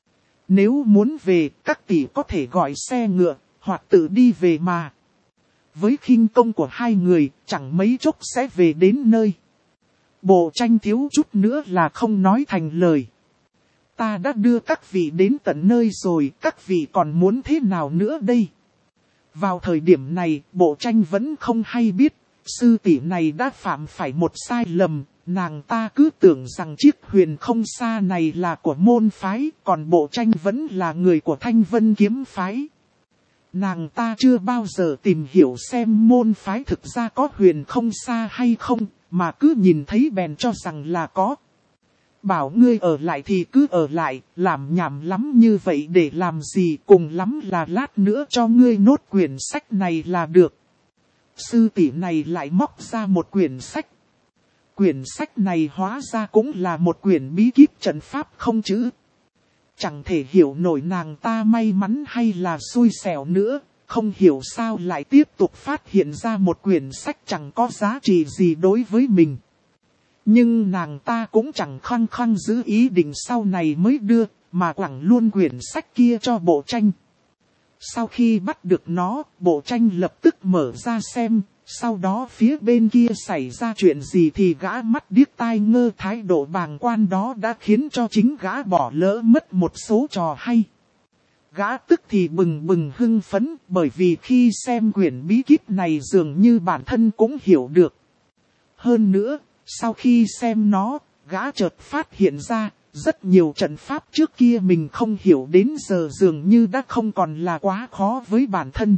Speaker 1: Nếu muốn về, các tỷ có thể gọi xe ngựa, hoặc tự đi về mà. Với khinh công của hai người, chẳng mấy chốc sẽ về đến nơi. Bộ Tranh thiếu chút nữa là không nói thành lời. Ta đã đưa các vị đến tận nơi rồi, các vị còn muốn thế nào nữa đây? Vào thời điểm này, Bộ Tranh vẫn không hay biết, sư tỷ này đã phạm phải một sai lầm, nàng ta cứ tưởng rằng chiếc huyền không xa này là của môn phái, còn Bộ Tranh vẫn là người của Thanh Vân kiếm phái. Nàng ta chưa bao giờ tìm hiểu xem môn phái thực ra có huyền không xa hay không, mà cứ nhìn thấy bèn cho rằng là có. Bảo ngươi ở lại thì cứ ở lại, làm nhảm lắm như vậy để làm gì, cùng lắm là lát nữa cho ngươi nốt quyển sách này là được. Sư tỷ này lại móc ra một quyển sách. Quyển sách này hóa ra cũng là một quyển bí kíp trận pháp không chữ. Chẳng thể hiểu nổi nàng ta may mắn hay là xui xẻo nữa, không hiểu sao lại tiếp tục phát hiện ra một quyển sách chẳng có giá trị gì đối với mình. Nhưng nàng ta cũng chẳng khăng khăng giữ ý định sau này mới đưa, mà quẳng luôn quyển sách kia cho Bộ Tranh. Sau khi bắt được nó, Bộ Tranh lập tức mở ra xem, sau đó phía bên kia xảy ra chuyện gì thì gã mắt điếc tai ngơ, thái độ bàng quan đó đã khiến cho chính gã bỏ lỡ mất một số trò hay. Gã tức thì bừng bừng hưng phấn, bởi vì khi xem quyển bí kíp này dường như bản thân cũng hiểu được. Hơn nữa, sau khi xem nó, gã chợt phát hiện ra, rất nhiều trận pháp trước kia mình không hiểu đến giờ dường như đã không còn là quá khó với bản thân.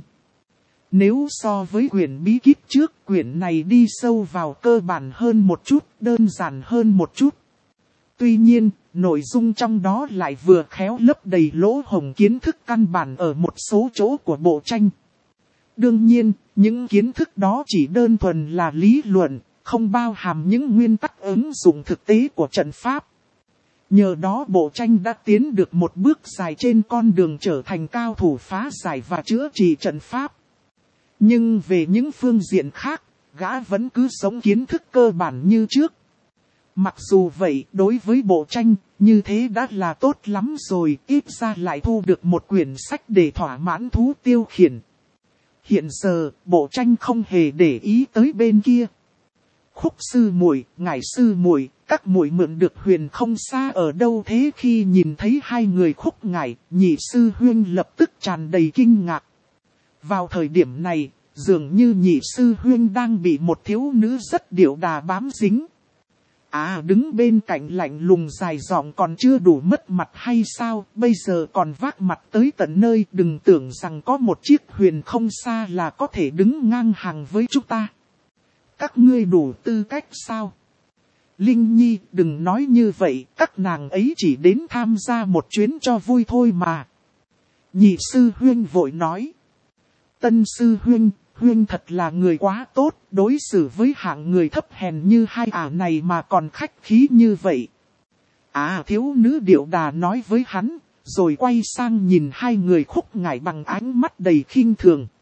Speaker 1: Nếu so với quyển bí kíp trước, quyển này đi sâu vào cơ bản hơn một chút, đơn giản hơn một chút. Tuy nhiên, nội dung trong đó lại vừa khéo lấp đầy lỗ hổng kiến thức căn bản ở một số chỗ của Bộ Tranh. Đương nhiên, những kiến thức đó chỉ đơn thuần là lý luận, không bao hàm những nguyên tắc ứng dụng thực tế của trận pháp. Nhờ đó Bộ Tranh đã tiến được một bước dài trên con đường trở thành cao thủ phá giải và chữa trị trận pháp. Nhưng về những phương diện khác, gã vẫn cứ sống kiến thức cơ bản như trước. Mặc dù vậy, đối với Bộ Tranh, như thế đã là tốt lắm rồi, ít ra lại thu được một quyển sách để thỏa mãn thú tiêu khiển. Hiện giờ, Bộ Tranh không hề để ý tới bên kia. Khúc sư muội, ngải sư muội, các muội mượn được huyền không xa ở đâu thế? Khi nhìn thấy hai người Khúc ngải, nhị sư huyên lập tức tràn đầy kinh ngạc. Vào thời điểm này, dường như nhị sư huyên đang bị một thiếu nữ rất điệu đà bám dính. À đứng bên cạnh lạnh lùng dài giọng còn chưa đủ mất mặt hay sao, bây giờ còn vác mặt tới tận nơi, đừng tưởng rằng có một chiếc huyền không xa là có thể đứng ngang hàng với chúng ta. Các ngươi đủ tư cách sao? Linh Nhi đừng nói như vậy, các nàng ấy chỉ đến tham gia một chuyến cho vui thôi mà. Nhị sư huynh vội nói. Tân sư huynh, huynh thật là người quá tốt, đối xử với hạng người thấp hèn như hai ả này mà còn khách khí như vậy. À thiếu nữ điệu đà nói với hắn, rồi quay sang nhìn hai người Khúc Ngải bằng ánh mắt đầy khinh thường.